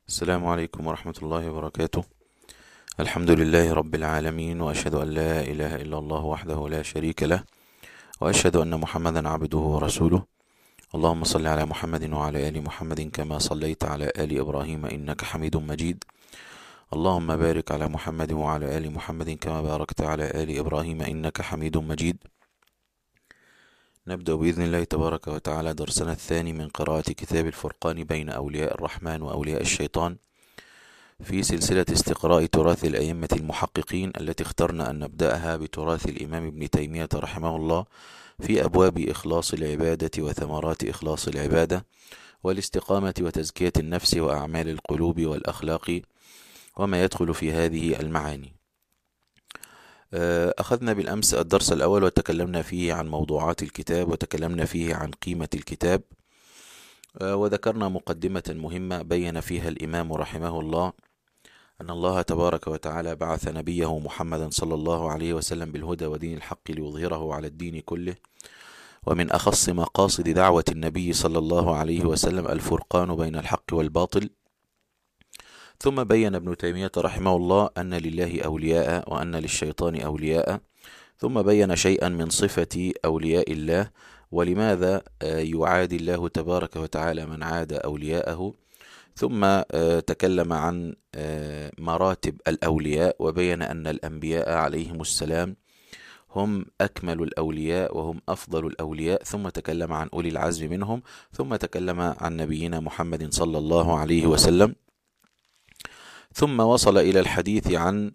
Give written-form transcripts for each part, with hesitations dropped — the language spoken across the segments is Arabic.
السلام عليكم ورحمة الله وبركاته. الحمد لله رب العالمين، وأشهد أن لا إله إلا الله وحده لا شريك له، وأشهد أن محمدا عبده ورسوله. اللهم صل على محمد وعلى آل محمد كما صليت على آل إبراهيم إنك حميد مجيد. اللهم بارك على محمد وعلى آل محمد كما باركت على آل إبراهيم إنك حميد مجيد. نبدأ بإذن الله تبارك وتعالى درسنا الثاني من قراءة كتاب الفرقان بين أولياء الرحمن وأولياء الشيطان في سلسلة استقراء تراث الأئمة المحققين، التي اخترنا أن نبدأها بتراث الإمام ابن تيمية رحمه الله في أبواب إخلاص العبادة وثمرات إخلاص العبادة والاستقامة وتزكية النفس وأعمال القلوب والأخلاق وما يدخل في هذه المعاني. أخذنا بالأمس الدرس الأول وتكلمنا فيه عن موضوعات الكتاب، وتكلمنا فيه عن قيمة الكتاب، وذكرنا مقدمة مهمة بين فيها الإمام رحمه الله أن الله تبارك وتعالى بعث نبيه محمدا صلى الله عليه وسلم بالهدى ودين الحق ليظهره على الدين كله، ومن أخص مقاصد دعوة النبي صلى الله عليه وسلم الفرقان بين الحق والباطل. ثم بين ابن تيمية رحمه الله أن لله أولياء وأن للشيطان أولياء، ثم بين شيئا من صفة أولياء الله ولماذا يعادي الله تبارك وتعالى من عاد أولياءه. ثم تكلم عن مراتب الأولياء، وبين أن الأنبياء عليهم السلام هم أكمل الأولياء وهم أفضل الأولياء. ثم تكلم عن أولي العزم منهم، ثم تكلم عن نبينا محمد صلى الله عليه وسلم. ثم وصل إلى الحديث عن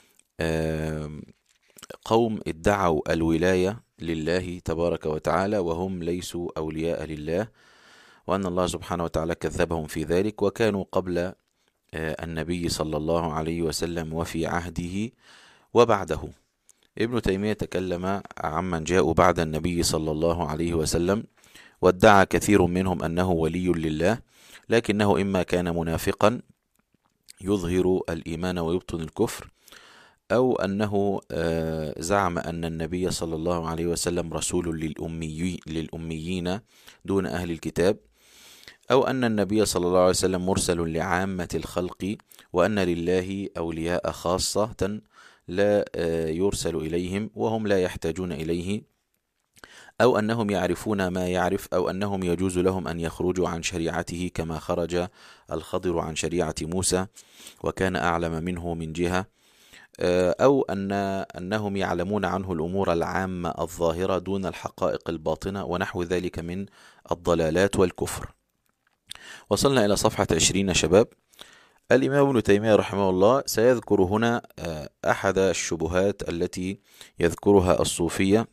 قوم ادعوا الولاية لله تبارك وتعالى وهم ليسوا أولياء لله، وأن الله سبحانه وتعالى كذبهم في ذلك، وكانوا قبل النبي صلى الله عليه وسلم وفي عهده وبعده. ابن تيمية تكلم عمن جاءوا بعد النبي صلى الله عليه وسلم، وادعى كثير منهم أنه ولي لله، لكنه إما كان منافقا يظهر الإيمان ويبطن الكفر، أو أنه زعم أن النبي صلى الله عليه وسلم رسول للأميين دون أهل الكتاب، أو أن النبي صلى الله عليه وسلم مرسل لعامة الخلق، وأن لله أولياء خاصة لا يرسل إليهم وهم لا يحتاجون إليه، أو أنهم يعرفون ما يعرف، أو أنهم يجوز لهم أن يخرجوا عن شريعته كما خرج الخضر عن شريعة موسى وكان أعلم منه من جهة، أو أنهم يعلمون عنه الأمور العامة الظاهرة دون الحقائق الباطنة ونحو ذلك من الضلالات والكفر. وصلنا إلى صفحة 20 شباب. الإمام ابن تيمية رحمه الله سيذكر هنا أحد الشبهات التي يذكرها الصوفية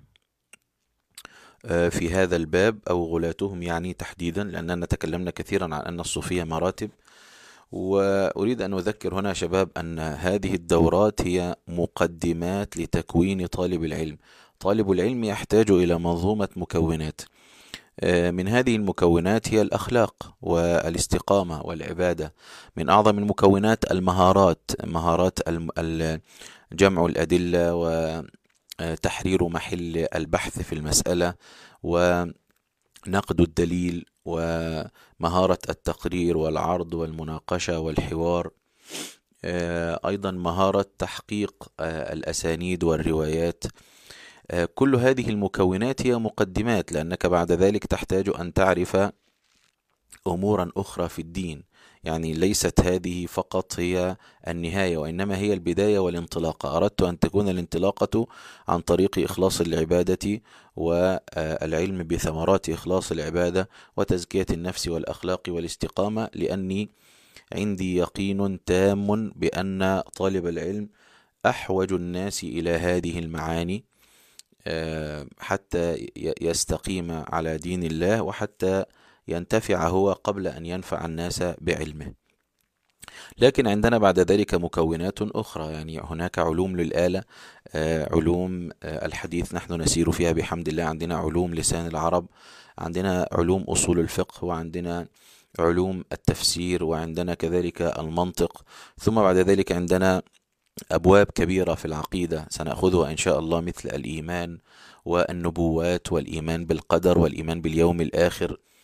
في هذا الباب، أو غلاتهم يعني تحديدا، لأننا تكلمنا كثيرا عن أن الصوفية مراتب. وأريد أن أذكر هنا شباب أن هذه الدورات هي مقدمات لتكوين طالب العلم. طالب العلم يحتاج إلى منظومة مكونات، من هذه المكونات هي الأخلاق والاستقامة والعبادة. من أعظم المكونات المهارات، مهارات جمع الأدلة وتحرير محل البحث في المسألة ونقد الدليل، ومهارة التقرير والعرض والمناقشة والحوار، أيضا مهارة تحقيق الأسانيد والروايات. كل هذه المكونات هي مقدمات، لأنك بعد ذلك تحتاج أن تعرف أمورا أخرى في الدين. يعني ليست هذه فقط هي النهاية، وإنما هي البداية والانطلاقة. أردت أن تكون الانطلاقة عن طريق إخلاص العبادة والعلم بثمرات إخلاص العبادة وتزكية النفس والأخلاق والاستقامة، لأني عندي يقين تام بأن طالب العلم أحوج الناس إلى هذه المعاني حتى يستقيم على دين الله، وحتى ينتفع هو قبل أن ينفع الناس بعلمه. لكن عندنا بعد ذلك مكونات أخرى، يعني هناك علوم للآلة، علوم الحديث نحن نسير فيها بحمد الله، عندنا علوم لسان العرب، عندنا علوم أصول الفقه، وعندنا علوم التفسير، وعندنا كذلك المنطق. ثم بعد ذلك عندنا أبواب كبيرة في العقيدة سنأخذها إن شاء الله، مثل الإيمان والنبوات والإيمان بالقدر والإيمان باليوم الآخر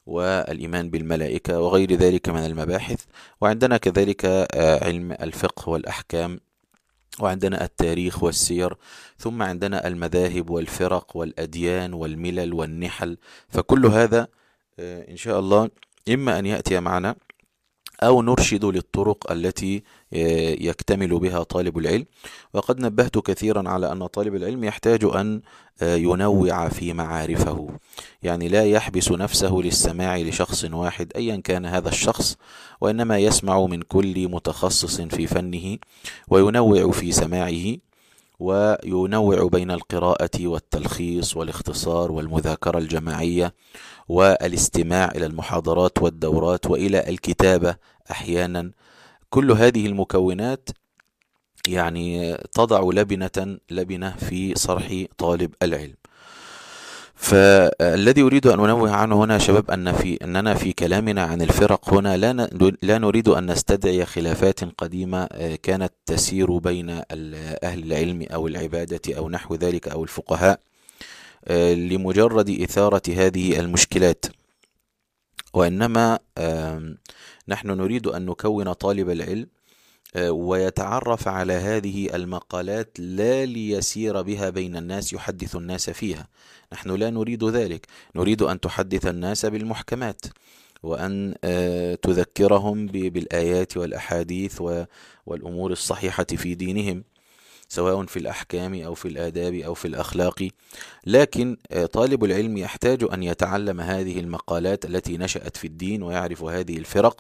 والإيمان بالملائكة وغير ذلك من المباحث. وعندنا كذلك علم الفقه والأحكام، وعندنا التاريخ والسير، ثم عندنا المذاهب والفرق والأديان والملل والنحل. فكل هذا إن شاء الله إما أن يأتي معنا أو نرشد للطرق التي يكتمل بها طالب العلم. وقد نبهت كثيرا على أن طالب العلم يحتاج أن ينوع في معارفه، يعني لا يحبس نفسه للسماع لشخص واحد أيا كان هذا الشخص، وإنما يسمع من كل متخصص في فنه وينوع في سماعه، وينوع بين القراءة والتلخيص والاختصار والمذاكرة الجماعية والاستماع إلى المحاضرات والدورات وإلى الكتابة أحيانا. كل هذه المكونات يعني تضع لبنة في صرح طالب العلم. فالذي أريد أن أنوه عنه هنا يا شباب أننا في كلامنا عن الفرق هنا لا نريد أن نستدعي خلافات قديمة كانت تسير بين أهل العلم أو العبادة أو نحو ذلك أو الفقهاء لمجرد إثارة هذه المشكلات، وإنما نحن نريد أن نكون طالب العلم ويتعرف على هذه المقالات لا ليسير بها بين الناس يحدث الناس فيها. نحن لا نريد ذلك، نريد أن تحدث الناس بالمحكمات، وأن تذكرهم بالآيات والأحاديث والأمور الصحيحة في دينهم، سواء في الأحكام أو في الآداب أو في الأخلاق. لكن طالب العلم يحتاج أن يتعلم هذه المقالات التي نشأت في الدين ويعرف هذه الفرق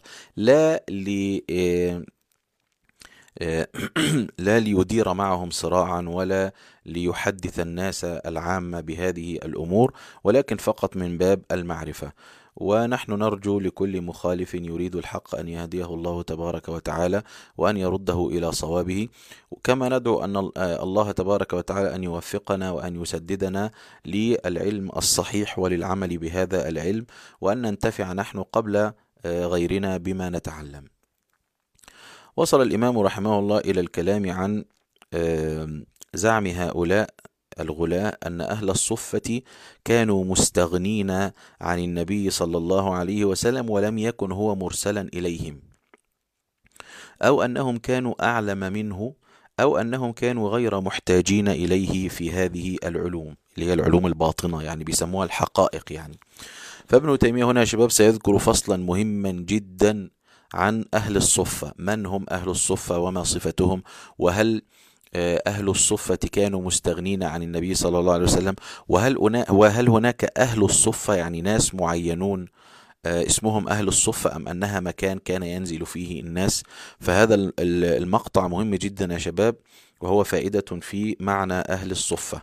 لا ليدير معهم صراعا ولا ليحدث الناس العامة بهذه الأمور، ولكن فقط من باب المعرفة. ونحن نرجو لكل مخالف يريد الحق أن يهديه الله تبارك وتعالى وأن يرده إلى صوابه، كما ندعو أن الله تبارك وتعالى أن يوفقنا وأن يسددنا للعلم الصحيح وللعمل بهذا العلم، وأن ننتفع نحن قبل غيرنا بما نتعلم. وصل الإمام رحمه الله إلى الكلام عن زعم هؤلاء الغلاة أن أهل الصفة كانوا مستغنين عن النبي صلى الله عليه وسلم ولم يكن هو مرسلا إليهم، أو أنهم كانوا أعلم منه، أو أنهم كانوا غير محتاجين إليه في هذه العلوم اللي هي العلوم الباطنة، يعني بيسموها الحقائق يعني. فابن تيمية هنا يا شباب سيذكر فصلا مهما جدا عن أهل الصفة، من هم أهل الصفة وما صفتهم، وهل أهل الصفة كانوا مستغنين عن النبي صلى الله عليه وسلم، وهل هناك أهل الصفة يعني ناس معينون اسمهم أهل الصفة، أم أنها مكان كان ينزل فيه الناس. فهذا المقطع مهم جدا يا شباب، وهو فائدة في معنى أهل الصفة.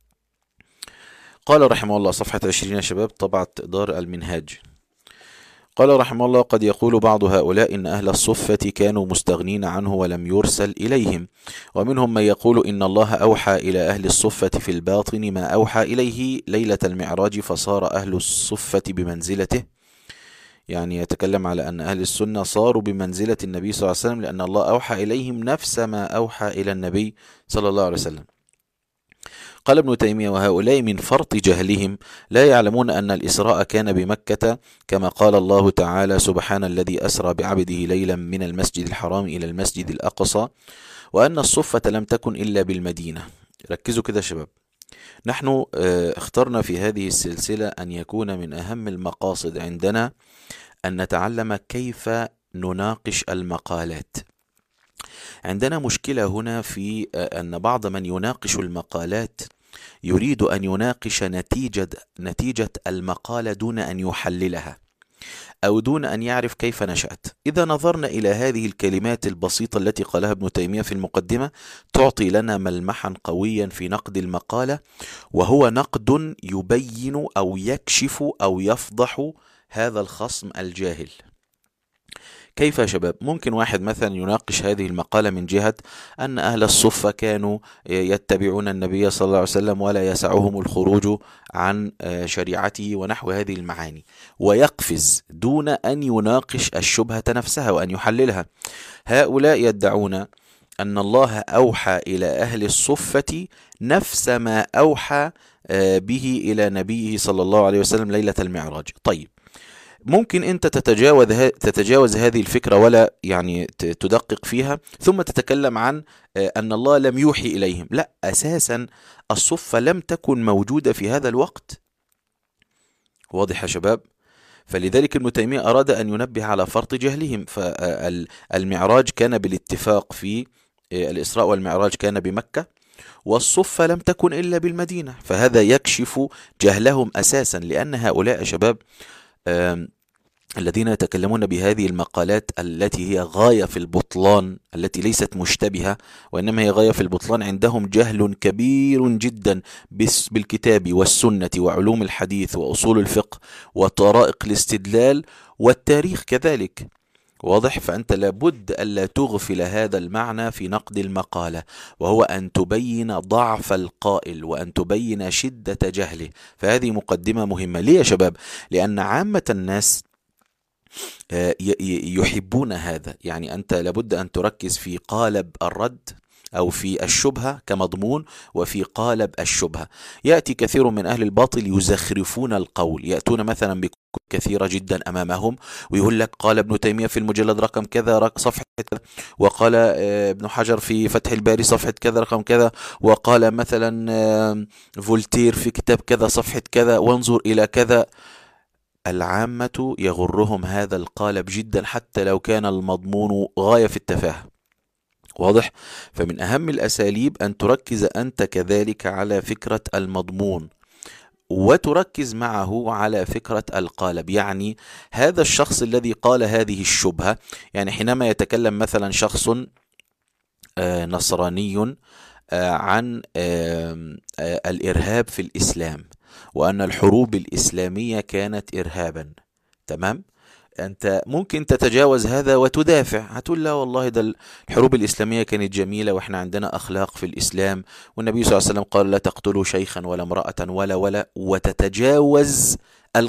قال رحمه الله صفحة 20 يا شباب، طبعة دار المنهاج. قال رحمه الله: قد يقول بعض هؤلاء إن أهل الصفة كانوا مستغنين عنه ولم يرسل إليهم، ومنهم من يقول إن الله أوحى إلى أهل الصفة في الباطن ما أوحى إليه ليلة المعراج فصار أهل الصفة بمنزلته، يعني يتكلم على أن أهل السنة صاروا بمنزلة النبي صلى الله عليه وسلم لأن الله أوحى إليهم نفس ما أوحى إلى النبي صلى الله عليه وسلم. قال ابن تيمية: وهؤلاء من فرط جهلهم لا يعلمون أن الإسراء كان بمكة، كما قال الله تعالى: سبحان الذي أسرى بعبده ليلا من المسجد الحرام إلى المسجد الأقصى، وأن الصفة لم تكن إلا بالمدينة. ركزوا كده شباب، نحن اخترنا في هذه السلسلة أن يكون من أهم المقاصد عندنا أن نتعلم كيف نناقش المقالات. عندنا مشكلة هنا في أن بعض من يناقش المقالات يريد أن يناقش نتيجة المقالة دون أن يحللها أو دون أن يعرف كيف نشأت. إذا نظرنا إلى هذه الكلمات البسيطة التي قالها ابن تيمية في المقدمة تعطي لنا ملمحا قويا في نقد المقالة، وهو نقد يبين أو يكشف أو يفضح هذا الخصم الجاهل. كيف يا شباب؟ ممكن واحد مثلا يناقش هذه المقالة من جهة أن أهل الصفة كانوا يتبعون النبي صلى الله عليه وسلم ولا يسعهم الخروج عن شريعته ونحو هذه المعاني، ويقفز دون أن يناقش الشبهة نفسها وأن يحللها. هؤلاء يدعون أن الله أوحى إلى أهل الصفة نفس ما أوحى به إلى نبيه صلى الله عليه وسلم ليلة المعراج. طيب، ممكن أنت تتجاوز هذه الفكرة ولا يعني تدقق فيها، ثم تتكلم عن أن الله لم يوحي إليهم. لا، أساسا الصفة لم تكن موجودة في هذا الوقت. واضح يا شباب؟ فلذلك ابن تيمية أراد أن ينبه على فرط جهلهم. فالمعراج كان بالاتفاق في الإسراء والمعراج كان بمكة، والصفة لم تكن إلا بالمدينة، فهذا يكشف جهلهم أساسا. لأن هؤلاء شباب الذين يتكلمون بهذه المقالات التي هي غاية في البطلان، التي ليست مشتبهة وإنما هي غاية في البطلان، عندهم جهل كبير جدا بالكتاب والسنة وعلوم الحديث وأصول الفقه وطرائق الاستدلال والتاريخ كذلك. واضح؟ فأنت لابد ألا تغفل هذا المعنى في نقد المقالة، وهو أن تبين ضعف القائل وأن تبين شدة جهله. فهذه مقدمة مهمة. ليه يا شباب؟ لأن عامة الناس يحبون هذا. يعني أنت لابد أن تركز في قالب الرد أو في الشبهة كمضمون، وفي قالب الشبهة. يأتي كثير من أهل الباطل يزخرفون القول، يأتون مثلا كثيرة جدا أمامهم ويقول لك قال ابن تيمية في المجلد رقم كذا صفحة كذا، وقال ابن حجر في فتح الباري صفحة كذا رقم كذا، وقال مثلا فولتير في كتاب كذا صفحة كذا، وانظر إلى كذا. العامة يغرهم هذا القالب جدا حتى لو كان المضمون غاية في التفاهة. واضح؟ فمن أهم الأساليب أن تركز أنت كذلك على فكرة المضمون، وتركز معه على فكرة القالب. يعني هذا الشخص الذي قال هذه الشبهة، يعني حينما يتكلم مثلا شخص نصراني عن الإرهاب في الإسلام، وأن الحروب الإسلامية كانت إرهابا، تمام؟ أنت ممكن تتجاوز هذا وتدافع، هتقول لا والله ده الحروب الإسلامية كانت جميلة وإحنا عندنا أخلاق في الإسلام، والنبي صلى الله عليه وسلم قال لا تقتلوا شيخا ولا امرأة ولا، وتتجاوز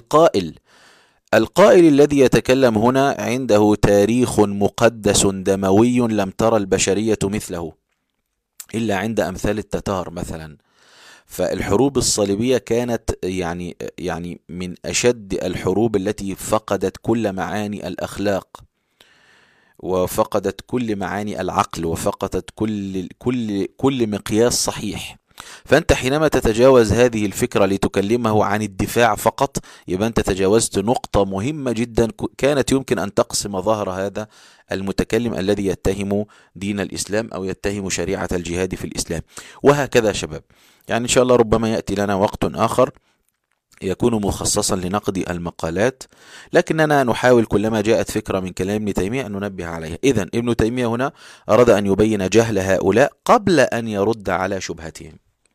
القائل الذي يتكلم هنا عنده تاريخ مقدس دموي لم ترى البشرية مثله إلا عند أمثال التتار مثلا. فالحروب الصليبية كانت يعني من أشد الحروب التي فقدت كل معاني الأخلاق، وفقدت كل معاني العقل، وفقدت كل مقياس صحيح. فأنت حينما تتجاوز هذه الفكرة لتكلمه عن الدفاع فقط، يبقى أنت تجاوزت نقطة مهمة جدا كانت يمكن أن تقسم ظهر هذا المتكلم الذي يتهم دين الإسلام أو يتهم شريعة الجهاد في الإسلام. وهكذا شباب، يعني إن شاء الله ربما يأتي لنا وقت آخر يكون مخصصا لنقد المقالات، لكننا نحاول كلما جاءت فكرة من كلام ابن تيمية أن ننبه عليها. إذن ابن تيمية هنا أراد أن يبين جهل هؤلاء قبل أن يرد على شبهتهم.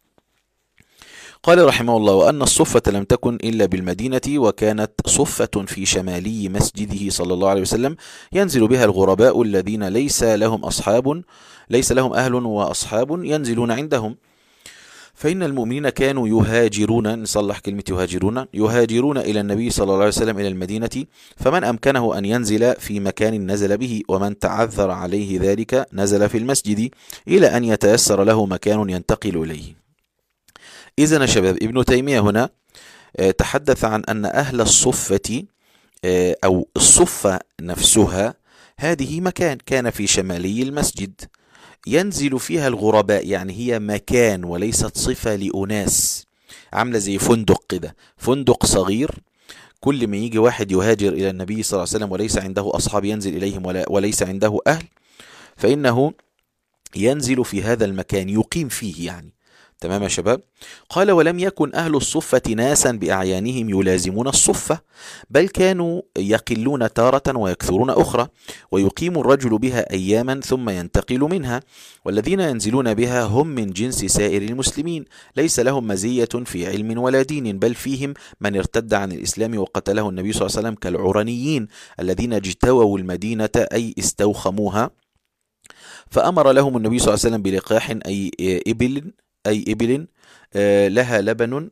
قال رحمه الله: وأن الصفة لم تكن إلا بالمدينة، وكانت صفة في شمالي مسجده صلى الله عليه وسلم ينزل بها الغرباء الذين ليس لهم أهل وأصحاب ينزلون عندهم. فإن المؤمنين كانوا يهاجرون، نصلح كلمة يهاجرون إلى النبي صلى الله عليه وسلم إلى المدينة، فمن أمكنه أن ينزل في مكان نزل به، ومن تعذر عليه ذلك نزل في المسجد إلى أن يتيسر له مكان ينتقل إليه. إذن شباب، ابن تيمية هنا تحدث عن أن أهل الصفة أو الصفة نفسها هذه مكان كان في شمالي المسجد ينزل فيها الغرباء، يعني هي مكان وليست صفة لأناس، عاملة زي فندق كده، فندق صغير. كل ما يجي واحد يهاجر إلى النبي صلى الله عليه وسلم وليس عنده أصحاب ينزل إليهم وليس عنده أهل، فإنه ينزل في هذا المكان يقيم فيه يعني. تمام يا شباب؟ قال: ولم يكن أهل الصفة ناسا بأعيانهم يلازمون الصفة، بل كانوا يقلون تارة ويكثرون أخرى، ويقيم الرجل بها أياما ثم ينتقل منها، والذين ينزلون بها هم من جنس سائر المسلمين، ليس لهم مزية في علم ولا دين، بل فيهم من ارتد عن الإسلام وقتله النبي صلى الله عليه وسلم كالعرنيين الذين اجتووا المدينة أي استوخموها، فأمر لهم النبي صلى الله عليه وسلم بلقاح أي إبل لها لبن،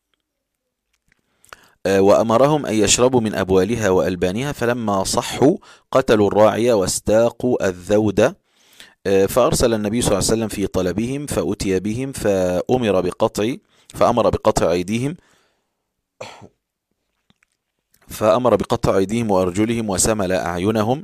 وأمرهم أن يشربوا من أبوالها وألبانها، فلما صحوا قتلوا الراعي واستاقوا الذود، فأرسل النبي صلى الله عليه وسلم في طلبهم فأتي بهم فأمر بقطع أيديهم، فأمر بقطع أيديهم وأرجلهم وسمل أعينهم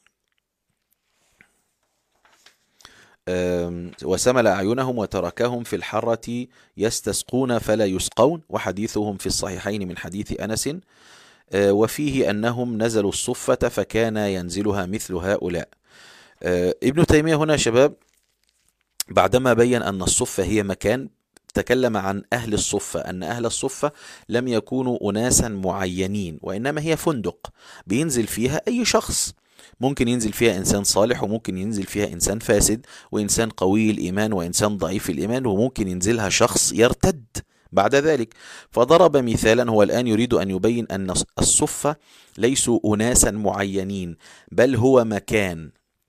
وتركهم في الحرة يستسقون فلا يسقون. وحديثهم في الصحيحين من حديث أنس، وفيه أنهم نزلوا الصفة فكان ينزلها مثل هؤلاء. ابن تيمية هنا شباب بعدما بين أن الصفة هي مكان، تكلم عن أهل الصفة، أن أهل الصفة لم يكونوا أناسا معينين، وإنما هي فندق بينزل فيها أي شخص. ممكن ينزل فيها إنسان صالح، وممكن ينزل فيها إنسان فاسد، وإنسان قوي الإيمان، وإنسان ضعيف الإيمان، وممكن ينزلها شخص يرتد بعد ذلك. فضرب مثالا، هو الآن يريد أن يبين أن الصفة ليسوا أناسا معينين، بل هو مكان،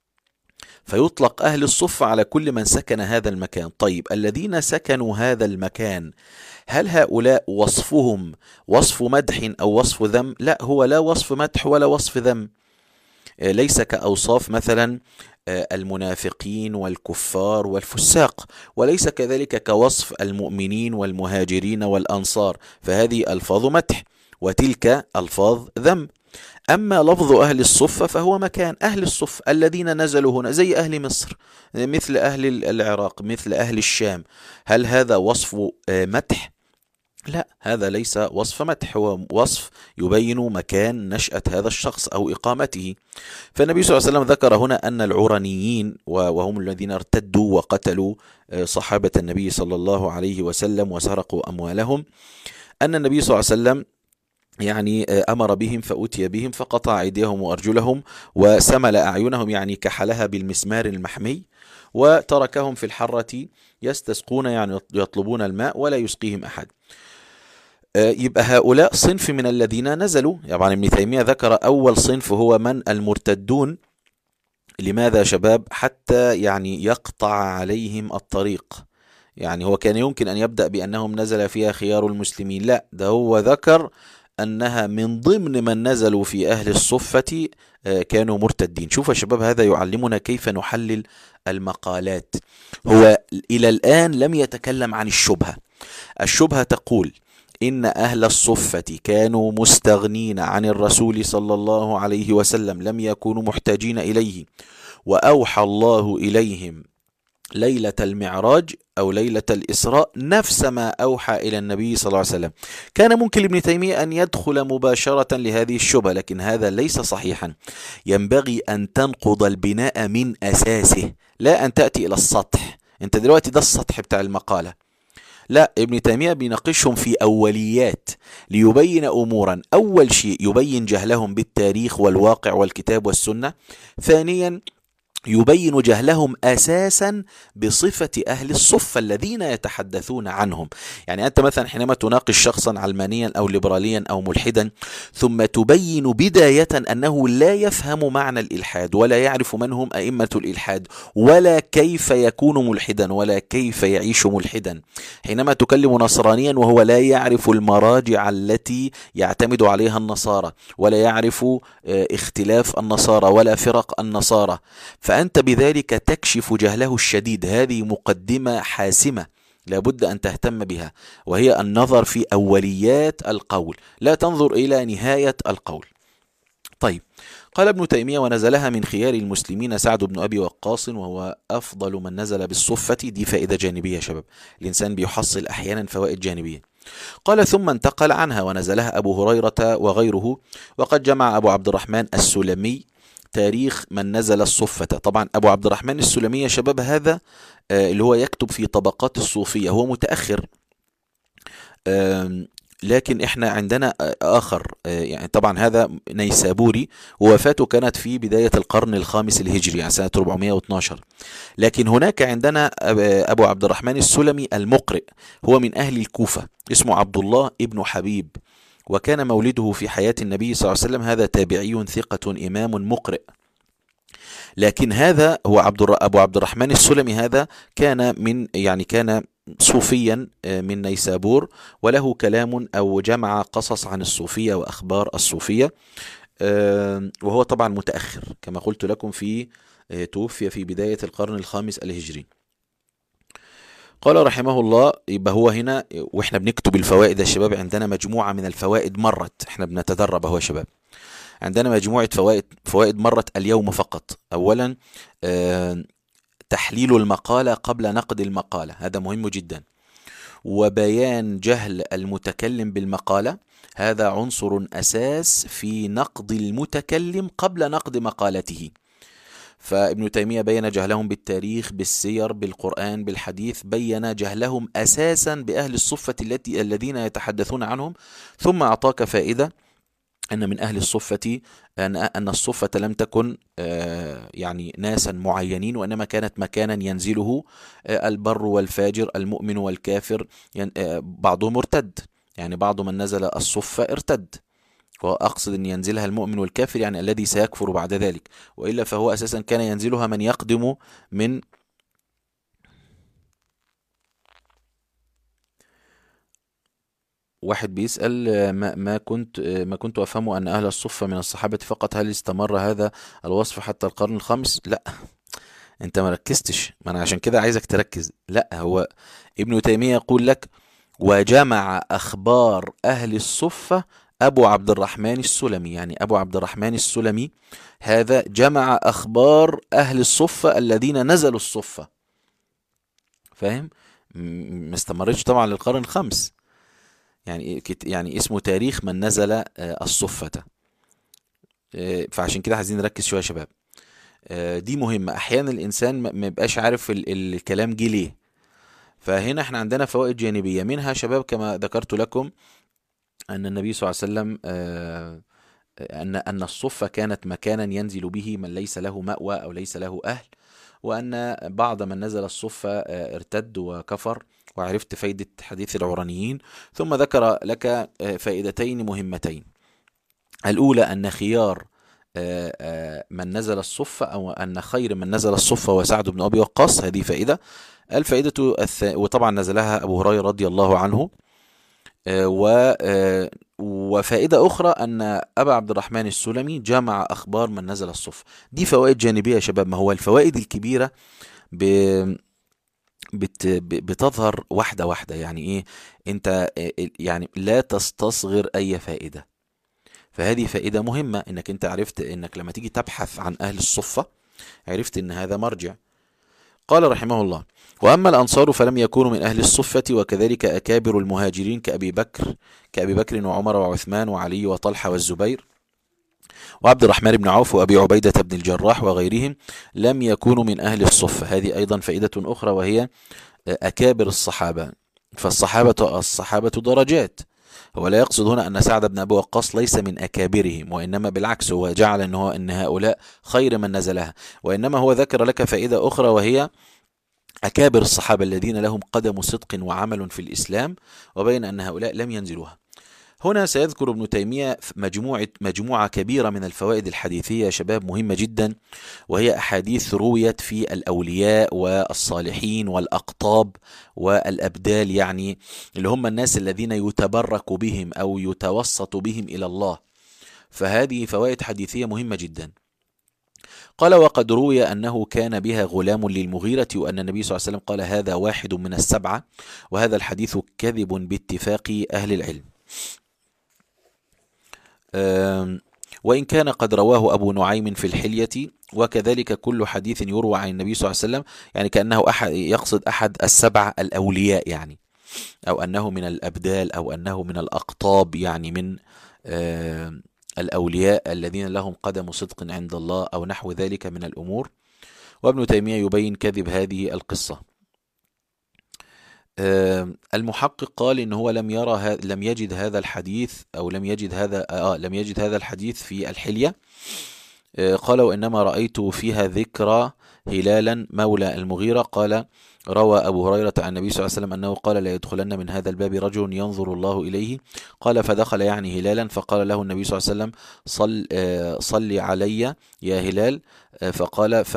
فيطلق أهل الصفة على كل من سكن هذا المكان. طيب الذين سكنوا هذا المكان، هل هؤلاء وصفهم وصف مدح أو وصف ذم؟ لا، هو لا وصف مدح ولا وصف ذم، ليس كأوصاف مثلا المنافقين والكفار والفساق، وليس كذلك كوصف المؤمنين والمهاجرين والأنصار، فهذه ألفاظ مدح وتلك ألفاظ ذم. أما لفظ أهل الصفة فهو مكان، أهل الصفة الذين نزلوا هنا زي أهل مصر، مثل أهل العراق، مثل أهل الشام. هل هذا وصف مدح؟ لا، هذا ليس وصف مدح، هو وصف يبين مكان نشأة هذا الشخص أو إقامته. فالنبي صلى الله عليه وسلم ذكر هنا أن العرنيين، وهم الذين ارتدوا وقتلوا صحابة النبي صلى الله عليه وسلم وسرقوا أموالهم، أن النبي صلى الله عليه وسلم يعني أمر بهم فأتي بهم فقطع أيديهم وأرجلهم وسمل أعينهم، يعني كحلها بالمسمار المحمي، وتركهم في الحرة يستسقون، يعني يطلبون الماء ولا يسقيهم أحد. يبقى هؤلاء صنف من الذين نزلوا. يعني ابن تيمية ذكر أول صنف هو من المرتدون. لماذا شباب؟ حتى يعني يقطع عليهم الطريق. يعني هو كان يمكن أن يبدأ بأنهم نزل فيها خيار المسلمين، لا، ده هو ذكر أنها من ضمن من نزلوا في أهل الصفة كانوا مرتدين. شوف يا شباب، هذا يعلمنا كيف نحلل المقالات. هو إلى الآن لم يتكلم عن الشبهة. الشبهة تقول إن أهل الصفة كانوا مستغنين عن الرسول صلى الله عليه وسلم، لم يكونوا محتاجين إليه، وأوحى الله إليهم ليلة المعراج أو ليلة الإسراء نفس ما أوحى إلى النبي صلى الله عليه وسلم. كان ممكن لابن تيمية أن يدخل مباشرة لهذه الشبهة، لكن هذا ليس صحيحا. ينبغي أن تنقض البناء من أساسه، لا أن تأتي إلى السطح. أنت دلوقتي ده السطح بتاع المقالة، لا، ابن تيمية بيناقشهم في أوليات ليبين أمورا. أول شيء يبين جهلهم بالتاريخ والواقع والكتاب والسنة. ثانيا يبين جهلهم أساسا بصفة أهل الصفة الذين يتحدثون عنهم. يعني أنت مثلا حينما تناقش شخصا علمانيا أو ليبراليا أو ملحدا، ثم تبين بداية أنه لا يفهم معنى الإلحاد، ولا يعرف من هم أئمة الإلحاد، ولا كيف يكون ملحدا، ولا كيف يعيش ملحدا. حينما تكلم نصرانيا وهو لا يعرف المراجع التي يعتمد عليها النصارى، ولا يعرف اختلاف النصارى ولا فرق النصارى، فأنت بذلك تكشف جهله الشديد. هذه مقدمة حاسمة لابد أن تهتم بها، وهي النظر في أوليات القول، لا تنظر إلى نهاية القول. طيب، قال ابن تيمية: ونزلها من خيار المسلمين سعد بن أبي وقاص، وهو أفضل من نزل بالصفة. دي فائدة جانبية يا شباب، الإنسان بيحصل أحيانا فوائد جانبية. قال: ثم انتقل عنها ونزلها أبو هريرة وغيره. وقد جمع أبو عبد الرحمن السلمي تاريخ من نزل الصفة. طبعا أبو عبد الرحمن السلمي يا شباب هذا اللي هو يكتب في طبقات الصوفية، هو متأخر، لكن احنا عندنا آخر، يعني طبعا هذا نيسابوري، ووفاته كانت في بداية القرن الخامس الهجري، يعني سنة 412. لكن هناك عندنا أبو عبد الرحمن السلمي المقرئ، هو من أهل الكوفة، اسمه عبد الله ابن حبيب، وكان مولده في حياة النبي صلى الله عليه وسلم. هذا تابعي ثقة إمام مقرئ. لكن هذا هو أبو عبد الرحمن السلمي، هذا كان صوفيا من نيسابور، وله كلام أو جمع قصص عن الصوفية وأخبار الصوفية، وهو طبعا متأخر كما قلت لكم، توفي في بداية القرن الخامس الهجري. قال رحمه الله. يبقى هو هنا واحنا بنكتب الفوائد يا شباب عندنا مجموعة من الفوائد مرت، احنا بنتدرب اهو يا شباب، عندنا مجموعة فوائد مرت اليوم فقط. اولا تحليل المقالة قبل نقد المقالة، هذا مهم جدا. وبيان جهل المتكلم بالمقالة، هذا عنصر أساس في نقد المتكلم قبل نقد مقالته. فابن تيمية بين جهلهم بالتاريخ، بالسير، بالقرآن، بالحديث، بين جهلهم أساسا بأهل الصفة الذين يتحدثون عنهم. ثم أعطاك فائدة أن من أهل الصفة أن الصفة لم تكن يعني ناسا معينين، وإنما كانت مكانا ينزله البر والفاجر، المؤمن والكافر، بعضهم ارتد، يعني بعض من نزل الصفة ارتد، وأقصد أن ينزلها المؤمن والكافر يعني الذي سيكفر بعد ذلك، وإلا فهو أساسا كان ينزلها من يقدم من واحد بيسأل ما كنت أفهم أن أهل الصفة من الصحابة فقط، هل استمر هذا الوصف حتى القرن الخامس؟ لا، أنت ما ركزتش، ما أنا عشان كده عايزك تركز. لا، هو ابن تيمية يقول لك وجمع أخبار أهل الصفة أبو عبد الرحمن السلمي، يعني أبو عبد الرحمن السلمي هذا جمع أخبار أهل الصفة الذين نزلوا الصفة، فاهم؟ ما استمرتش طبعا للقرن الخامس، يعني اسمه تاريخ من نزل الصفة. فعشان كده عايزين نركز شوية يا شباب، دي مهمة. أحيانا الإنسان ما يبقاش عارف الكلام جه ليه. فهنا احنا عندنا فوائد جانبية منها شباب كما ذكرت لكم أن النبي صلى الله عليه وسلم أن الصفة كانت مكانا ينزل به من ليس له مأوى أو ليس له أهل، وأن بعض من نزل الصفة ارتد وكفر، وعرفت فايدة حديث العرانيين. ثم ذكر لك فائدتين مهمتين. الأولى أن خيار من نزل الصفة، أو أن خير من نزل الصفة وسعد بن أبي وقاص، هذه فائدة. الفائدة وطبعا نزلها أبو هريرة رضي الله عنه. وفائدة أخرى أن أبا عبد الرحمن السلمي جمع أخبار من نزل الصفة. دي فوائد جانبية يا شباب. ما هو الفوائد الكبيرة بتظهر واحدة واحدة، يعني إيه؟ أنت يعني لا تستصغر أي فائدة. فهذه فائدة مهمة، إنك أنت عرفت إنك لما تيجي تبحث عن أهل الصفة عرفت إن هذا مرجع. قال رحمه الله: وأما الأنصار فلم يكونوا من أهل الصفة، وكذلك أكابر المهاجرين كأبي بكر وعمر وعثمان وعلي وطلحة والزبير وعبد الرحمن بن عوف وأبي عبيدة بن الجراح وغيرهم لم يكونوا من أهل الصفة. هذه أيضا فائدة أخرى، وهي أكابر الصحابة. فالصحابة درجات. هو لا يقصد هنا أن سعد بن أبي وقاص ليس من أكابرهم، وإنما بالعكس هو جعل أن هؤلاء خير من نزلها، وإنما هو ذكر لك فائدة أخرى، وهي أكابر الصحابة الذين لهم قدم صدق وعمل في الإسلام، وبين أن هؤلاء لم ينزلوها. هنا سيذكر ابن تيمية مجموعة كبيرة من الفوائد الحديثية يا شباب مهمة جدا، وهي أحاديث رويت في الأولياء والصالحين والأقطاب والأبدال، يعني اللي هم الناس الذين يتبرك بهم أو يتوسط بهم إلى الله. فهذه فوائد حديثية مهمة جدا. قال: وقد روي أنه كان بها غلام للمغيرة، وأن النبي صلى الله عليه وسلم قال: هذا واحد من السبعة، وهذا الحديث كذب باتفاق أهل العلم. وإن كان قد رواه أبو نعيم في الحلية، وكذلك كل حديث يروى عن النبي صلى الله عليه وسلم، يعني كأنه يقصد أحد السبعة الأولياء، يعني أو أنه من الأبدال، أو أنه من الأقطاب، يعني من الأولياء الذين لهم قدم صدق عند الله، أو نحو ذلك من الأمور. وابن تيمية يبين كذب هذه القصة. المحقق قال إن هو لم يجد هذا الحديث، أو لم يجد هذا الحديث في الحلية. قال: وإنما رأيت فيها ذكرى هلالا مولى المغيرة. قال: روى أبو هريرة عن النبي صلى الله عليه وسلم أنه قال: لا يدخلن من هذا الباب رجل ينظر الله إليه. قال: فدخل يعني هلالا، فقال له النبي صلى الله عليه وسلم: صل علي يا هلال. فقال: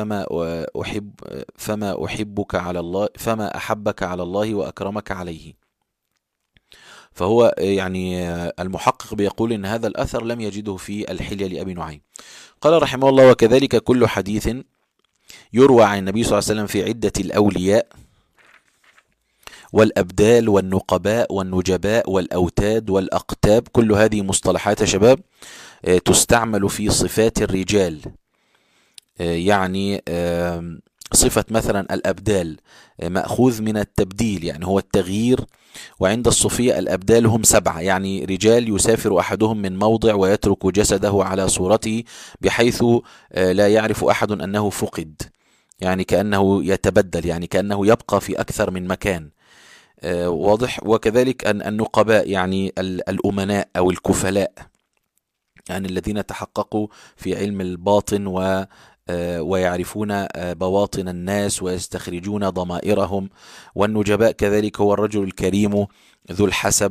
فما أحبك على الله وأكرمك عليه. فهو يعني المحقق بيقول إن هذا الأثر لم يجده في الحلية لأبي نعيم. قال رحمه الله: وكذلك كل حديث يروى عن النبي صلى الله عليه وسلم في عدة الأولياء والأبدال والنقباء والنجباء والأوتاد والأقتاب، كل هذه مصطلحات يا شباب تستعمل في صفات الرجال. يعني صفة مثلا الأبدال مأخوذ من التبديل، يعني هو التغيير. وعند الصوفية الأبدال هم 7، يعني رجال يسافر أحدهم من موضع ويترك جسده على صورته بحيث لا يعرف أحد أنه فقد، يعني كأنه يتبدل، يعني كأنه يبقى في أكثر من مكان. واضح. وكذلك النقباء يعني الأمناء أو الكفلاء، يعني الذين تحققوا في علم الباطن ويعرفون بواطن الناس ويستخرجون ضمائرهم. والنجباء كذلك هو الرجل الكريم ذو الحسب.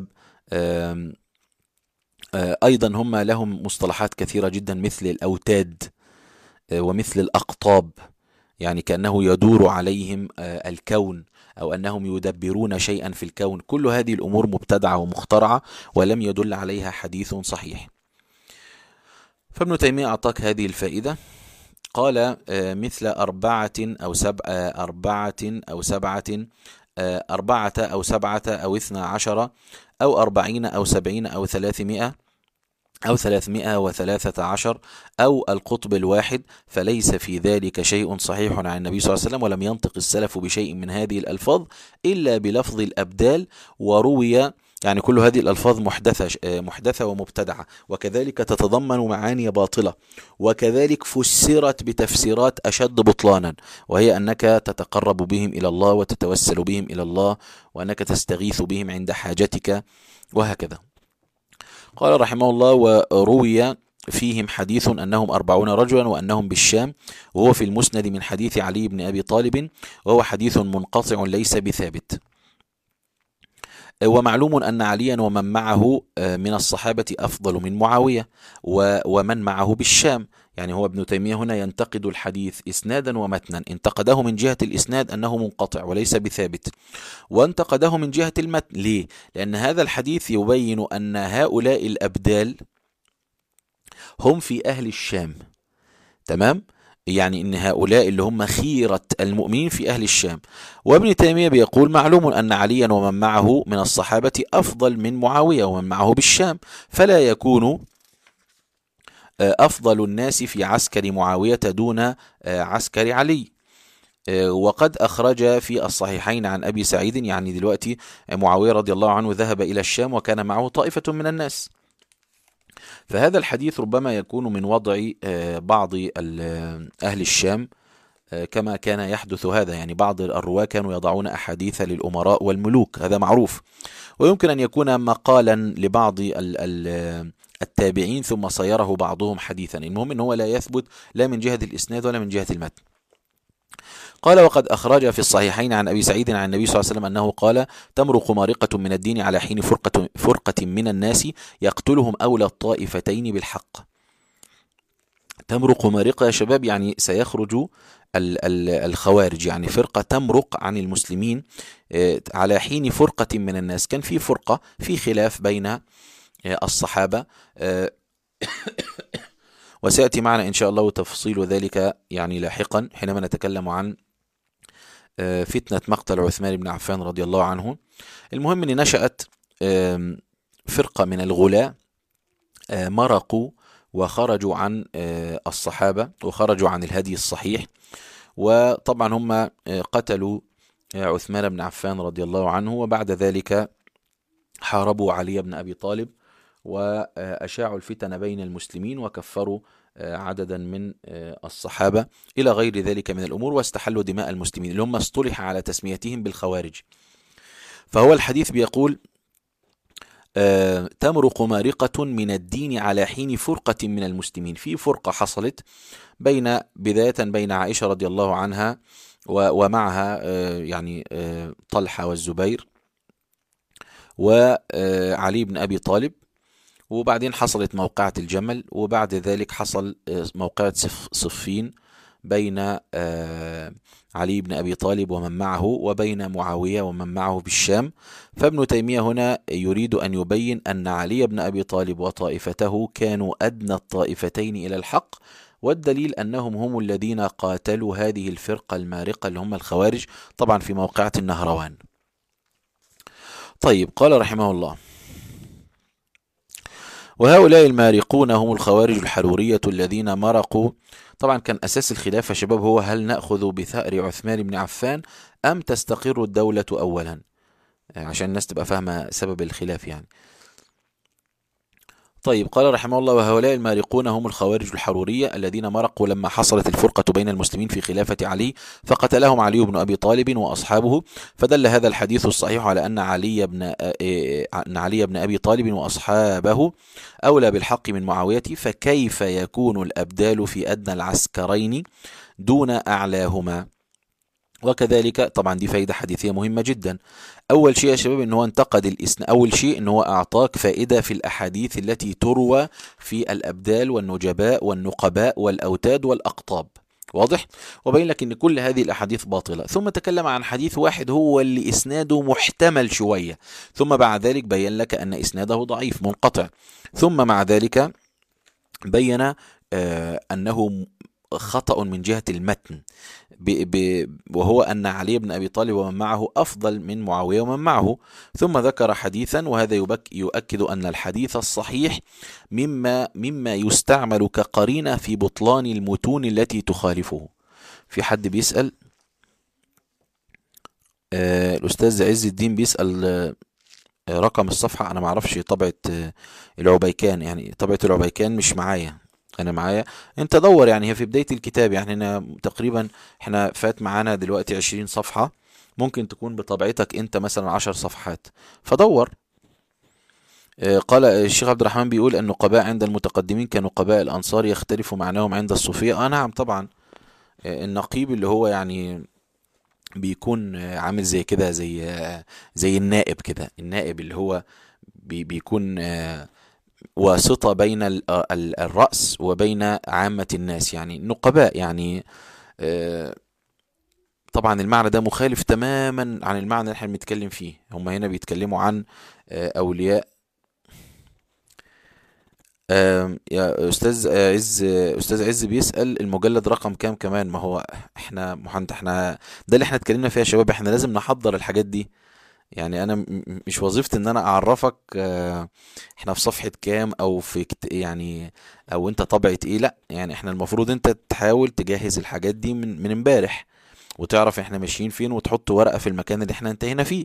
أيضا هم لهم مصطلحات كثيرة جدا مثل الأوتاد ومثل الأقطاب، يعني كأنه يدور عليهم الكون أو أنهم يدبرون شيئا في الكون. كل هذه الأمور مبتدعة ومخترعة ولم يدل عليها حديث صحيح. فابن تيمية أعطاك هذه الفائدة، قال مثل أربعة أو سبعة أو 12 أو 40 أو 70 أو 300 أو 313 أو القطب الواحد، فليس في ذلك شيء صحيح عن النبي صلى الله عليه وسلم، ولم ينطق السلف بشيء من هذه الألفاظ إلا بلفظ الأبدال. وروي، يعني كل هذه الألفاظ محدثة ومبتدعة، وكذلك تتضمن معاني باطلة، وكذلك فسرت بتفسيرات أشد بطلانا، وهي أنك تتقرب بهم إلى الله وتتوسل بهم إلى الله، وأنك تستغيث بهم عند حاجتك، وهكذا. قال رحمه الله: وروي فيهم حديث أنهم 40 رجلا وأنهم بالشام، وهو في المسند من حديث علي بن أبي طالب، وهو حديث منقطع ليس بثابت. ومعلوم أن عليا ومن معه من الصحابة أفضل من معاوية ومن معه بالشام. يعني هو ابن تيمية هنا ينتقد الحديث إسنادا ومتنا. انتقده من جهة الإسناد أنه منقطع وليس بثابت، وانتقده من جهة المتن. ليه؟ لأن هذا الحديث يبين أن هؤلاء الأبدال هم في أهل الشام. تمام؟ يعني ان هؤلاء اللي هم خيرة المؤمنين في اهل الشام. وابن تيمية بيقول: معلوم ان عليا ومن معه من الصحابة افضل من معاوية ومن معه بالشام، فلا يكون افضل الناس في عسكر معاوية دون عسكر علي. وقد أخرج في الصحيحين عن أبي سعيد، يعني دلوقتي معاوية رضي الله عنه ذهب إلى الشام وكان معه طائفة من الناس. فهذا الحديث ربما يكون من وضع بعض أهل الشام، كما كان يحدث هذا. يعني بعض الرواة كانوا يضعون أحاديث للأمراء والملوك، هذا معروف. ويمكن أن يكون مقالا لبعض التابعين ثم صيره بعضهم حديثا. المهم أنه لا يثبت لا من جهة الإسناد ولا من جهة المتن. قال: وقد أخرج في الصحيحين عن أبي سعيد عن النبي صلى الله عليه وسلم أنه قال: تمرق مارقة من الدين على حين فرقة من الناس يقتلهم أولى الطائفتين بالحق. تمرق مارقة يا شباب يعني سيخرج الخوارج، يعني فرقة تمرق عن المسلمين على حين فرقة من الناس. كان في فرقة، في خلاف بين الصحابة، وسيأتي معنا إن شاء الله تفصيل ذلك يعني لاحقا حينما نتكلم عن فتنة مقتل عثمان بن عفان رضي الله عنه. المهم أن نشأت فرقة من الغلاة مرقوا وخرجوا عن الصحابة وخرجوا عن الهدي الصحيح. وطبعا هم قتلوا عثمان بن عفان رضي الله عنه، وبعد ذلك حاربوا علي بن أبي طالب وأشاعوا الفتن بين المسلمين وكفروا عددا من الصحابة إلى غير ذلك من الأمور، واستحلوا دماء المسلمين اللي هم اصطلح على تسميتهم بالخوارج. فهو الحديث بيقول: تمرق مارقة من الدين على حين فرقة من المسلمين. في فرقة حصلت بداية بين عائشة رضي الله عنها ومعها يعني طلحة والزبير وعلي بن أبي طالب، وبعدين حصلت موقعة الجمل، وبعد ذلك حصل موقعة صفين بين علي بن أبي طالب ومن معه وبين معاوية ومن معه بالشام. فابن تيمية هنا يريد أن يبين أن علي بن أبي طالب وطائفته كانوا أدنى الطائفتين إلى الحق، والدليل أنهم هم الذين قاتلوا هذه الفرقة المارقة اللي هم الخوارج، طبعا في موقعة النهروان. طيب قال رحمه الله: وهؤلاء المارقون هم الخوارج الحرورية الذين مرقوا. طبعا كان أساس الخلاف يا شباب هو هل نأخذ بثأر عثمان بن عفان أم تستقر الدولة أولا، عشان الناس تبقى فاهمة سبب الخلاف يعني. طيب قال رحمه الله: وهؤلاء المارقون هم الخوارج الحرورية الذين مرقوا لما حصلت الفرقة بين المسلمين في خلافة علي، فقتلهم علي بن أبي طالب وأصحابه. فدل هذا الحديث الصحيح على أن علي بن أبي طالب وأصحابه أولى بالحق من معاوية، فكيف يكون الأبدال في أدنى العسكرين دون أعلاهما؟ وكذلك طبعا دي فايدة حديثية مهمة جدا. أول شيء يا شباب إن هو انتقد الإسناد. أول شيء إن هو أعطاك فائدة في الأحاديث التي تروى في الأبدال والنجباء والنقباء والأوتاد والأقطاب، واضح؟ وبين لك إن كل هذه الأحاديث باطلة. ثم تكلم عن حديث واحد هو اللي إسناده محتمل شوية، ثم بعد ذلك بين لك أن إسناده ضعيف منقطع، ثم مع ذلك بين أنه خطأ من جهة المتن، وهو أن علي بن أبي طالب ومن معه أفضل من معاوية ومن معه. ثم ذكر حديثا، وهذا يؤكد أن الحديث الصحيح مما يستعمل كقرينة في بطلان المتون التي تخالفه. في حد بيسأل، الأستاذ عز الدين بيسأل رقم الصفحة. أنا معرفش طبعة العبيكان، يعني طبعة العبيكان مش معايا، انا معايا. انت دور، يعني هي في بداية الكتاب، يعني انا تقريبا احنا فات معانا دلوقتي 20 صفحة، ممكن تكون بطبيعتك انت مثلا 10 صفحات، فدور. قال الشيخ عبد الرحمن بيقول ان النقباء عند المتقدمين كنقباء الانصار يختلف معناهم عند الصوفية. نعم طبعا. النقيب اللي هو يعني بيكون عامل زي كده، زي النائب كده، النائب اللي هو بيكون واسطة بين الرأس وبين عامة الناس، يعني نقباء يعني. طبعا المعنى ده مخالف تماما عن المعنى اللي احنا بنتكلم فيه. هم هنا بيتكلموا عن أولياء. يا أستاذ عز بيسأل المجلد رقم كام كمان. ما هو احنا ده اللي احنا اتكلمنا فيها يا شباب، احنا لازم نحضر الحاجات دي. يعني انا مش وظيفتي ان انا اعرفك احنا في صفحة كام او في يعني او انت طبعت ايه، لا يعني احنا المفروض انت تحاول تجهز الحاجات دي من امبارح، وتعرف احنا ماشيين فين، وتحط ورقة في المكان اللي احنا انتهينا فيه.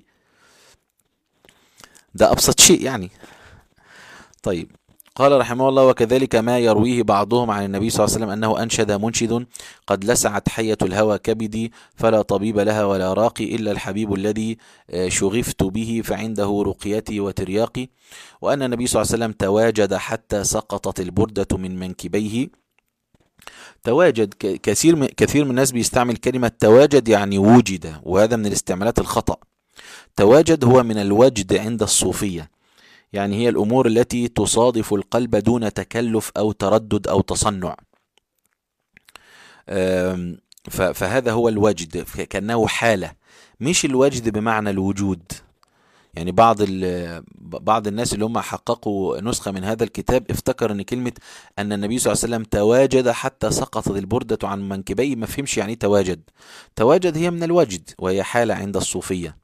ده ابسط شيء يعني. طيب قال رحمه الله: وكذلك ما يرويه بعضهم عن النبي صلى الله عليه وسلم أنه أنشد منشد: قد لسعت حية الهوى كبدي، فلا طبيب لها ولا راقي إلا الحبيب الذي شغفت به فعنده رقيتي وترياقي. وأن النبي صلى الله عليه وسلم تواجد حتى سقطت البردة من منكبيه. تواجد، كثير من الناس بيستعمل كلمة تواجد يعني وجد، وهذا من الاستعمالات الخطأ. تواجد هو من الوجد عند الصوفية، يعني هي الأمور التي تصادف القلب دون تكلف أو تردد أو تصنع. فهذا هو الوجد، كأنه حالة، مش الوجد بمعنى الوجود. يعني بعض الناس اللي هم حققوا نسخة من هذا الكتاب افتكر ان كلمة ان النبي صلى الله عليه وسلم تواجد حتى سقطت البردة عن منكبيه، ما فهمش يعني تواجد. تواجد هي من الوجد، وهي حالة عند الصوفية.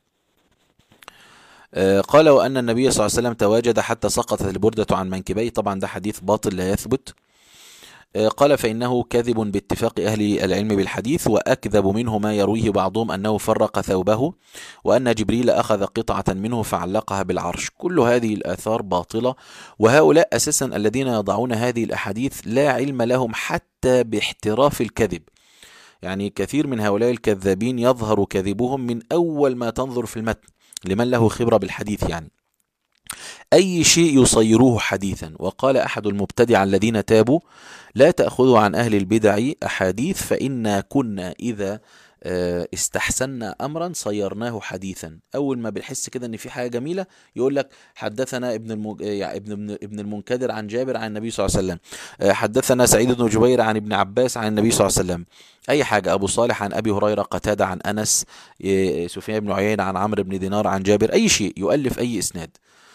قال: وأن النبي صلى الله عليه وسلم تواجد حتى سقطت البردة عن منكبيه. طبعا ده حديث باطل لا يثبت. قال: فإنه كذب باتفاق أهل العلم بالحديث، وأكذب منه ما يرويه بعضهم أنه فرق ثوبه، وأن جبريل أخذ قطعة منه فعلقها بالعرش. كل هذه الآثار باطلة، وهؤلاء أساسا الذين يضعون هذه الأحاديث لا علم لهم حتى باحتراف الكذب. يعني كثير من هؤلاء الكذابين يظهر كذبهم من أول ما تنظر في المتن، لمن له خبرة بالحديث يعني. أي شيء يصيروه حديثا. وقال أحد المبتدع الذين تابوا: لا تأخذوا عن أهل البدع أحاديث، فإنا كنا إذا استحسنا أمرا صيرناه حديثا. أول ما بنحس كده إن في حاجة جميلة يقول لك حدثنا ابن المنكدر عن جابر عن النبي صلى الله عليه وسلم، حدثنا سعيد بن جبير عن ابن عباس عن النبي صلى الله عليه وسلم. أي حاجة، أبو صالح عن أبي هريرة، قتادة عن أنس، سفيان بن عيينة عن عمرو بن دينار عن جابر، أي شيء يؤلف أي إسناد.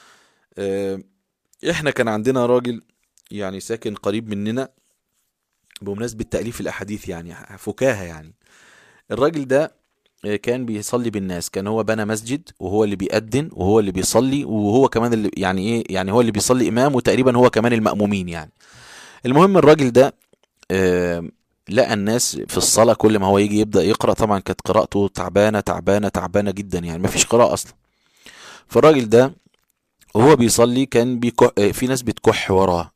احنا كان عندنا راجل يعني ساكن قريب مننا بمناسبة تأليف الأحاديث، يعني فكاهة يعني. الراجل ده كان بيصلي بالناس، كان هو بنى مسجد وهو اللي بيأذن وهو اللي بيصلي، وهو كمان اللي يعني ايه، يعني هو اللي بيصلي امام، وتقريبا هو كمان المأمومين يعني. المهم الراجل ده لقى الناس في الصلاة كل ما هو يجي يبدأ يقرأ، طبعا كانت قراءته تعبانة تعبانة تعبانة جدا، يعني ما فيش قراءة أصلا. فالراجل ده وهو بيصلي كان بيكح، في ناس بتكح وراه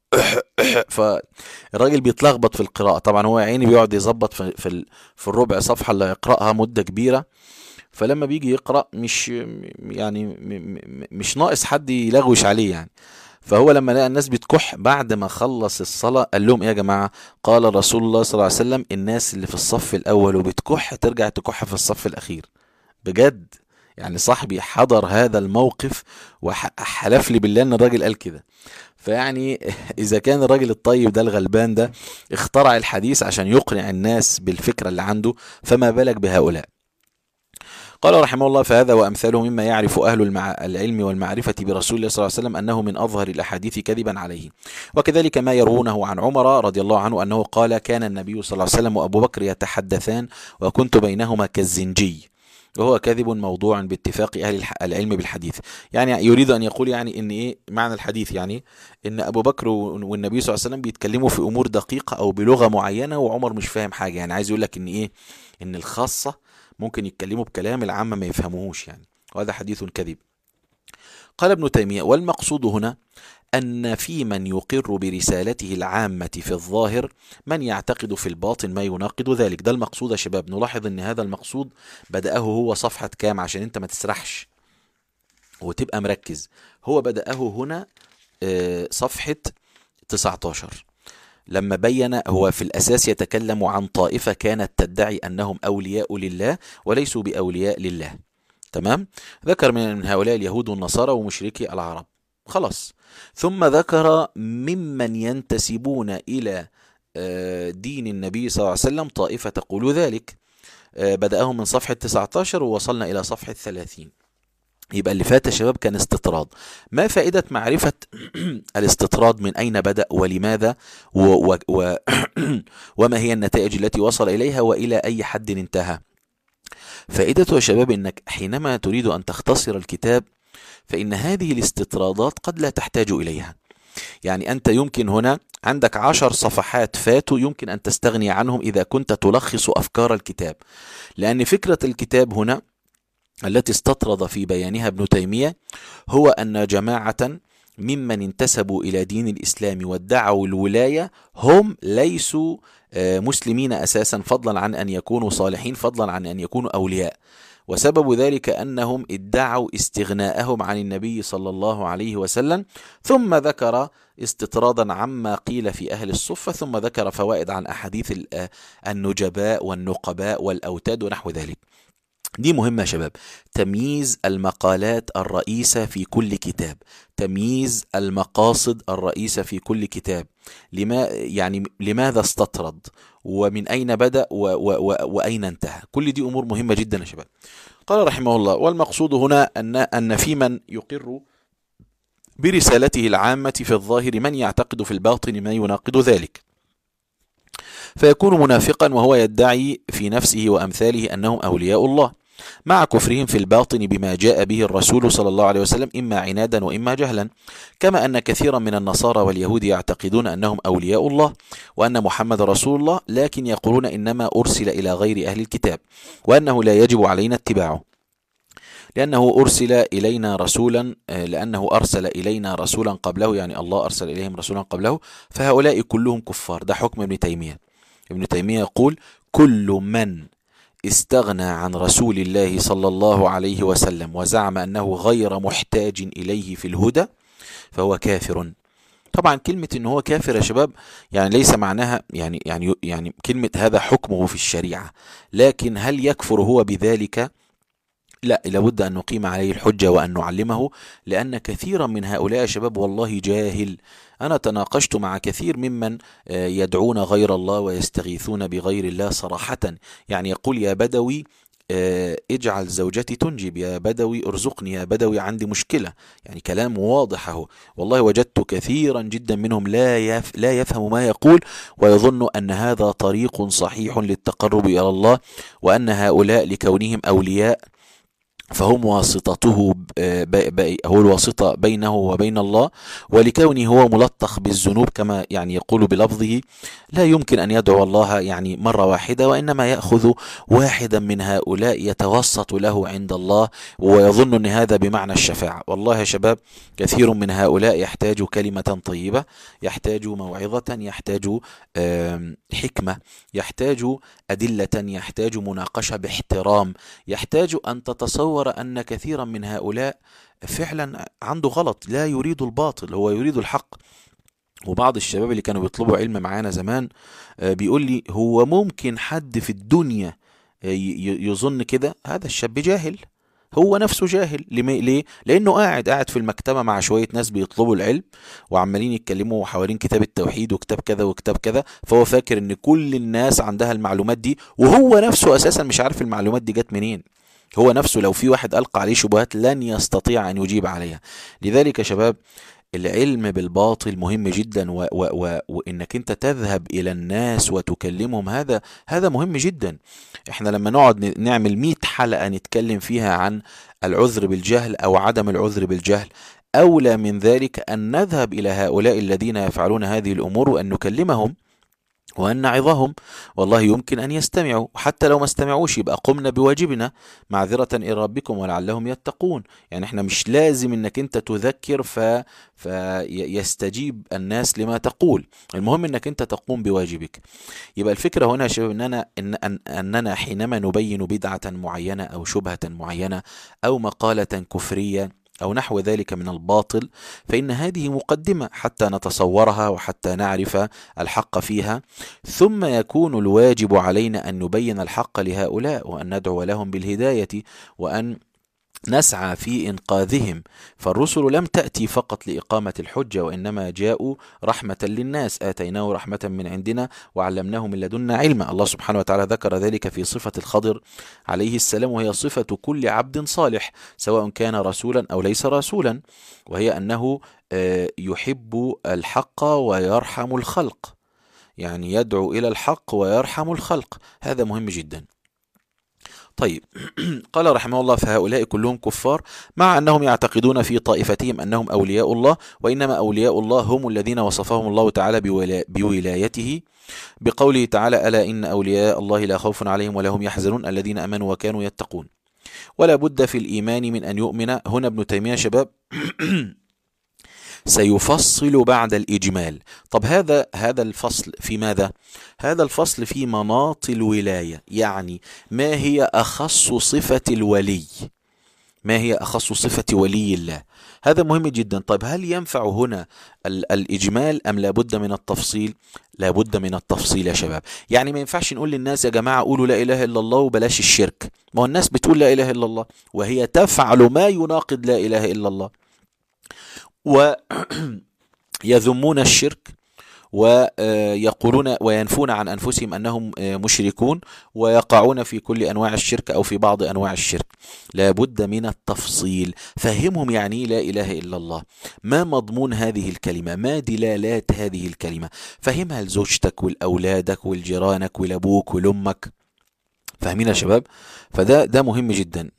فالراجل بيتلخبط في القراءة. طبعا هو يا عيني بيقعد يظبط في الربع صفحة اللي يقرأها مدة كبيرة، فلما بيجي يقرأ مش يعني مش ناقص حد يلغوش عليه يعني. فهو لما لقى الناس بتكح بعد ما خلص الصلاة قال لهم ايه يا جماعة؟ قال رسول الله صلى الله عليه وسلم الناس اللي في الصف الأول وبتكح ترجع تكح في الصف الأخير. بجد يعني صاحبي حضر هذا الموقف وحلف لي بالله ان الراجل قال كده. فيعني اذا كان الراجل الطيب ده الغلبان ده اخترع الحديث عشان يقنع الناس بالفكرة اللي عنده، فما بالك بهؤلاء. قال رحمه الله: فهذا وأمثاله مما يعرف أهل العلم والمعرفة برسول الله صلى الله عليه وسلم أنه من أظهر الأحاديث كذبا عليه. وكذلك ما يروونه عن عمر رضي الله عنه أنه قال: كان النبي صلى الله عليه وسلم وأبو بكر يتحدثان وكنت بينهما كالزنجي. وهو كذب موضوع باتفاق أهل العلم بالحديث. يعني يريد أن يقول يعني إن إيه معنى الحديث؟ يعني إن أبو بكر والنبي صلى الله عليه وسلم بيتكلموا في أمور دقيقة أو بلغة معينة، وعمر مش فاهم حاجة. يعني عايز يقول لك إن إيه، إن الخاصة ممكن يتكلموا بكلام العامة ما يفهموهوش يعني، وهذا حديث كذب. قال ابن تيمية: والمقصود هنا أن في من يقر برسالته العامة في الظاهر من يعتقد في الباطن ما يناقض ذلك. ده المقصود يا شباب. نلاحظ أن هذا المقصود بدأه هو صفحة كام عشان أنت ما تسرحش وتبقى مركز. هو بدأه هنا صفحة 19 لما بين. هو في الأساس يتكلم عن طائفة كانت تدعي أنهم أولياء لله وليسوا بأولياء لله. تمام؟ ذكر من هؤلاء اليهود والنصارى ومشركي العرب، خلاص. ثم ذكر ممن ينتسبون إلى دين النبي صلى الله عليه وسلم طائفة تقول ذلك. بدأهم من صفحة 19 ووصلنا إلى صفحة 30. يبقى اللي فات يا شباب كان استطراد. ما فائدة معرفة الاستطراد؟ من أين بدأ ولماذا وما هي النتائج التي وصل إليها وإلى أي حد انتهى؟ فائدته يا شباب أنك حينما تريد أن تختصر الكتاب فإن هذه الاستطرادات قد لا تحتاج إليها. يعني أنت يمكن هنا عندك 10 صفحات فاتوا يمكن أن تستغني عنهم إذا كنت تلخص أفكار الكتاب، لأن فكرة الكتاب هنا التي استطرد في بيانها ابن تيمية هو أن جماعة ممن انتسبوا إلى دين الإسلام وادعوا الولاية هم ليسوا مسلمين أساسا، فضلا عن أن يكونوا صالحين، فضلا عن أن يكونوا أولياء. وسبب ذلك أنهم ادعوا استغناءهم عن النبي صلى الله عليه وسلم. ثم ذكر استطرادا عما قيل في أهل الصفة، ثم ذكر فوائد عن أحاديث النجباء والنقباء والأوتاد ونحو ذلك. دي مهمة يا شباب، تمييز المقالات الرئيسة في كل كتاب، تمييز المقاصد الرئيسة في كل كتاب. لماذا استطرد ومن أين بدأ وأين انتهى؟ كل دي أمور مهمة جدا يا شباب. قال رحمه الله: والمقصود هنا أن في من يقر برسالته العامة في الظاهر من يعتقد في الباطن ما يناقض ذلك، فيكون منافقا وهو يدعي في نفسه وأمثاله أنهم أولياء الله، مع كفرهم في الباطن بما جاء به الرسول صلى الله عليه وسلم إما عنادا وإما جهلا. كما أن كثيرا من النصارى واليهود يعتقدون أنهم أولياء الله وأن محمد رسول الله، لكن يقولون إنما أرسل إلى غير أهل الكتاب، وأنه لا يجب علينا اتباعه لأنه أرسل إلينا رسولا قبله، يعني الله أرسل إليهم رسولا قبله، فهؤلاء كلهم كفار. ده حكم ابن تيمية. ابن تيمية يقول: كل من استغنى عن رسول الله صلى الله عليه وسلم وزعم أنه غير محتاج إليه في الهدى فهو كافر. طبعا كلمة إن هو كافر يا شباب يعني ليس معناها يعني كلمة هذا حكمه في الشريعة، لكن هل يكفر هو بذلك؟ لا، لابد أن نقيم عليه الحجة وأن نعلمه، لأن كثيرا من هؤلاء شباب والله جاهل. أنا تناقشت مع كثير ممن يدعون غير الله ويستغيثون بغير الله صراحة، يعني يقول: يا بدوي اجعل زوجتي تنجب يا بدوي، ارزقني يا بدوي، عندي مشكلة. يعني كلام واضح اهو. والله وجدت كثيرا جدا منهم لا يفهم ما يقول، ويظن أن هذا طريق صحيح للتقرب إلى الله، وأن هؤلاء لكونهم أولياء فهم واسطته، هو الواسطة بينه وبين الله، ولكونه هو ملطخ بالذنوب كما يعني يقول بلفظه، لا يمكن أن يدعو الله يعني مرة واحدة، وإنما يأخذ واحدا من هؤلاء يتوسط له عند الله، ويظن أن هذا بمعنى الشفاعة. والله يا شباب كثير من هؤلاء يحتاج كلمة طيبة، يحتاج موعظة، يحتاج حكمة، يحتاج أدلة، يحتاج مناقشة باحترام، يحتاج أن تتصور أن كثيرا من هؤلاء فعلا عنده غلط، لا يريد الباطل، هو يريد الحق. وبعض الشباب اللي كانوا بيطلبوا علم معانا زمان بيقول لي هو ممكن حد في الدنيا يظن كده؟ هذا الشاب جاهل، هو نفسه جاهل. ليه؟ لأنه قاعد في المكتبة مع شوية ناس بيطلبوا العلم وعمالين يتكلموا حوالين كتاب التوحيد وكتاب كذا وكتاب كذا، فهو فاكر ان كل الناس عندها المعلومات دي، وهو نفسه أساسا مش عارف المعلومات دي جت منين. هو نفسه لو في واحد ألقى عليه شبهات لن يستطيع أن يجيب عليها. لذلك يا شباب العلم بالباطل مهم جدا، وإنك أنت تذهب إلى الناس وتكلمهم، هذا مهم جدا. احنا لما نقعد نعمل 100 حلقة نتكلم فيها عن العذر بالجهل أو عدم العذر بالجهل، أولى من ذلك أن نذهب إلى هؤلاء الذين يفعلون هذه الأمور وأن نكلمهم وأن نعظهم. والله يمكن أن يستمعوا، حتى لو ما استمعوش يبقى قمنا بواجبنا، معذرة إلى ربكم ولعلهم يتقون. يعني احنا مش لازم انك انت تذكر فيستجيب الناس لما تقول، المهم انك انت تقوم بواجبك. يبقى الفكرة هنا يا شباب أننا حينما نبين بدعة معينة أو شبهة معينة أو مقالة كفرية أو نحو ذلك من الباطل، فإن هذه مقدمة حتى نتصورها وحتى نعرف الحق فيها، ثم يكون الواجب علينا أن نبين الحق لهؤلاء وأن ندعو لهم بالهداية وأن نسعى في إنقاذهم. فالرسل لم تأتي فقط لإقامة الحجة، وإنما جاءوا رحمة للناس، آتيناه رحمة من عندنا وعلمناه من لدنا علما. الله سبحانه وتعالى ذكر ذلك في صفة الخضر عليه السلام، وهي صفة كل عبد صالح سواء كان رسولا أو ليس رسولا، وهي أنه يحب الحق ويرحم الخلق، يعني يدعو إلى الحق ويرحم الخلق، هذا مهم جدا. طيب قال رحمه الله فهؤلاء كلهم كفار، مع أنهم يعتقدون في طائفتهم أنهم أولياء الله، وإنما أولياء الله هم الذين وصفهم الله تعالى بولايته بقوله تعالى ألا إن أولياء الله لا خوف عليهم ولا هم يحزنون الذين أمنوا وكانوا يتقون. ولا بد في الإيمان من أن يؤمن. هنا ابن تيمية شباب سيفصل بعد الإجمال. طب هذا الفصل في ماذا؟ هذا الفصل في مناط الولاية، يعني ما هي أخص صفة الولي، ما هي أخص صفة ولي الله، هذا مهم جدا. طيب هل ينفع هنا الإجمال أم لابد من التفصيل؟ لابد من التفصيل يا شباب. يعني ما ينفعش نقول للناس يا جماعة قولوا لا إله إلا الله وبلاش الشرك، ما هو الناس بتقول لا إله إلا الله وهي تفعل ما يناقض لا إله إلا الله، ويذمون الشرك ويقولون وينفون عن أنفسهم أنهم مشركون، ويقعون في كل أنواع الشرك أو في بعض أنواع الشرك. لا بد من التفصيل، فهمهم يعني لا إله إلا الله، ما مضمون هذه الكلمة، ما دلالات هذه الكلمة، فهمها لزوجتك ولأولادك ولجيرانك ولأبوك ولأمك. فاهمين يا شباب؟ فده مهم جدا.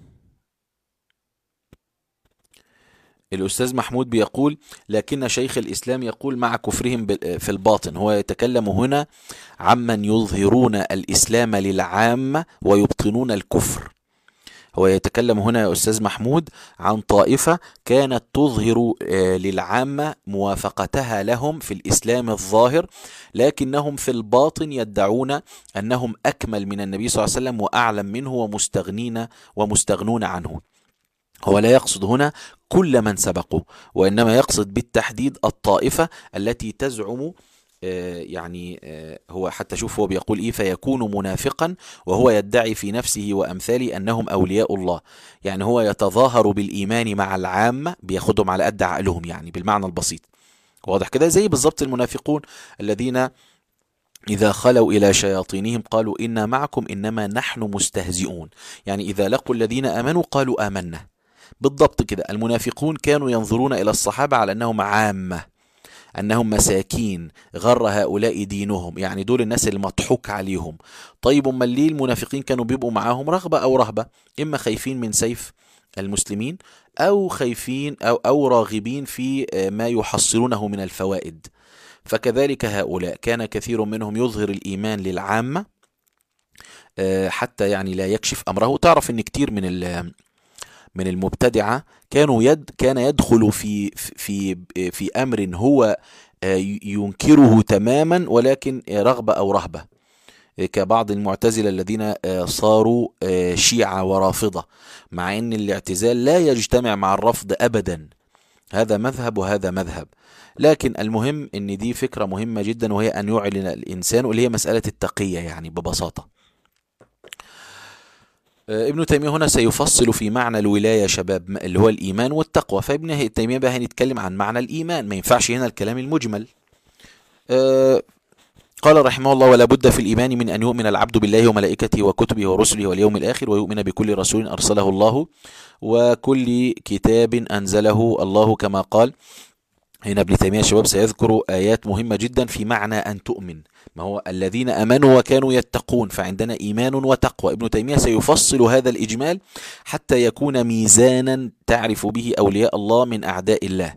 الأستاذ محمود بيقول لكن شيخ الإسلام يقول مع كفرهم في الباطن. هو يتكلم هنا عمن يظهرون الإسلام للعامة ويبطنون الكفر. هو يتكلم هنا يا أستاذ محمود عن طائفة كانت تظهر للعامة موافقتها لهم في الإسلام الظاهر، لكنهم في الباطن يدعون أنهم أكمل من النبي صلى الله عليه وسلم وأعلم منه ومستغنون عنه. هو لا يقصد هنا كل من سبقه، وإنما يقصد بالتحديد الطائفة التي تزعم يعني هو حتى شوف هو بيقول إيه فيكون منافقا وهو يدعي في نفسه وأمثاله أنهم أولياء الله. يعني هو يتظاهر بالإيمان مع العامة، بياخدهم على قد عقلهم يعني بالمعنى البسيط، واضح كده؟ زي بالضبط المنافقون الذين إذا خلوا إلى شياطينهم قالوا إنا معكم إنما نحن مستهزئون. يعني إذا لقوا الذين آمنوا قالوا آمنا. بالضبط كده. المنافقون كانوا ينظرون إلى الصحابة على أنهم عامة، أنهم مساكين، غر هؤلاء دينهم، يعني دول الناس اللي مضحوك عليهم. طيب أما ليه المنافقين كانوا بيبقوا معاهم رغبة أو رهبة؟ إما خايفين من سيف المسلمين، أو خايفين أو راغبين في ما يحصلونه من الفوائد. فكذلك هؤلاء كان كثير منهم يظهر الإيمان للعامة حتى يعني لا يكشف أمره. تعرف أن كتير من المبتدعة كان يدخل في أمر هو ينكره تماما ولكن رغبة أو رهبة، كبعض المعتزلة الذين صاروا شيعة ورافضة، مع أن الاعتزال لا يجتمع مع الرفض أبدا. هذا مذهب وهذا مذهب. لكن المهم أن دي فكرة مهمة جدا، وهي أن يعلن الإنسان، واللي هي مسألة التقية يعني ببساطة. ابن تيمية هنا سيفصل في معنى الولاية شباب، اللي هو الإيمان والتقوى. فابن تيمية بقى هنتكلم عن معنى الإيمان، ما ينفعش هنا الكلام المجمل. قال رحمه الله: ولا بد في الإيمان من أن يؤمن العبد بالله وملائكته وكتبه ورسله واليوم الآخر، ويؤمن بكل رسول أرسله الله وكل كتاب أنزله الله، كما قال. هنا ابن تيمية شباب سيذكر آيات مهمة جدا في معنى أن تؤمن. ما هو الذين أمنوا وكانوا يتقون، فعندنا إيمان وتقوى. ابن تيمية سيفصل هذا الإجمال حتى يكون ميزانا تعرف به أولياء الله من أعداء الله.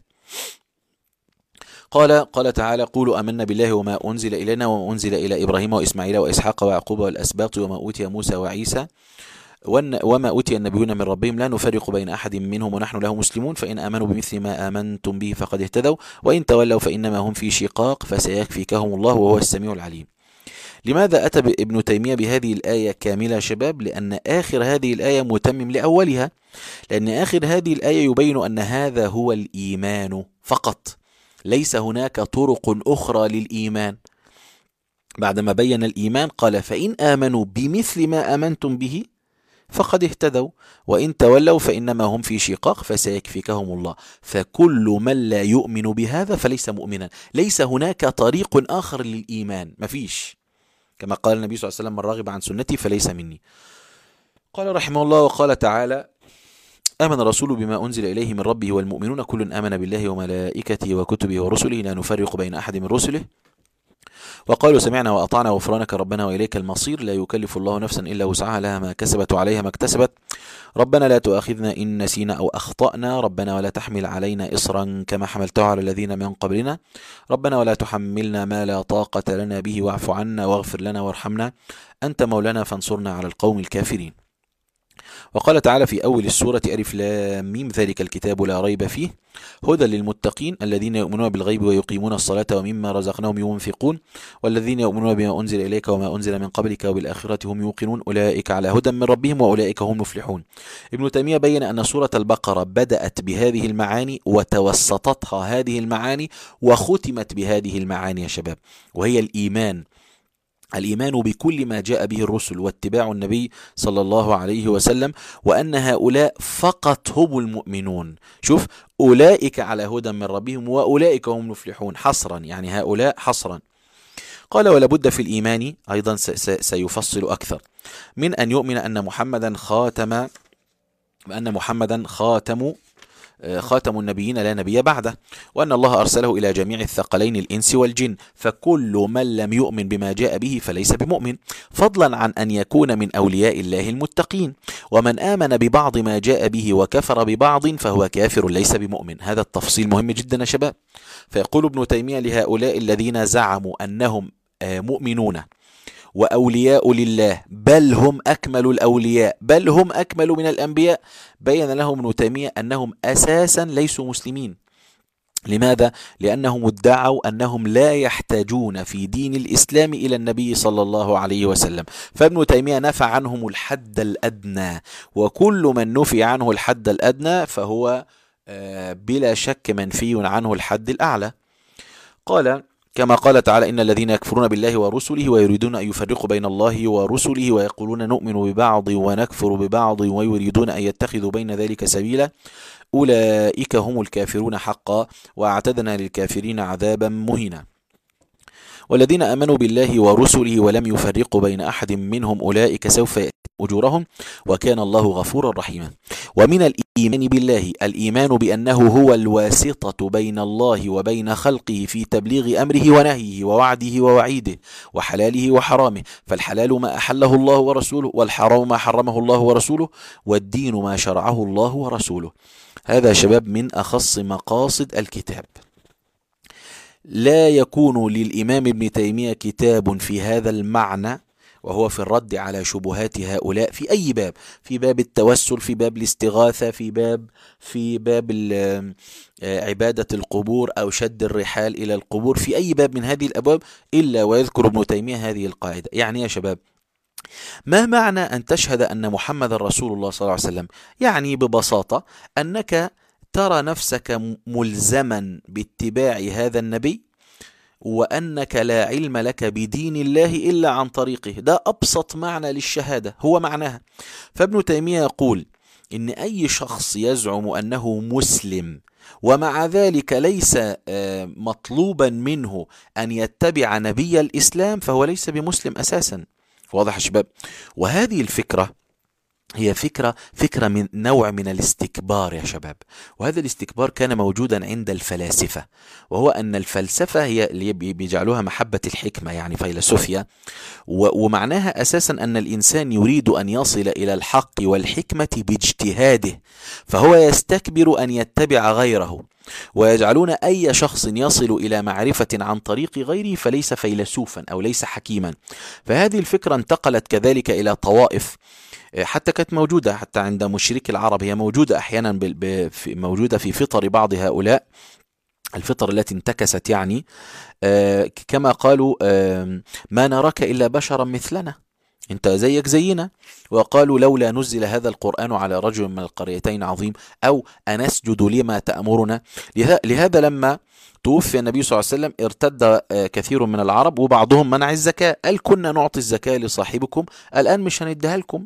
قال تعالى: قولوا آمنا بالله وما أنزل إلينا وما أنزل إلى إبراهيم وإسماعيل وإسحاق ويعقوب والأسباط وما أوتي موسى وعيسى وما أوتي النبيون من ربهم لا نفرق بين أحد منهم ونحن له مسلمون، فإن آمنوا بمثل ما آمنتم به فقد اهتدوا وإن تولوا فإنما هم في شقاق فسيكفيكهم الله وهو السميع العليم. لماذا أتى ابن تيمية بهذه الآية كاملة شباب؟ لأن آخر هذه الآية متمم لأولها، لأن آخر هذه الآية يبين أن هذا هو الإيمان فقط، ليس هناك طرق أخرى للإيمان. بعدما بين الإيمان قال: فإن آمنوا بمثل ما آمنتم به فقد اهتدوا وإن تولوا فإنما هم في شقاق فسيكفيكهم الله. فكل من لا يؤمن بهذا فليس مؤمنا، ليس هناك طريق آخر للإيمان، مفيش. كما قال النبي صلى الله عليه وسلم: من راغب عن سنتي فليس مني. قال رحمه الله: وقال تعالى: آمن الرسول بما أنزل إليه من ربه والمؤمنون كل آمن بالله وملائكته وكتبه ورسله لا نفرق بين أحد من رسله وقالوا سمعنا وأطعنا غفرانك ربنا وإليك المصير لا يكلف الله نفسا إلا وسعها لها ما كسبت وعليها ما اكتسبت ربنا لا تؤاخذنا إن نسينا أو أخطأنا ربنا ولا تحمل علينا إصرا كما حملته على الذين من قبلنا ربنا ولا تحملنا ما لا طاقة لنا به واعف عنا واغفر لنا وارحمنا أنت مولانا فانصرنا على القوم الكافرين. وقال تعالى في أول السورة: ألف لام ميم ذلك الكتاب لا ريب فيه هدى للمتقين الذين يؤمنون بالغيب ويقيمون الصلاة ومما رزقناهم ينفقون والذين يؤمنون بما أنزل إليك وما أنزل من قبلك وبالآخرة هم يوقنون أولئك على هدى من ربهم وأولئك هم مفلحون. ابن تيمية بين أن سورة البقرة بدأت بهذه المعاني وتوسطتها هذه المعاني وختمت بهذه المعاني يا شباب، وهي الإيمان بكل ما جاء به الرسل واتباع النبي صلى الله عليه وسلم، وأن هؤلاء فقط هم المؤمنون. شوف: أولئك على هدى من ربهم وأولئك هم المفلحون، حصرا، يعني هؤلاء حصرا. قال: ولا بد في الإيمان أيضا سيفصل أكثر من أن يؤمن أن محمدا خاتم النبيين لا نبي بعده، وأن الله أرسله إلى جميع الثقلين الإنس والجن، فكل من لم يؤمن بما جاء به فليس بمؤمن، فضلا عن أن يكون من أولياء الله المتقين. ومن آمن ببعض ما جاء به وكفر ببعض فهو كافر ليس بمؤمن. هذا التفصيل مهم جدا يا شباب. فيقول ابن تيمية لهؤلاء الذين زعموا أنهم مؤمنون وأولياء لله، بل هم أكمل الأولياء، بل هم أكمل من الأنبياء، بين لهم ابن تيمية أنهم أساسا ليسوا مسلمين. لماذا؟ لأنهم ادعوا أنهم لا يحتاجون في دين الإسلام إلى النبي صلى الله عليه وسلم، فابن تيمية نفى عنهم الحد الأدنى، وكل من نفي عنه الحد الأدنى فهو بلا شك منفي عنه الحد الأعلى. قال: كما قال تعالى: إن الذين يكفرون بالله ورسله ويريدون أن يفرقوا بين الله ورسله ويقولون نؤمن ببعض ونكفر ببعض ويريدون أن يتخذوا بين ذلك سبيلا أولئك هم الكافرون حقا وأعتدنا للكافرين عذابا مهينا. والذين آمنوا بالله ورسله ولم يفرقوا بين أحد منهم أولئك سوف يأتون أجورهم وكان الله غفورا رحيما. ومن الإيمان بالله الإيمان بأنه هو الواسطة بين الله وبين خلقه في تبليغ أمره ونهيه ووعده ووعيده وحلاله وحرامه، فالحلال ما أحله الله ورسوله، والحرام ما حرمه الله ورسوله، والدين ما شرعه الله ورسوله. هذا شباب من أخص مقاصد الكتاب. لا يكون للإمام ابن تيمية كتاب في هذا المعنى وهو في الرد على شبهات هؤلاء في أي باب، في باب التوسل، في باب الاستغاثة، في باب عبادة القبور أو شد الرحال إلى القبور، في أي باب من هذه الأبواب، إلا ويذكر ابن تيمية هذه القاعدة. يعني يا شباب، ما معنى أن تشهد أن محمد رسول الله صلى الله عليه وسلم؟ يعني ببساطة أنك ترى نفسك ملزما باتباع هذا النبي، وأنك لا علم لك بدين الله إلا عن طريقه. ده أبسط معنى للشهادة، هو معناها. فابن تيمية يقول إن أي شخص يزعم أنه مسلم ومع ذلك ليس مطلوبا منه أن يتبع نبي الإسلام فهو ليس بمسلم أساسا. واضح يا شباب؟ وهذه الفكرة هي فكرة من نوع من الاستكبار يا شباب، وهذا الاستكبار كان موجودا عند الفلاسفة، وهو أن الفلسفة هي اللي بيجعلوها محبة الحكمة، يعني فيلسوفيا، ومعناها أساسا أن الإنسان يريد أن يصل إلى الحق والحكمة باجتهاده، فهو يستكبر أن يتبع غيره، ويجعلون أي شخص يصل إلى معرفة عن طريق غيره فليس فيلسوفا أو ليس حكيما. فهذه الفكرة انتقلت كذلك إلى طوائف، حتى كانت موجودة حتى عند مشركي العرب، هي موجودة أحيانا موجودة في فطر بعض هؤلاء، الفطر التي انتكست، يعني كما قالوا ما نراك إلا بشرا مثلنا، انت زيك زينا. وقالوا لولا نزل هذا القرآن على رجل من القريتين عظيم، أو أنسجد لما تأمرنا. لهذا لما توفي النبي صلى الله عليه وسلم ارتد كثير من العرب، وبعضهم منع الزكاة، قال كنا نعطي الزكاة لصاحبكم الآن مش هنديها لكم.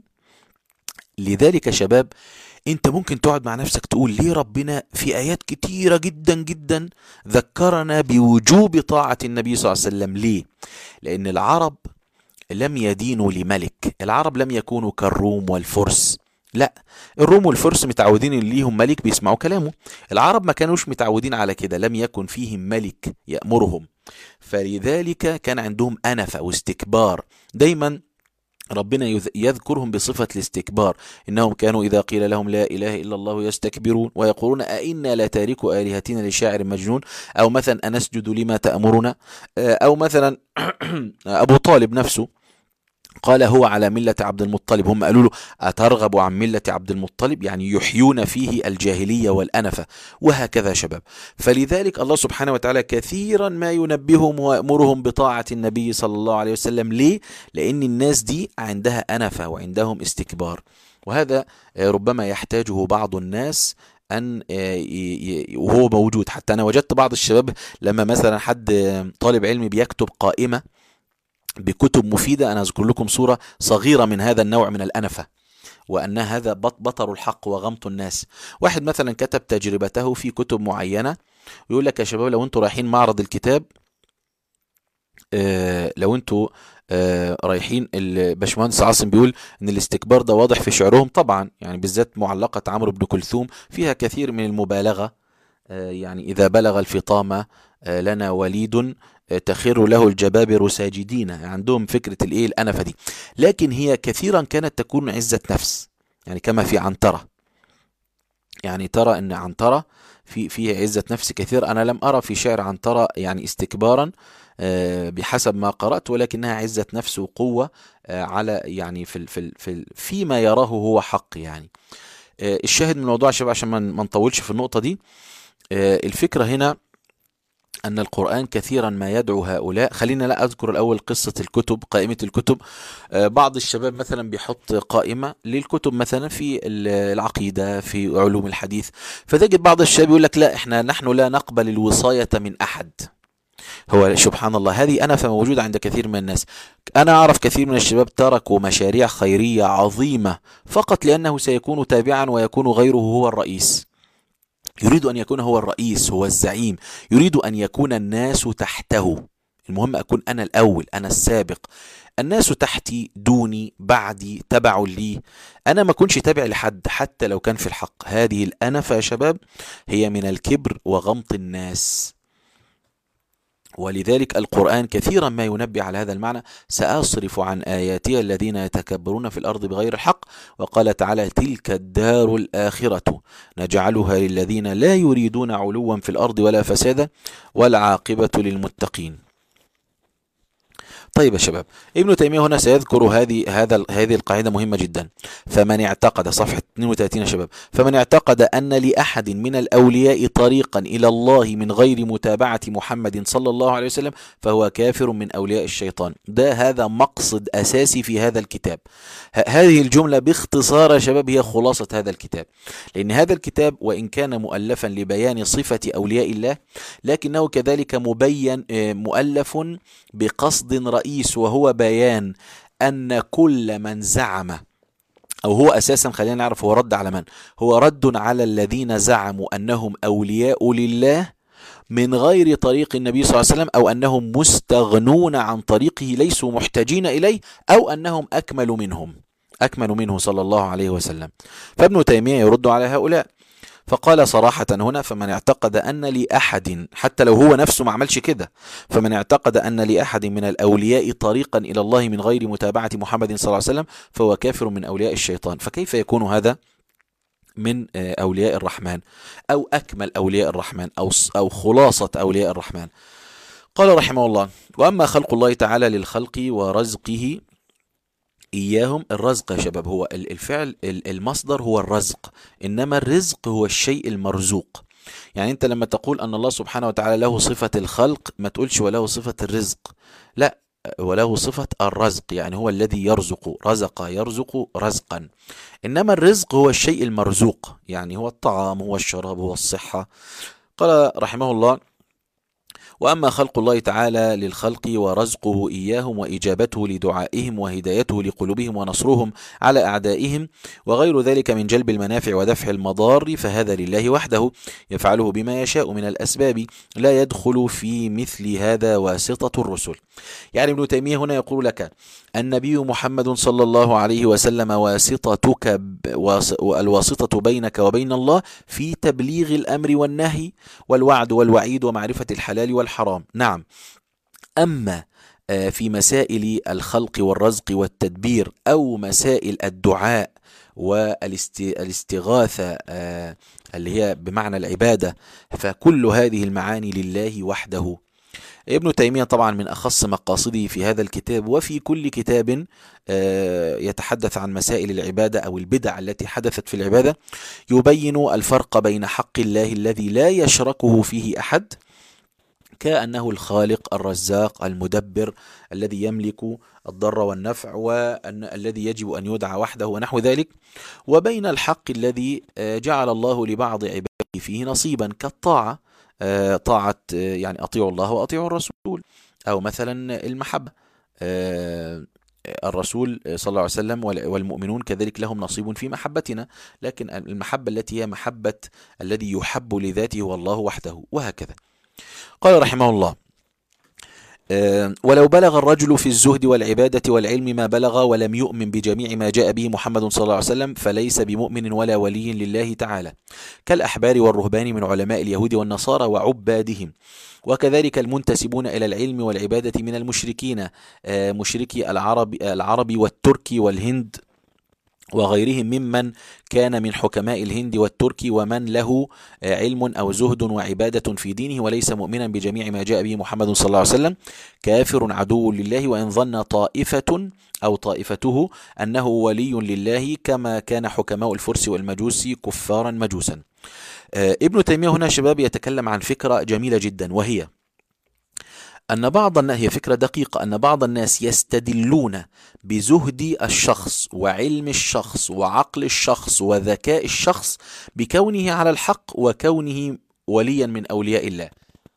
لذلك شباب، انت ممكن تقعد مع نفسك تقول ليه ربنا في آيات كتيرة جدا جدا ذكرنا بوجوب طاعة النبي صلى الله عليه وسلم؟ ليه؟ لأن العرب لم يدينوا لملك، العرب لم يكونوا كالروم والفرس، لا، الروم والفرس متعودين ان ليهم ملك بيسمعوا كلامه، العرب ما كانوش متعودين على كده، لم يكن فيهم ملك يأمرهم، فلذلك كان عندهم أنفة واستكبار. دايما ربنا يذكرهم بصفة الاستكبار، إنهم كانوا إذا قيل لهم لا إله إلا الله يستكبرون ويقولون أئنا لتاركوا آلهتنا لشاعر مجنون، أو مثلا أنسجد لما تأمرنا، أو مثلا أبو طالب نفسه قال هو على ملة عبد المطلب، هم قالوا له أترغب عن ملة عبد المطلب، يعني يحيون فيه الجاهلية والأنفة، وهكذا شباب. فلذلك الله سبحانه وتعالى كثيرا ما ينبههم ويأمرهم بطاعة النبي صلى الله عليه وسلم. ليه؟ لأن الناس دي عندها أنفة وعندهم استكبار، وهذا ربما يحتاجه بعض الناس أن وهو موجود. حتى أنا وجدت بعض الشباب لما مثلا حد طالب علمي بيكتب قائمة بكتب مفيدة، أنا أذكر لكم صورة صغيرة من هذا النوع من الأنفة، وأن هذا بطر الحق وغمط الناس. واحد مثلا كتب تجربته في كتب معينة، يقول لك يا شباب لو أنتوا رايحين معرض الكتاب، لو أنتوا رايحين، الباشمهندس عاصم بيقول ان الاستكبار ده واضح في شعرهم طبعا، يعني بالذات معلقة عمرو بن كلثوم فيها كثير من المبالغة، يعني إذا بلغ الفطام لنا وليد تخر له الجبابر ساجدين، عندهم فكرة الايه الأنفة دي، لكن هي كثيرا كانت تكون عزة نفس، يعني كما في عنترة، يعني ترى ان عنترة فيها عزة نفس كثير. أنا لم أرى في شعر عنترة يعني استكبارا بحسب ما قرأت، ولكنها عزة نفس وقوة على يعني فيما يراه هو حق. يعني الشاهد من الموضوع شباب عشان ما نطولش في النقطة دي، الفكرة هنا أن القرآن كثيرا ما يدعو هؤلاء. خلينا لا أذكر الأول قصة الكتب، قائمة الكتب. بعض الشباب مثلا بيحط قائمة للكتب مثلا في العقيدة، في علوم الحديث، فتجد بعض الشباب يقول لك لا، نحن لا نقبل الوصاية من أحد. هو سبحان الله، هذه أنفة موجودة عند كثير من الناس. أنا أعرف كثير من الشباب تركوا مشاريع خيرية عظيمة فقط لأنه سيكون تابعا ويكون غيره هو الرئيس، يريد أن يكون هو الرئيس، هو الزعيم، يريد أن يكون الناس تحته. المهم أكون أنا الأول، أنا السابق، الناس تحتي دوني بعدي تبع لي، أنا ما كنش تابع لحد حتى لو كان في الحق. هذه الأنفة يا شباب هي من الكبر وغمط الناس، ولذلك القرآن كثيرا ما ينبه على هذا المعنى: سأصرف عن آياتي الذين يتكبرون في الأرض بغير الحق. وقال تعالى: تلك الدار الآخرة نجعلها للذين لا يريدون علوا في الأرض ولا فسادا والعاقبة للمتقين. طيب يا شباب، ابن تيمية هنا سيذكر هذه القاعدة مهمة جدا. فمن اعتقد، صفحة 32 يا شباب، فمن اعتقد أن لأحد من الأولياء طريقا إلى الله من غير متابعة محمد صلى الله عليه وسلم فهو كافر من أولياء الشيطان. هذا مقصد أساسي في هذا الكتاب. هذه الجملة باختصار يا شباب هي خلاصة هذا الكتاب، لأن هذا الكتاب وإن كان مؤلفا لبيان صفة أولياء الله، لكنه كذلك مؤلف بقصد رئيس، وهو بيان أن كل من زعم، أو هو أساسا خلينا نعرف هو رد على من، هو رد على الذين زعموا أنهم أولياء لله من غير طريق النبي صلى الله عليه وسلم، أو أنهم مستغنون عن طريقه ليسوا محتاجين إليه، أو أنهم أكمل منه صلى الله عليه وسلم. فابن تيمية يرد على هؤلاء، فقال صراحة هنا: فمن اعتقد أن لأحد، حتى لو هو نفسه ما عملش كده، فمن اعتقد أن لأحد من الأولياء طريقا إلى الله من غير متابعة محمد صلى الله عليه وسلم فهو كافر من أولياء الشيطان. فكيف يكون هذا من أولياء الرحمن، أو أكمل أولياء الرحمن، أو خلاصة أولياء الرحمن؟ قال رحمه الله: وأما خلق الله تعالى للخلق ورزقه إياهم. الرزق يا شباب هو الفعل، المصدر هو الرزق، إنما الرزق هو الشيء المرزوق. يعني أنت لما تقول أن الله سبحانه وتعالى له صفة الخلق، ما تقولش وله صفة الرزق، لا، وله صفة الرزق، يعني هو الذي يرزق، رزق يرزق رزقا. إنما الرزق هو الشيء المرزوق، يعني هو الطعام، هو الشراب، هو الصحة. قال رحمه الله: وأما خلق الله تعالى للخلق ورزقه إياهم وإجابته لدعائهم وهدايته لقلوبهم ونصرهم على أعدائهم وغير ذلك من جلب المنافع ودفع المضار، فهذا لله وحده يفعله بما يشاء من الأسباب، لا يدخل في مثل هذا واسطة الرسل. يعني ابن تيمية هنا يقول لك: النبي محمد صلى الله عليه وسلم واسطتك، الواسطة بينك وبين الله في تبليغ الأمر والنهي والوعد والوعيد ومعرفة الحلال والحرام. نعم. أما في مسائل الخلق والرزق والتدبير، أو مسائل الدعاء والاستغاثة اللي هي بمعنى العبادة، فكل هذه المعاني لله وحده. ابن تيمية طبعا من أخص مقاصده في هذا الكتاب وفي كل كتاب يتحدث عن مسائل العبادة أو البدع التي حدثت في العبادة، يبين الفرق بين حق الله الذي لا يشركه فيه أحد، كأنه الخالق الرزاق المدبر الذي يملك الضر والنفع والذي يجب أن يدعى وحده ونحو ذلك، وبين الحق الذي جعل الله لبعض عباده فيه نصيبا، كالطاعة، طاعة يعني أطيعوا الله وأطيعوا الرسول، أو مثلا المحبة، الرسول صلى الله عليه وسلم والمؤمنون كذلك لهم نصيب في محبتنا، لكن المحبة التي هي محبة الذي يحب لذاته هو الله وحده، وهكذا. قال رحمه الله: ولو بلغ الرجل في الزهد والعبادة والعلم ما بلغ ولم يؤمن بجميع ما جاء به محمد صلى الله عليه وسلم فليس بمؤمن ولا ولي لله تعالى، كالأحبار والرهبان من علماء اليهود والنصارى وعبادهم، وكذلك المنتسبون إلى العلم والعبادة من المشركين، مشركي العرب والترك والهند وغيرهم ممن كان من حكماء الهند والترك، ومن له علم أو زهد وعبادة في دينه وليس مؤمنا بجميع ما جاء به محمد صلى الله عليه وسلم، كافر عدو لله، وإن ظن طائفة أو طائفته أنه ولي لله، كما كان حكماء الفرس والمجوس كفارا مجوسا. ابن تيمية هنا شباب يتكلم عن فكرة جميلة جدا، وهي أن هي فكرة دقيقة، أن بعض الناس يستدلون بزهد الشخص وعلم الشخص وعقل الشخص وذكاء الشخص بكونه على الحق وكونه وليا من أولياء الله،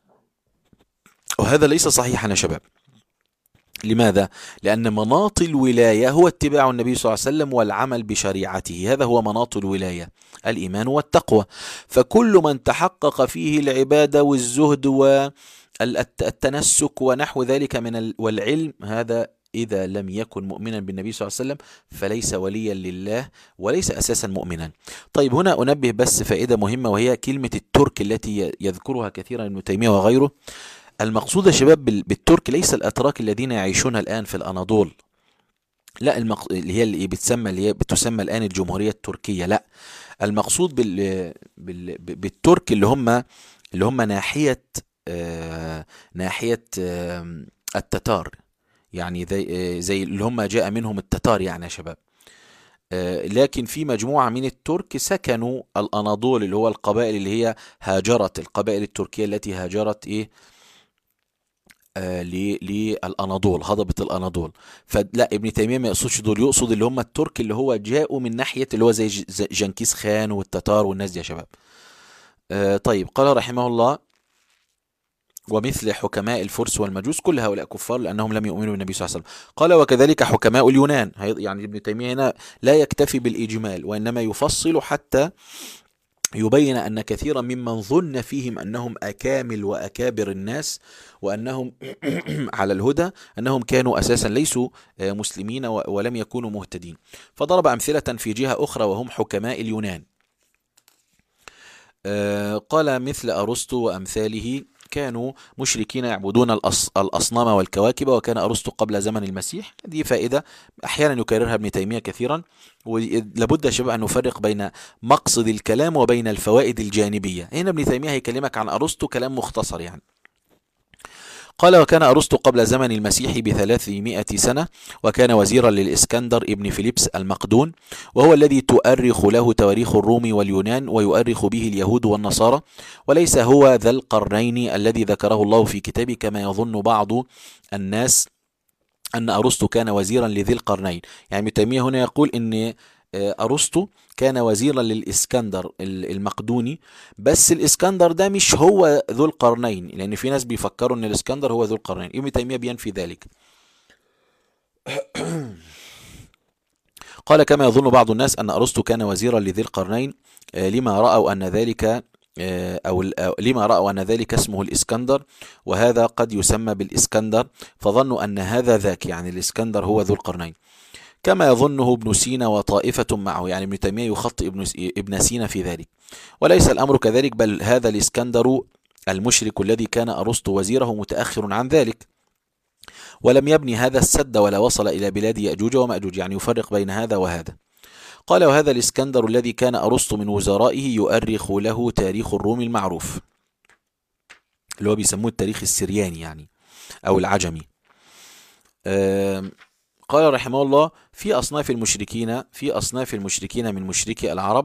وهذا ليس صحيحا يا شباب. لماذا؟ لأن مناط الولاية هو اتباع النبي صلى الله عليه وسلم والعمل بشريعته، هذا هو مناط الولاية، الإيمان والتقوى. فكل من تحقق فيه العبادة والزهد التنسك ونحو ذلك والعلم، هذا إذا لم يكن مؤمنا بالنبي صلى الله عليه وسلم فليس وليا لله وليس أساسا مؤمنا. طيب هنا أنبه بس فائدة مهمة، وهي كلمة الترك التي يذكرها كثيرا ابن تيمية وغيره. المقصود يا شباب بالترك ليس الأتراك الذين يعيشون الآن في الأناضول، لا، اللي هي بتسمى الآن الجمهورية التركية، لا، المقصود بالترك اللي هم ناحية التتار، يعني زي اللي هم جاء منهم التتار يعني يا شباب. لكن في مجموعة من الترك سكنوا الأناضول، اللي هو القبائل اللي هي هاجرت، القبائل التركية التي هاجرت للأناضول، هضبة الأناضول. فلا، ابن تيمية ما يقصدش دول، يقصد اللي هم الترك اللي هو جاءوا من ناحية اللي هو زي جنكيز خان والتتار والناس دي يا شباب. طيب، قال رحمه الله: ومثل حكماء الفرس والمجوس، كل هؤلاء كفار لأنهم لم يؤمنوا بالنبي صلى الله عليه وسلم. قال: وكذلك حكماء اليونان. يعني ابن تيمية هنا لا يكتفي بالإجمال، وإنما يفصل حتى يبين أن كثيرا ممن ظن فيهم أنهم أكامل وأكابر الناس وأنهم على الهدى، أنهم كانوا أساسا ليسوا مسلمين ولم يكونوا مهتدين. فضرب أمثلة في جهة أخرى وهم حكماء اليونان. قال: مثل أرسطو وأمثاله كانوا مشركين يعبدون الأصنام والكواكب، وكان أرسطو قبل زمن المسيح. دي فائدة أحيانا يكررها ابن تيمية كثيرا، ولابد يا شباب أن نفرق بين مقصد الكلام وبين الفوائد الجانبية. هنا ابن تيمية هيكلمك عن أرسطو كلام مختصر يعني. قال: وكان أرسطو قبل زمن المسيح ب300 سنة، وكان وزيرا للإسكندر ابن فيليبس المقدون، وهو الذي تؤرخ له تواريخ الروم واليونان ويؤرخ به اليهود والنصارى، وليس هو ذا القرنين الذي ذكره الله في كتابه كما يظن بعض الناس أن أرسطو كان وزيرا لذي القرنين. يعني ابن تيمية هنا يقول إن أرسطو كان وزيرا للإسكندر المقدوني، بس الإسكندر ده مش هو ذو القرنين، لأن في ناس بيفكروا أن الإسكندر هو ذو القرنين. ابن تيمية بينفي ذلك. قال: كما يظن بعض الناس أن أرسطو كان وزيرا لذي القرنين لما رأوا أن ذلك اسمه الإسكندر، وهذا قد يسمى بالإسكندر، فظنوا أن هذا ذاك، يعني الإسكندر هو ذو القرنين، كما يظنه ابن سينا وطائفة معه. يعني ابن تيمية يخطئ ابن سينا في ذلك، وليس الأمر كذلك، بل هذا الإسكندر المشرك الذي كان أرسطو وزيره متأخر عن ذلك، ولم يبني هذا السد ولا وصل إلى بلاد يأجوج ومأجوج. يعني يفرق بين هذا وهذا. قال: وهذا الإسكندر الذي كان أرسطو من وزرائه يؤرخ له تاريخ الروم المعروف، اللي هو بيسموه التاريخ السرياني يعني أو العجمي. قال رحمه الله: في أصناف المشركين من مشركي العرب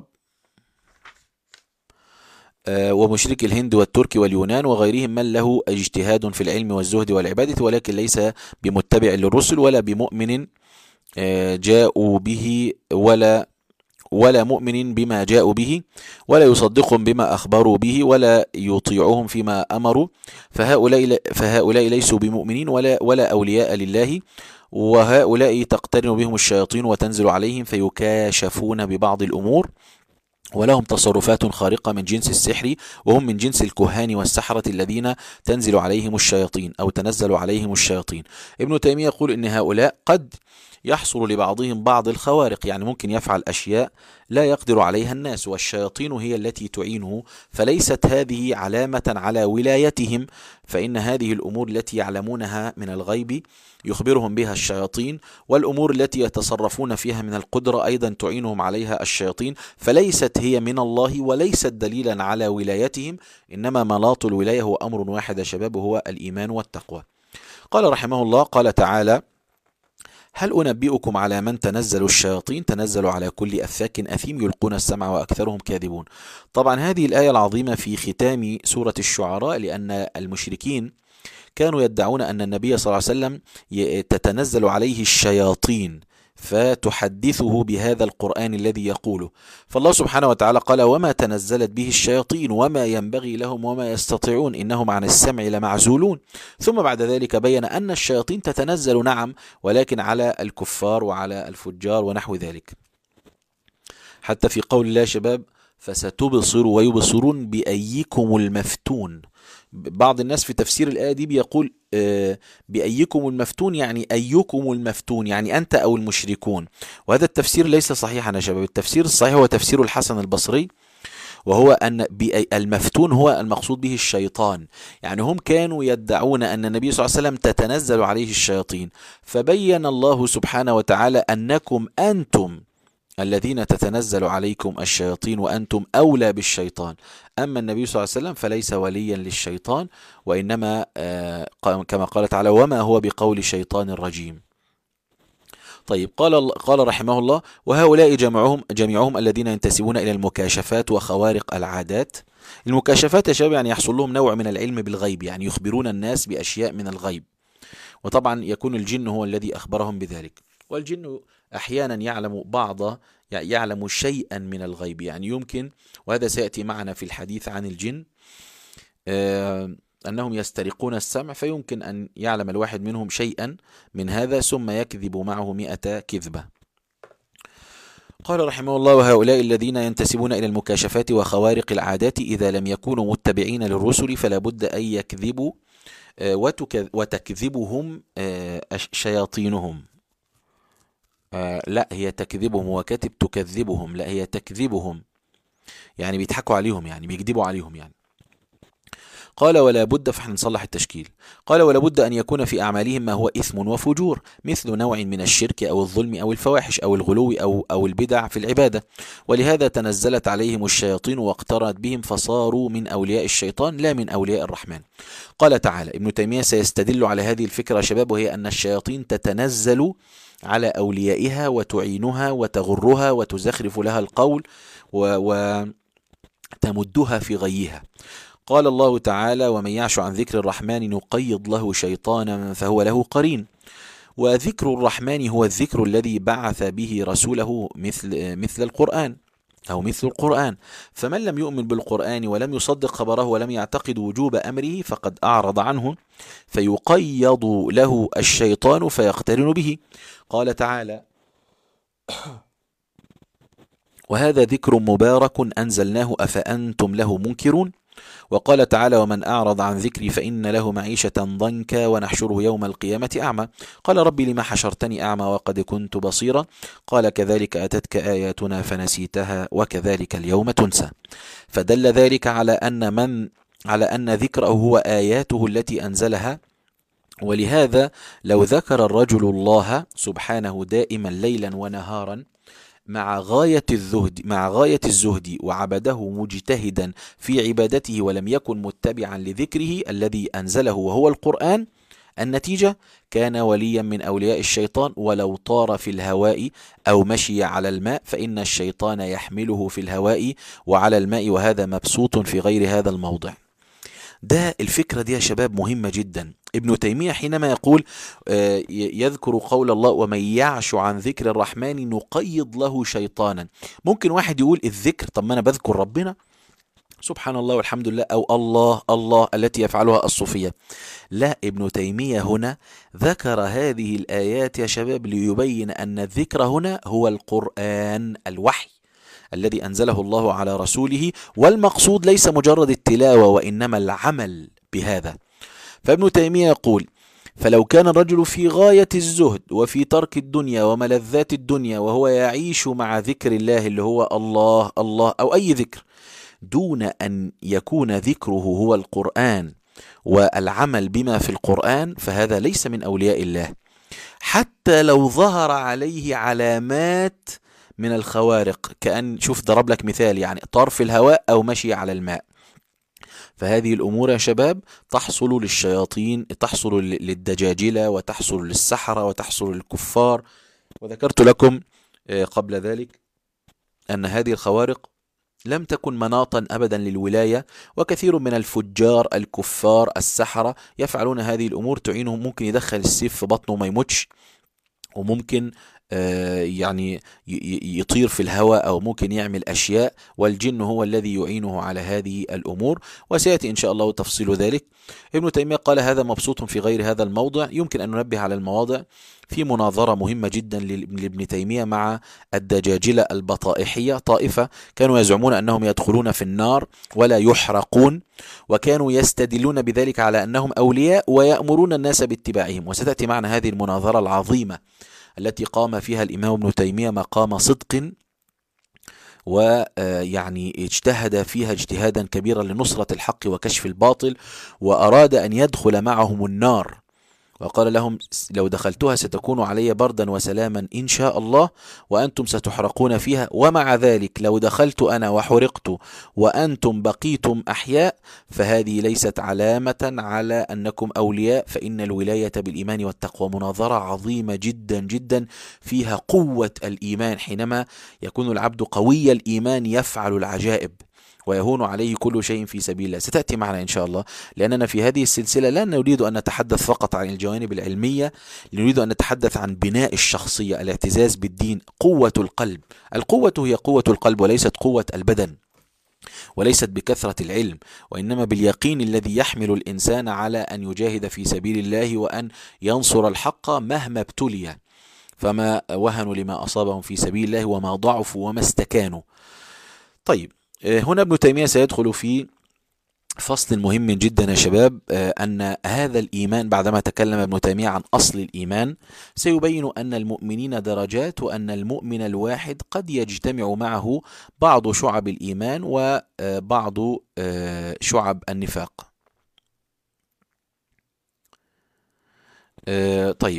ومشرك الهند والترك واليونان وغيرهم من له اجتهاد في العلم والزهد والعبادة، ولكن ليس بمتبع للرسل ولا بمؤمن جاءوا به ولا مؤمن بما جاءوا به، ولا يصدقهم بما أخبروا به، ولا يطيعهم فيما أمروا، فهؤلاء ليسوا بمؤمنين ولا أولياء لله، وهؤلاء تقترن بهم الشياطين وتنزل عليهم فيكاشفون ببعض الأمور، ولهم تصرفات خارقة من جنس السحر، وهم من جنس الكهان والسحرة الذين تنزل عليهم الشياطين أو تنزل عليهم الشياطين. ابن تيمية يقول إن هؤلاء قد يحصل لبعضهم بعض الخوارق، يعني ممكن يفعل أشياء لا يقدر عليها الناس، والشياطين هي التي تعينه، فليست هذه علامة على ولايتهم، فإن هذه الأمور التي يعلمونها من الغيب يخبرهم بها الشياطين، والأمور التي يتصرفون فيها من القدرة أيضا تعينهم عليها الشياطين، فليست هي من الله وليست دليلا على ولايتهم، إنما مناط الولاية هو أمر واحد يا شباب، هو الإيمان والتقوى. قال رحمه الله: قال تعالى: هل أنبئكم على من تنزل الشياطين؟ تنزل على كل أفاك أثيم يلقون السمع وأكثرهم كاذبون. طبعا هذه الآية العظيمة في ختام سورة الشعراء، لأن المشركين كانوا يدعون أن النبي صلى الله عليه وسلم تتنزل عليه الشياطين فتحدثه بهذا القرآن الذي يقوله، فالله سبحانه وتعالى قال: وما تنزلت به الشياطين وما ينبغي لهم وما يستطيعون إنهم عن السمع لمعزولون. ثم بعد ذلك بين أن الشياطين تتنزل نعم، ولكن على الكفار وعلى الفجار ونحو ذلك، حتى في قول الله شباب: فستبصر ويبصرون بأيكم المفتون. بعض الناس في تفسير الآية دي بيقول بأيكم المفتون يعني أيكم المفتون، يعني أنت أو المشركون. وهذا التفسير ليس صحيحا يا شباب. التفسير الصحيح هو تفسير الحسن البصري، وهو أن المفتون هو المقصود به الشيطان. يعني هم كانوا يدعون أن النبي صلى الله عليه وسلم تتنزل عليه الشياطين، فبين الله سبحانه وتعالى أنكم أنتم الذين تتنزل عليكم الشياطين وأنتم أولى بالشيطان. أما النبي صلى الله عليه وسلم فليس وليا للشيطان، وإنما كما قال تعالى وما هو بقول شيطان رجيم. طيب، قال رحمه الله: وهؤلاء جميعهم الذين ينتسبون إلى المكاشفات وخوارق العادات. المكاشفات يا شباب يعني يحصل لهم نوع من العلم بالغيب، يعني يخبرون الناس بأشياء من الغيب، وطبعا يكون الجن هو الذي أخبرهم بذلك. والجن أحيانا يعلم شيئا من الغيب، يعني يمكن، وهذا سيأتي معنا في الحديث عن الجن، أنهم يسترقون السمع، فيمكن أن يعلم الواحد منهم شيئا من هذا ثم يكذب معه 100 كذبة. قال رحمه الله: وهؤلاء الذين ينتسبون إلى المكاشفات وخوارق العادات إذا لم يكونوا متبعين للرسل فلا بد أن يكذبوا وتكذبهم شياطينهم. لا، هي تكذبهم، هو كاتب تكذبهم، لا هي تكذبهم، يعني بيضحكوا عليهم، يعني بيكذبوا عليهم يعني. قال: ولا بد، فاحنا نصلح التشكيل. قال: ولا بد أن يكون في أعمالهم ما هو إثم وفجور، مثل نوع من الشرك أو الظلم أو الفواحش أو الغلو أو البدع في العبادة، ولهذا تنزلت عليهم الشياطين واقترنت بهم فصاروا من أولياء الشيطان لا من أولياء الرحمن. قال تعالى: ابن تيمية سيستدل على هذه الفكرة شباب، وهي أن الشياطين تتنزل على أوليائها وتعينها وتغرها وتزخرف لها القول وتمدها في غيها. قال الله تعالى: ومن يعش عن ذكر الرحمن نقيض له شيطانا فهو له قرين. وذكر الرحمن هو الذكر الذي بعث به رسوله مثل القرآن أو مثل القرآن. فمن لم يؤمن بالقرآن ولم يصدق خبره ولم يعتقد وجوب أمره فقد أعرض عنه، فيقيض له الشيطان فيقترن به. قال تعالى: وهذا ذكر مبارك أنزلناه أفأنتم له منكرون. وقال تعالى: ومن أعرض عن ذكري فإن له معيشة ضنكا ونحشره يوم القيامة أعمى. قال: ربي لما حشرتني أعمى وقد كنت بصيرا. قال: كذلك أتتك آياتنا فنسيتها وكذلك اليوم تنسى. فدل ذلك على أن ذكره هو آياته التي أنزلها. ولهذا لو ذكر الرجل الله سبحانه دائما ليلا ونهارا مع غاية الزهد وعبده مجتهدا في عبادته ولم يكن متبعا لذكره الذي أنزله وهو القرآن، النتيجة كان وليا من أولياء الشيطان ولو طار في الهواء أو مشي على الماء، فإن الشيطان يحمله في الهواء وعلى الماء، وهذا مبسوط في غير هذا الموضع. ده الفكرة دي يا شباب مهمة جدا. ابن تيمية حينما يقول يذكر قول الله: ومن يعش عن ذكر الرحمن نقيض له شيطانا. ممكن واحد يقول الذكر، طب ما أنا بذكر ربنا سبحان الله والحمد لله، أو الله الله التي يفعلها الصوفية. لا، ابن تيمية هنا ذكر هذه الآيات يا شباب ليبين أن الذكر هنا هو القرآن، الوحي الذي أنزله الله على رسوله، والمقصود ليس مجرد التلاوة وإنما العمل بهذا. فابن تيمية يقول: فلو كان الرجل في غاية الزهد وفي ترك الدنيا وملذات الدنيا وهو يعيش مع ذكر الله اللي هو الله الله أو أي ذكر، دون أن يكون ذكره هو القرآن والعمل بما في القرآن، فهذا ليس من أولياء الله، حتى لو ظهر عليه علامات من الخوارق، كأن شوف ضرب لك مثال، يعني طار في الهواء أو مشي على الماء. فهذه الأمور يا شباب تحصل للشياطين، تحصل للدجاجلة، وتحصل للسحرة، وتحصل للكفار. وذكرت لكم قبل ذلك أن هذه الخوارق لم تكن مناطا أبدا للولاية، وكثير من الفجار الكفار السحرة يفعلون هذه الأمور تعينهم. ممكن يدخل السيف في بطنه ما يموتش، وممكن يعني يطير في الهواء، أو ممكن يعمل أشياء، والجن هو الذي يعينه على هذه الأمور، وسيأتي إن شاء الله تفصيل ذلك. ابن تيمية قال: هذا مبسوط في غير هذا الموضع. يمكن أن ننبه على المواضع. في مناظرة مهمة جدا لابن تيمية مع الدجاجلة البطائحية، طائفة كانوا يزعمون أنهم يدخلون في النار ولا يحرقون، وكانوا يستدلون بذلك على أنهم أولياء ويأمرون الناس باتباعهم. وستأتي معنا هذه المناظرة العظيمة التي قام فيها الإمام ابن تيمية مقام صدق، ويعني اجتهد فيها اجتهادا كبيرا لنصرة الحق وكشف الباطل، وأراد أن يدخل معهم النار، وقال لهم لو دخلتها ستكون علي بردا وسلاما إن شاء الله، وأنتم ستحرقون فيها، ومع ذلك لو دخلت أنا وحرقت وأنتم بقيتم أحياء فهذه ليست علامة على أنكم أولياء، فإن الولاية بالإيمان والتقوى. مناظرة عظيمة جدا جدا فيها قوة الإيمان، حينما يكون العبد قوي الإيمان يفعل العجائب ويهون عليه كل شيء في سبيل الله. ستأتي معنا إن شاء الله، لأننا في هذه السلسلة لا نريد أن نتحدث فقط عن الجوانب العلمية، نريد أن نتحدث عن بناء الشخصية، الاعتزاز بالدين، قوة القلب. القوة هي قوة القلب وليست قوة البدن، وليست بكثرة العلم، وإنما باليقين الذي يحمل الإنسان على أن يجاهد في سبيل الله وأن ينصر الحق مهما ابتلي، فما وهنوا لما أصابهم في سبيل الله وما ضعفوا وما استكانوا. طيب، هنا ابن تيمية سيدخل في فصل مهم جدا يا شباب، أن هذا الإيمان بعدما تكلم ابن تيمية عن أصل الإيمان سيبين أن المؤمنين درجات، وأن المؤمن الواحد قد يجتمع معه بعض شعب الإيمان وبعض شعب النفاق. طيب،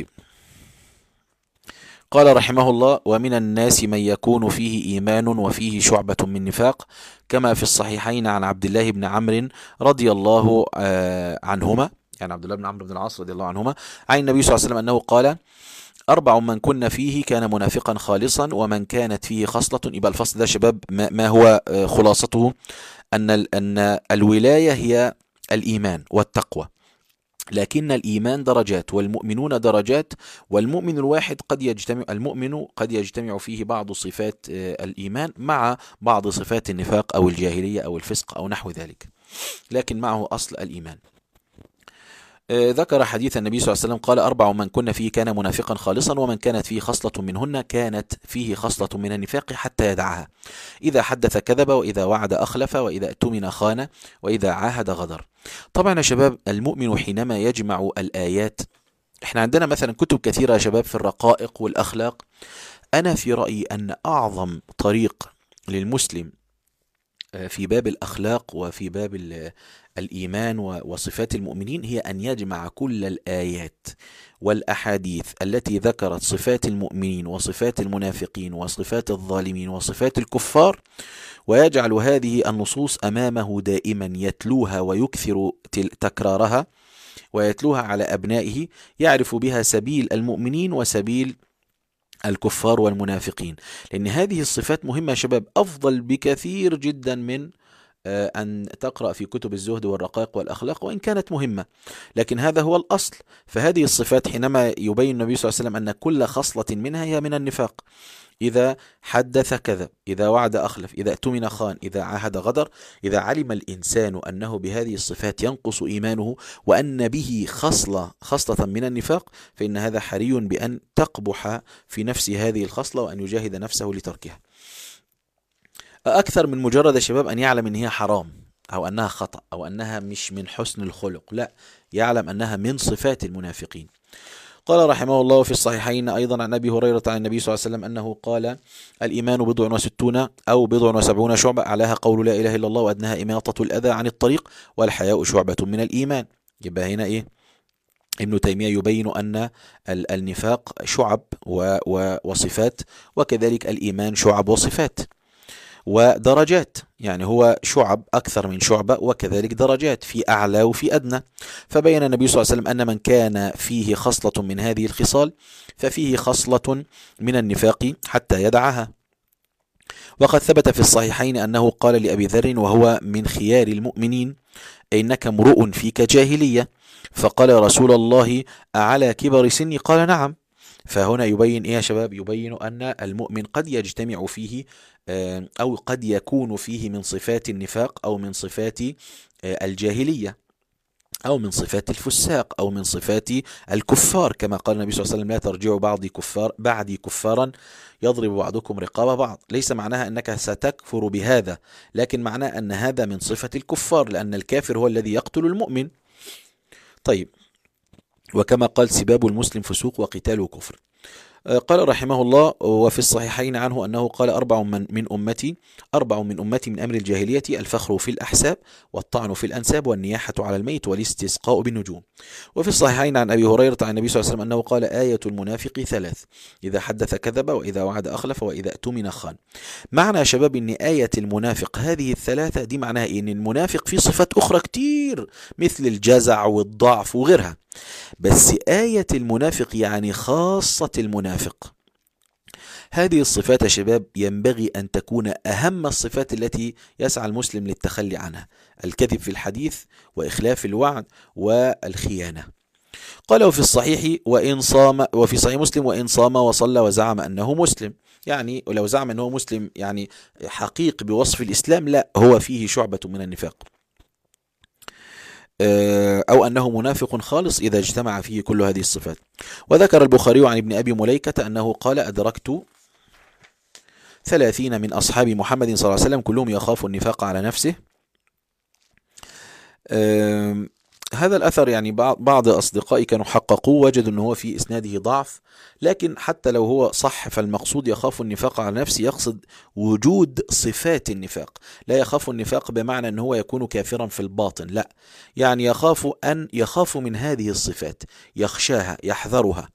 قال رحمه الله: ومن الناس من يكون فيه إيمان وفيه شعبة من نفاق، كما في الصحيحين عن عبد الله بن عمرو رضي الله عنهما، يعني عبد الله بن عمرو بن العاص رضي الله عنهما، عن النبي صلى الله عليه وسلم أنه قال: 4 من كن فيه كان منافقا خالصا، ومن كانت فيه خصلة. يبقى الفصل ده شباب ما هو خلاصته؟ أن الولاية هي الإيمان والتقوى، لكن الإيمان درجات، والمؤمنون درجات، والمؤمن الواحد المؤمن قد يجتمع فيه بعض صفات الإيمان مع بعض صفات النفاق أو الجاهلية أو الفسق أو نحو ذلك، لكن معه أصل الإيمان. ذكر حديث النبي صلى الله عليه وسلم قال: 4 من كن فيه كان منافقا خالصا، ومن كانت فيه خصلة منهن كانت فيه خصلة من النفاق حتى يدعها: إذا حدث كذب، وإذا وعد أخلف، وإذا اؤتمن خان، وإذا عاهد غدر. طبعا يا شباب، المؤمن حينما يجمع الآيات، احنا عندنا مثلا كتب كثيرة يا شباب في الرقائق والأخلاق. أنا في رأيي أن أعظم طريق للمسلم في باب الأخلاق وفي باب الإيمان وصفات المؤمنين هي أن يجمع كل الآيات والأحاديث التي ذكرت صفات المؤمنين وصفات المنافقين وصفات الظالمين وصفات الكفار، ويجعل هذه النصوص أمامه دائما، يتلوها ويكثر تكرارها ويتلوها على أبنائه، يعرف بها سبيل المؤمنين وسبيل الكفار والمنافقين. لأن هذه الصفات مهمة يا شباب، أفضل بكثير جدا من أن تقرأ في كتب الزهد والرقائق والأخلاق، وإن كانت مهمة، لكن هذا هو الأصل. فهذه الصفات حينما يبين النبي صلى الله عليه وسلم أن كل خصلة منها هي من النفاق: إذا حدث كذب، إذا وعد أخلف، إذا اؤتمن خان، إذا عاهد غدر. إذا علم الإنسان أنه بهذه الصفات ينقص إيمانه وأن به خصلة من النفاق، فإن هذا حري بأن تقبح في نفس هذه الخصلة وأن يجاهد نفسه لتركها، أكثر من مجرد يا شباب أن يعلم أن هي حرام أو أنها خطأ أو أنها مش من حسن الخلق، لا، يعلم أنها من صفات المنافقين. قال رحمه الله: في الصحيحين أيضا عن أبي هريرة عن النبي صلى الله عليه وسلم أنه قال: الإيمان 60 أو 70 شعبة، أعلاها قول لا إله إلا الله، وأدناها إماطة الأذى عن الطريق، والحياء شعبة من الإيمان. يبقى هنا إيه؟ ابن تيمية يبين أن النفاق شعب وصفات، وكذلك الإيمان شعب وصفات ودرجات، يعني هو شعب أكثر من شعبة، وكذلك درجات في أعلى وفي أدنى. فبين النبي صلى الله عليه وسلم أن من كان فيه خصلة من هذه الخصال ففيه خصلة من النفاق حتى يدعها. وقد ثبت في الصحيحين أنه قال لأبي ذر وهو من خيار المؤمنين: إنك امرؤ فيك جاهلية. فقال: رسول الله أعلى كبر سني؟ قال: نعم. فهنا يبين إيه يا شباب؟ يبين أن المؤمن قد يجتمع فيه أو قد يكون فيه من صفات النفاق أو من صفات الجاهلية. أو من صفات الفساق أو من صفات الكفار، كما قال النبي صلى الله عليه وسلم: لا ترجعوا بعدي كفارا يضرب بعضكم رقاب بعض. ليس معناها أنك ستكفر بهذا، لكن معناه أن هذا من صفة الكفار، لأن الكافر هو الذي يقتل المؤمن. طيب، وكما قال: سباب المسلم فسوق وقتاله كفر. قال رحمه الله: وفي الصحيحين عنه أنه قال: أربع من أمتي من أمر الجاهلية: الفخر في الأحساب، والطعن في الأنساب، والنياحة على الميت، والاستسقاء بالنجوم. وفي الصحيحين عن أبي هريرة عن النبي صلى الله عليه وسلم أنه قال: آية المنافق ثلاث: إذا حدث كذب، وإذا وعد أخلف، وإذا اؤتمن خان. معنى يا شباب أن آية المنافق هذه الثلاثة دي معناها إيه؟ أن المنافق فيه صفات أخرى كتير مثل الجزع والضعف وغيرها، بس آية المنافق يعني خاصة المنافق. هذه الصفات يا شباب ينبغي أن تكون أهم الصفات التي يسعى المسلم للتخلي عنها: الكذب في الحديث، وإخلاف الوعد، والخيانة. قال: وفي الصحيح وفي صحيح مسلم: وإن صام وصلى وزعم أنه مسلم. يعني ولو زعم أنه مسلم يعني حقيق بوصف الإسلام، لا، هو فيه شعبة من النفاق، أو أنه منافق خالص إذا اجتمع فيه كل هذه الصفات. وذكر البخاري عن ابن أبي مليكة أنه قال: أدركت 30 من أصحاب محمد صلى الله عليه وسلم كلهم يخاف النفاق على نفسه. هذا الأثر يعني بعض أصدقائي كانوا حققوه، وجدوا أنه هو في إسناده ضعف، لكن حتى لو هو صح فالمقصود يخاف النفاق على نفسه يقصد وجود صفات النفاق، لا يخاف النفاق بمعنى أنه هو يكون كافرا في الباطن، لا، يعني يخاف من هذه الصفات، يخشاها، يحذرها.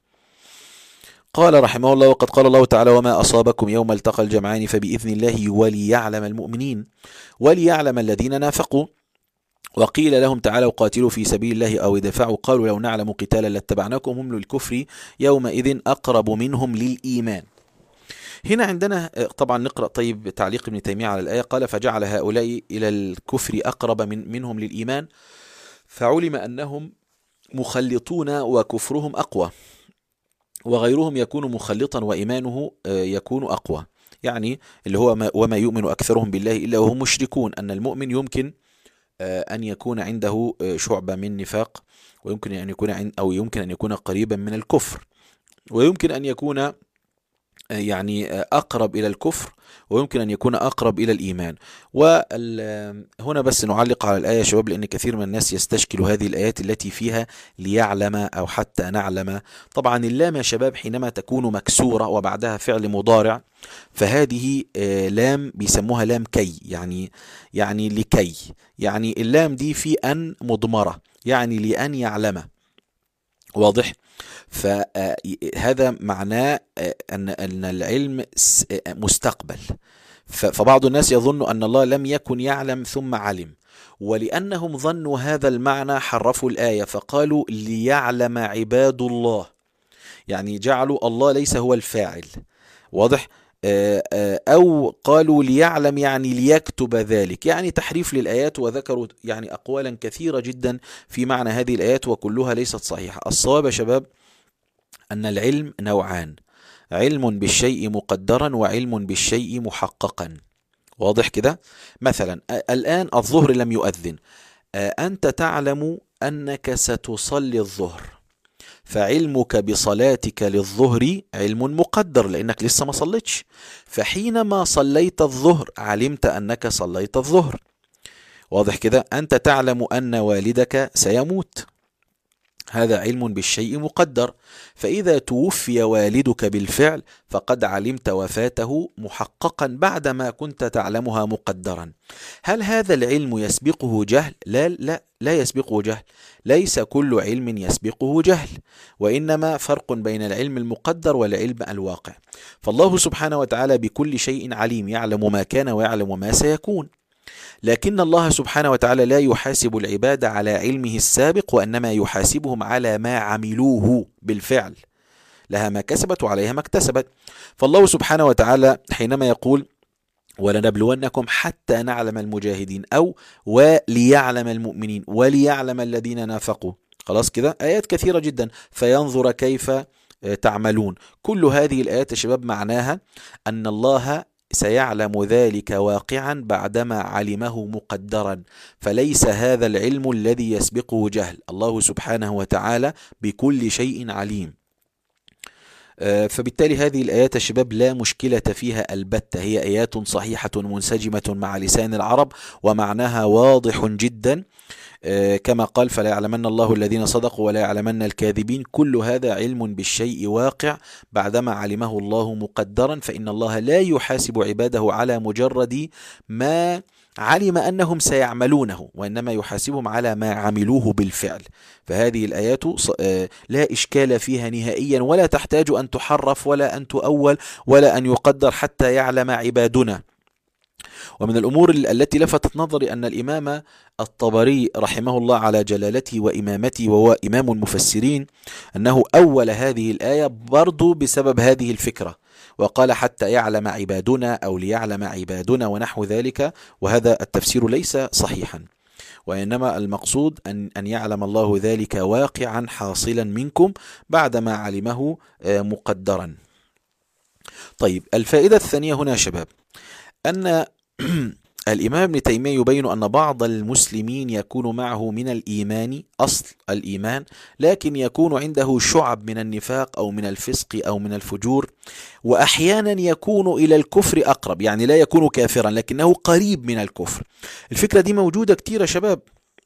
قال رحمه الله: وقد قال الله تعالى: وما أصابكم يوم التقى الجمعان فبإذن الله وليعلم المؤمنين وليعلم الذين نافقوا. وقيل لهم: تعالوا قاتلوا في سبيل الله أو ادفعوا، قالوا: لو نعلم قتالا لاتبعناكم هم للكفر يومئذ أقرب منهم للإيمان. هنا عندنا طبعا نقرأ طيب تعليق ابن تيمية على الآية. قال: فجعل هؤلاء إلى الكفر أقرب منهم للإيمان، فعلم أنهم مخلطون وكفرهم أقوى، وغيرهم يكون مخلطا وإيمانه يكون أقوى. يعني اللي هو وما يؤمن أكثرهم بالله إلا وهم مشركون، أن المؤمن يمكن أن يكون عنده شعبة من نفاق، ويمكن أن يكون يمكن أن يكون قريبا من الكفر، ويمكن أن يكون يعني أقرب إلى الكفر، ويمكن أن يكون أقرب إلى الإيمان. وهنا بس نعلق على الآية يا شباب، لأن كثير من الناس يستشكل هذه الآيات التي فيها ليعلم أو حتى نعلم. طبعا اللام يا شباب حينما تكون مكسورة وبعدها فعل مضارع، فهذه لام بيسموها لام كي، يعني لكي، يعني اللام دي في أن مضمرة، يعني لأن يعلم. واضح؟ فهذا معناه أن العلم مستقبل. فبعض الناس يظن أن الله لم يكن يعلم ثم علم، ولأنهم ظنوا هذا المعنى حرفوا الآية فقالوا: ليعلم عباد الله، يعني جعلوا الله ليس هو الفاعل. واضح؟ أو قالوا ليعلم يعني ليكتب ذلك، يعني تحريف للآيات، وذكروا يعني أقوالا كثيرة جدا في معنى هذه الآيات وكلها ليست صحيحة. الصواب يا شباب أن العلم نوعان: علم بالشيء مقدرا، وعلم بالشيء محققا. واضح كده؟ مثلا الآن الظهر لم يؤذن، أنت تعلم أنك ستصلي الظهر، فعلمك بصلاتك للظهر علم مقدر لأنك لسه ما صليتش، فحينما صليت الظهر علمت أنك صليت الظهر. واضح كده؟ أنت تعلم أن والدك سيموت، هذا علم بالشيء مقدر، فإذا توفي والدك بالفعل فقد علمت وفاته محققا بعدما كنت تعلمها مقدرا. هل هذا العلم يسبقه جهل؟ لا يسبقه جهل، ليس كل علم يسبقه جهل، وإنما فرق بين العلم المقدر والعلم الواقع. فالله سبحانه وتعالى بكل شيء عليم، يعلم ما كان ويعلم ما سيكون، لكن الله سبحانه وتعالى لا يحاسب العباد على علمه السابق، وإنما يحاسبهم على ما عملوه بالفعل، لها ما كسبت وعليها ما اكتسبت. فالله سبحانه وتعالى حينما يقول: ولنبلونكم حتى نعلم المجاهدين، أو وليعلم المؤمنين وليعلم الذين نافقوا، خلاص كده آيات كثيرة جدا، فينظر كيف تعملون. كل هذه الآيات يا شباب معناها أن الله سيعلم ذلك واقعا بعدما علمه مقدرا، فليس هذا العلم الذي يسبقه جهل. الله سبحانه وتعالى بكل شيء عليم. فبالتالي هذه الآيات الشباب لا مشكلة فيها البتة، هي آيات صحيحة منسجمة مع لسان العرب ومعناها واضح جدا، كما قال فلا يعلمن الله الذين صدقوا ولا يعلمن الكاذبين. كل هذا علم بالشيء واقع بعدما علمه الله مقدرا، فإن الله لا يحاسب عباده على مجرد ما علم أنهم سيعملونه، وإنما يحاسبهم على ما عملوه بالفعل. فهذه الآيات لا إشكال فيها نهائيا، ولا تحتاج أن تحرف ولا أن تؤول ولا أن يقدر حتى يعلم عبادنا. ومن الأمور التي لفتت نظري أن الإمام الطبري رحمه الله على جلالته وإمامته، وهو إمام المفسرين، أنه أول هذه الآية برضو بسبب هذه الفكرة، وقال حتى يعلم عبادنا أو ليعلم عبادنا ونحو ذلك، وهذا التفسير ليس صحيحا، وإنما المقصود أن يعلم الله ذلك واقعا حاصلا منكم بعدما علمه مقدرا. طيب، الفائدة الثانية هنا شباب أن الإمام ابن تيمية يبين أن بعض المسلمين يكون معه من الإيمان أصل الإيمان، لكن يكون عنده شعب من النفاق أو من الفسق أو من الفجور، وأحيانا يكون إلى الكفر أقرب، يعني لا يكون كافرا لكنه قريب من الكفر. الفكرة دي موجودة كتير يا شباب،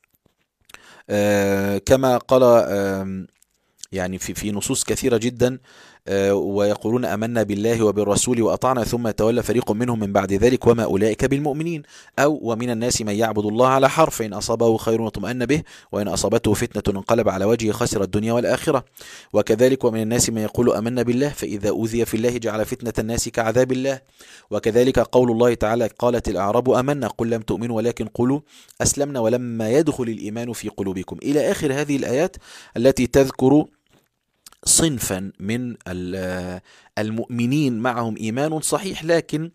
كما قال يعني في نصوص كثيرة جدا، ويقولون آمنا بالله وبالرسول وأطعنا ثم يتولى فريق منهم من بعد ذلك وما أولئك بالمؤمنين. أو ومن الناس من يعبد الله على حرف، فإن أصابه خير اطمأن به وإن أصابته فتنة انقلب على وجهه خسر الدنيا والآخرة. وكذلك ومن الناس من يقول آمنا بالله فإذا أوذي في الله جعل فتنة الناس كعذاب الله. وكذلك قول الله تعالى قالت الأعراب آمنا قل لم تؤمنوا ولكن قولوا أسلمنا ولما يدخل الإيمان في قلوبكم، إلى آخر هذه الآيات التي تذكر صنفا من المؤمنين معهم إيمان صحيح، لكن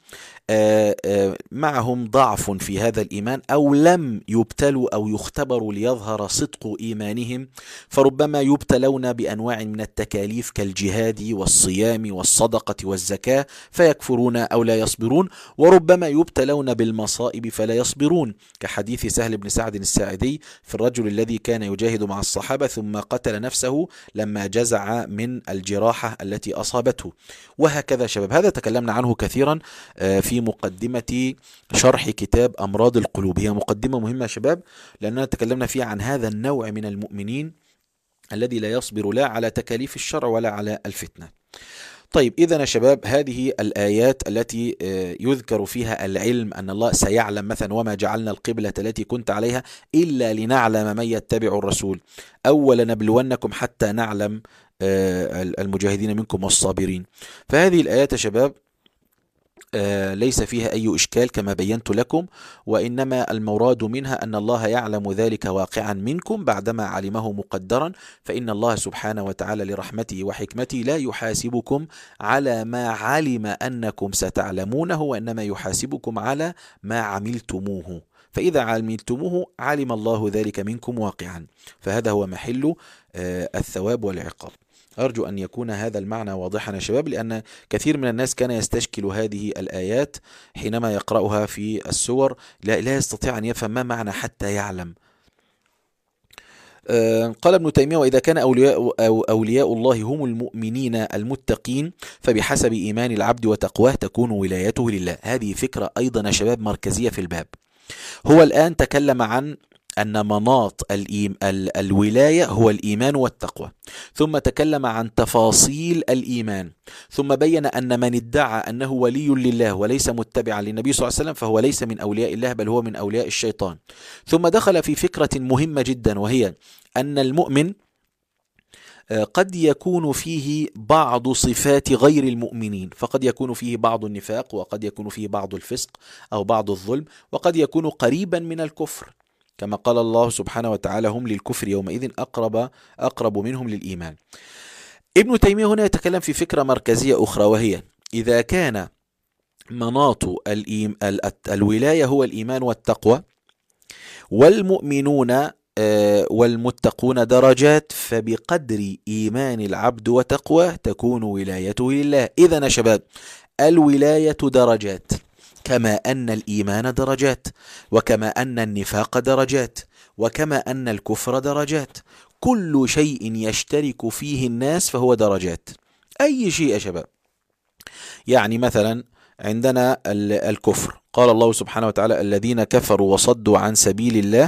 معهم ضعف في هذا الإيمان، أو لم يبتلوا أو يختبروا ليظهر صدق إيمانهم، فربما يبتلون بأنواع من التكاليف كالجهاد والصيام والصدقة والزكاة فيكفرون أو لا يصبرون، وربما يبتلون بالمصائب فلا يصبرون، كحديث سهل بن سعد الساعدي في الرجل الذي كان يجاهد مع الصحابة ثم قتل نفسه لما جزع من الجراحة التي أصابته. وهكذا شباب، هذا تكلمنا عنه كثيرا في مقدمة شرح كتاب أمراض القلوب. هي مقدمة مهمة شباب، لأننا تكلمنا فيها عن هذا النوع من المؤمنين الذي لا يصبر لا على تكاليف الشرع ولا على الفتنة. طيب، إذن يا شباب هذه الآيات التي يذكر فيها العلم أن الله سيعلم مثلا وما جعلنا القبلة التي كنت عليها إلا لنعلم من يتبع الرسول، أولا نبلونكم حتى نعلم المجاهدين منكم والصابرين. فهذه الآيات يا شباب ليس فيها أي إشكال كما بينت لكم، وإنما المراد منها أن الله يعلم ذلك واقعا منكم بعدما علمه مقدرا، فإن الله سبحانه وتعالى لرحمته وحكمته لا يحاسبكم على ما علم أنكم ستعلمونه، وإنما يحاسبكم على ما عملتموه، فإذا عملتموه علم الله ذلك منكم واقعا، فهذا هو محل الثواب والعقاب. أرجو أن يكون هذا المعنى واضحا يا شباب، لأن كثير من الناس كان يستشكل هذه الآيات حينما يقرأها في السور، لا يستطيع أن يفهم ما معنى حتى يعلم. قال ابن تيمية: وإذا كان أولياء الله هم المؤمنين المتقين فبحسب إيمان العبد وتقواه تكون ولايته لله. هذه فكرة أيضا يا شباب مركزية في الباب. هو الآن تكلم عن أن مناط الولاية هو الإيمان والتقوى، ثم تكلم عن تفاصيل الإيمان، ثم بين أن من ادعى أنه ولي لله وليس متبعا للنبي صلى الله عليه وسلم فهو ليس من أولياء الله بل هو من أولياء الشيطان. ثم دخل في فكرة مهمة جدا، وهي أن المؤمن قد يكون فيه بعض صفات غير المؤمنين، فقد يكون فيه بعض النفاق، وقد يكون فيه بعض الفسق أو بعض الظلم، وقد يكون قريبا من الكفر، كما قال الله سبحانه وتعالى: هم للكفر يومئذ أقرب منهم للإيمان. ابن تيمية هنا يتكلم في فكرة مركزية أخرى، وهي إذا كان مناط الولاية هو الإيمان والتقوى، والمؤمنون والمتقون درجات، فبقدر إيمان العبد وتقواه تكون ولايته لله. إذن يا شباب الولاية درجات، كما أن الإيمان درجات، وكما أن النفاق درجات، وكما أن الكفر درجات. كل شيء يشترك فيه الناس فهو درجات. أي شيء يا شباب. يعني مثلا عندنا الكفر، قال الله سبحانه وتعالى: الذين كفروا وصدوا عن سبيل الله.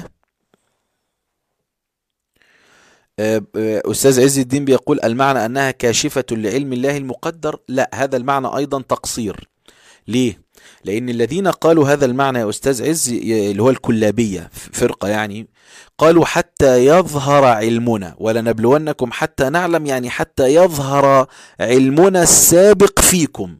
أستاذ عز الدين بيقول: المعنى أنها كاشفة لعلم الله المقدر. لا، هذا المعنى أيضا تقصير. ليه؟ لأن الذين قالوا هذا المعنى يا أستاذ عز، اللي هو الكلابية، فرقة يعني، قالوا حتى يظهر علمنا ولنبلونكم حتى نعلم، يعني حتى يظهر علمنا السابق فيكم.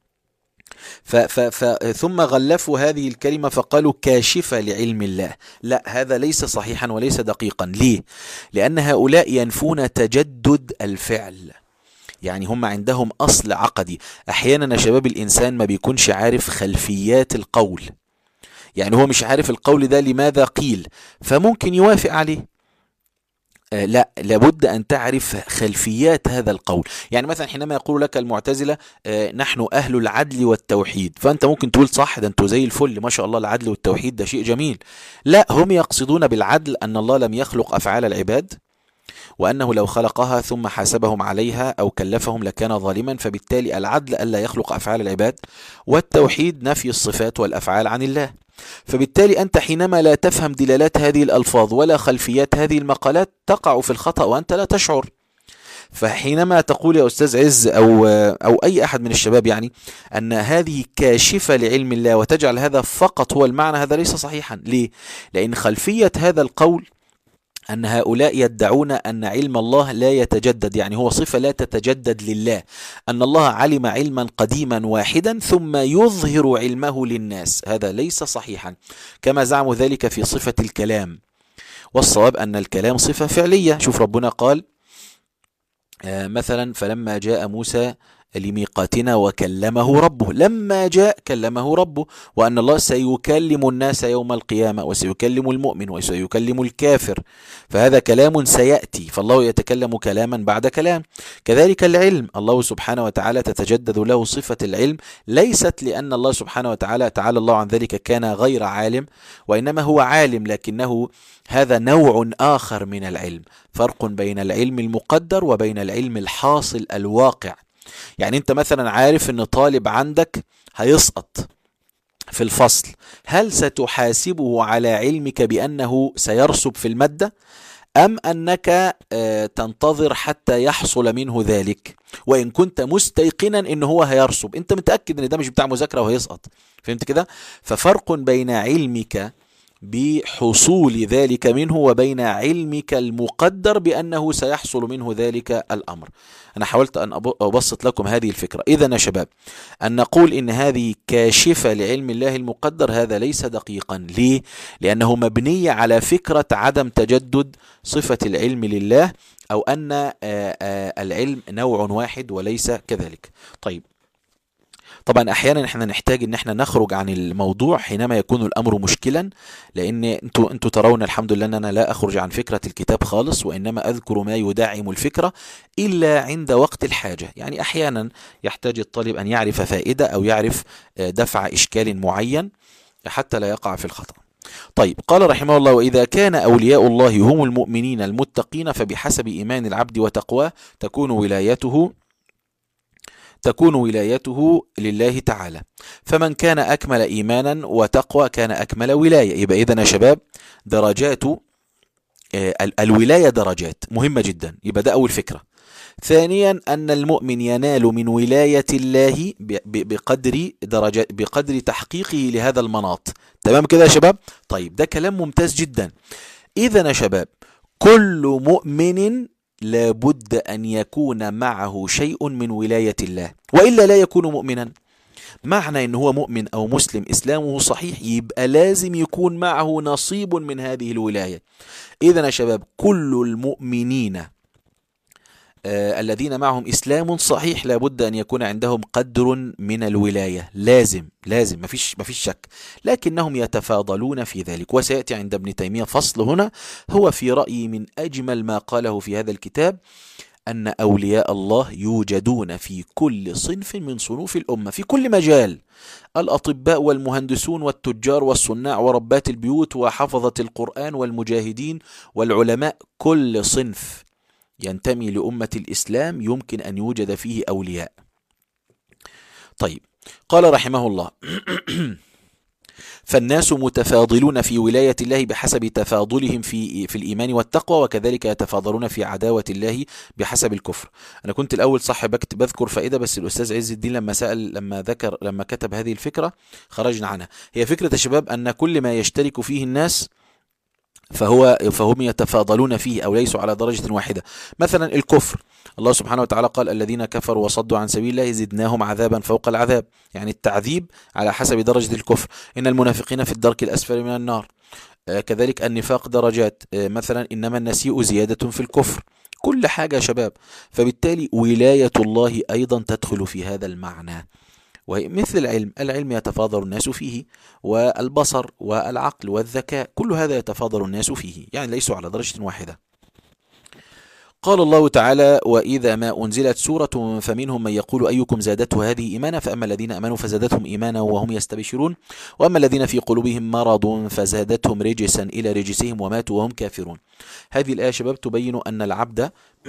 ثم غلفوا هذه الكلمة فقالوا كاشفة لعلم الله. لا، هذا ليس صحيحا وليس دقيقا. ليه؟ لأن هؤلاء ينفون تجدد الفعل. يعني هم عندهم أصل عقدي. أحيانا يا شباب الإنسان ما بيكونش عارف خلفيات القول، يعني هو مش عارف القول ده لماذا قيل فممكن يوافق عليه. لا، لابد أن تعرف خلفيات هذا القول. يعني مثلا حينما يقول لك المعتزلة نحن أهل العدل والتوحيد، فأنت ممكن تقول صح، ده أنتوا زي الفل ما شاء الله، العدل والتوحيد ده شيء جميل. لا، هم يقصدون بالعدل أن الله لم يخلق أفعال العباد، وأنه لو خلقها ثم حاسبهم عليها أو كلفهم لكان ظالما، فبالتالي العدل ألا يخلق أفعال العباد، والتوحيد نفي الصفات والأفعال عن الله. فبالتالي أنت حينما لا تفهم دلالات هذه الألفاظ ولا خلفيات هذه المقالات تقع في الخطأ وأنت لا تشعر. فحينما تقول يا أستاذ عز أو أي أحد من الشباب يعني أن هذه كاشفة لعلم الله وتجعل هذا فقط هو المعنى، هذا ليس صحيحا. ليه؟ لأن خلفية هذا القول أن هؤلاء يدعون أن علم الله لا يتجدد، يعني هو صفة لا تتجدد لله، أن الله علم علما قديما واحدا ثم يظهر علمه للناس. هذا ليس صحيحا كما زعموا ذلك في صفة الكلام، والصواب أن الكلام صفة فعلية. شوف ربنا قال مثلا: فلما جاء موسى لميقاتنا وكلمه ربه. لما جاء كلمه ربه، وأن الله سيكلم الناس يوم القيامة، وسيكلم المؤمن وسيكلم الكافر، فهذا كلام سيأتي، فالله يتكلم كلاما بعد كلام. كذلك العلم، الله سبحانه وتعالى تتجدد له صفة العلم، ليست لأن الله سبحانه وتعالى تعالى الله عن ذلك كان غير عالم، وإنما هو عالم، لكنه هذا نوع آخر من العلم. فرق بين العلم المقدر وبين العلم الحاصل الواقع. يعني انت مثلا عارف ان طالب عندك هيسقط في الفصل، هل ستحاسبه على علمك بأنه سيرسب في المادة، أم أنك تنتظر حتى يحصل منه ذلك؟ وإن كنت مستيقنا إن هو هيرسب، أنت متأكد إن ده مش بتاع مذاكرة وهيسقط. فهمت كده؟ ففرق بين علمك بحصول ذلك منه وبين علمك المقدر بأنه سيحصل منه ذلك الأمر. أنا حاولت أن أبسط لكم هذه الفكرة. إذن يا شباب، أن نقول إن هذه كاشفة لعلم الله المقدر هذا ليس دقيقا. ليه؟ لأنه مبني على فكرة عدم تجدد صفة العلم لله، أو أن العلم نوع واحد وليس كذلك. طيب، طبعا احيانا احنا نحتاج ان احنا نخرج عن الموضوع حينما يكون الامر مشكلا، لان انتوا ترون الحمد لله ان انا لا اخرج عن فكرة الكتاب خالص، وانما اذكر ما يدعم الفكرة الا عند وقت الحاجة. يعني احيانا يحتاج الطالب ان يعرف فائدة او يعرف دفع اشكال معين حتى لا يقع في الخطأ. طيب، قال رحمه الله: وإذا كان أولياء الله هم المؤمنين المتقين فبحسب إيمان العبد وتقواه تكون ولايته لله تعالى. فمن كان أكمل إيمانا وتقوى كان أكمل ولاية. يبقى إذن يا شباب درجات الولاية درجات مهمة جدا. يبقى ده أول فكرة. ثانيا، أن المؤمن ينال من ولاية الله بقدر تحقيقه لهذا المناط. تمام كده يا شباب؟ طيب، ده كلام ممتاز جدا. إذن يا شباب كل مؤمن لابد أن يكون معه شيء من ولاية الله، وإلا لا يكون مؤمنا. معنى أنه هو مؤمن أو مسلم إسلامه صحيح يبقى لازم يكون معه نصيب من هذه الولاية. إذن يا شباب كل المؤمنين الذين معهم إسلام صحيح لابد أن يكون عندهم قدر من الولاية. لازم مفيش شك، لكنهم يتفاضلون في ذلك. وسيأتي عند ابن تيمية فصل هنا هو في رأيي من أجمل ما قاله في هذا الكتاب، أن أولياء الله يوجدون في كل صنف من صنوف الأمة في كل مجال، الأطباء والمهندسون والتجار والصناع وربات البيوت وحفظة القرآن والمجاهدين والعلماء، كل صنف ينتمي لأمة الإسلام يمكن أن يوجد فيه أولياء. طيب، قال رحمه الله: فالناس متفاضلون في ولاية الله بحسب تفاضلهم في الإيمان والتقوى، وكذلك يتفاضلون في عداوة الله بحسب الكفر. أنا كنت الأول صح بذكر فائدة، بس الأستاذ عز الدين لما كتب هذه الفكرة خرجنا عنها. هي فكرة يا شباب أن كل ما يشترك فيه الناس فهم يتفاضلون فيه أو ليسوا على درجة واحدة. مثلا الكفر، الله سبحانه وتعالى قال: الذين كفروا وصدوا عن سبيل الله زدناهم عذابا فوق العذاب، يعني التعذيب على حسب درجة الكفر. إن المنافقين في الدرك الأسفل من النار. كذلك النفاق درجات، مثلا إنما النسيء زيادة في الكفر. كل حاجة يا شباب، فبالتالي ولاية الله أيضا تدخل في هذا المعنى. ومثل العلم يتفاضل الناس فيه، والبصر والعقل والذكاء، كل هذا يتفاضل الناس فيه، يعني ليسوا على درجة واحدة. قال الله تعالى: وإذا ما أنزلت سورة فمنهم من يقول أيكم زادته هذه إيمانا، فأما الذين آمنوا فزادتهم إيمانا وهم يستبشرون، وأما الذين في قلوبهم مرض فزادتهم رجسا إلى رجسهم وماتوا وهم كافرون. هذه الآية شباب تبين أن العبد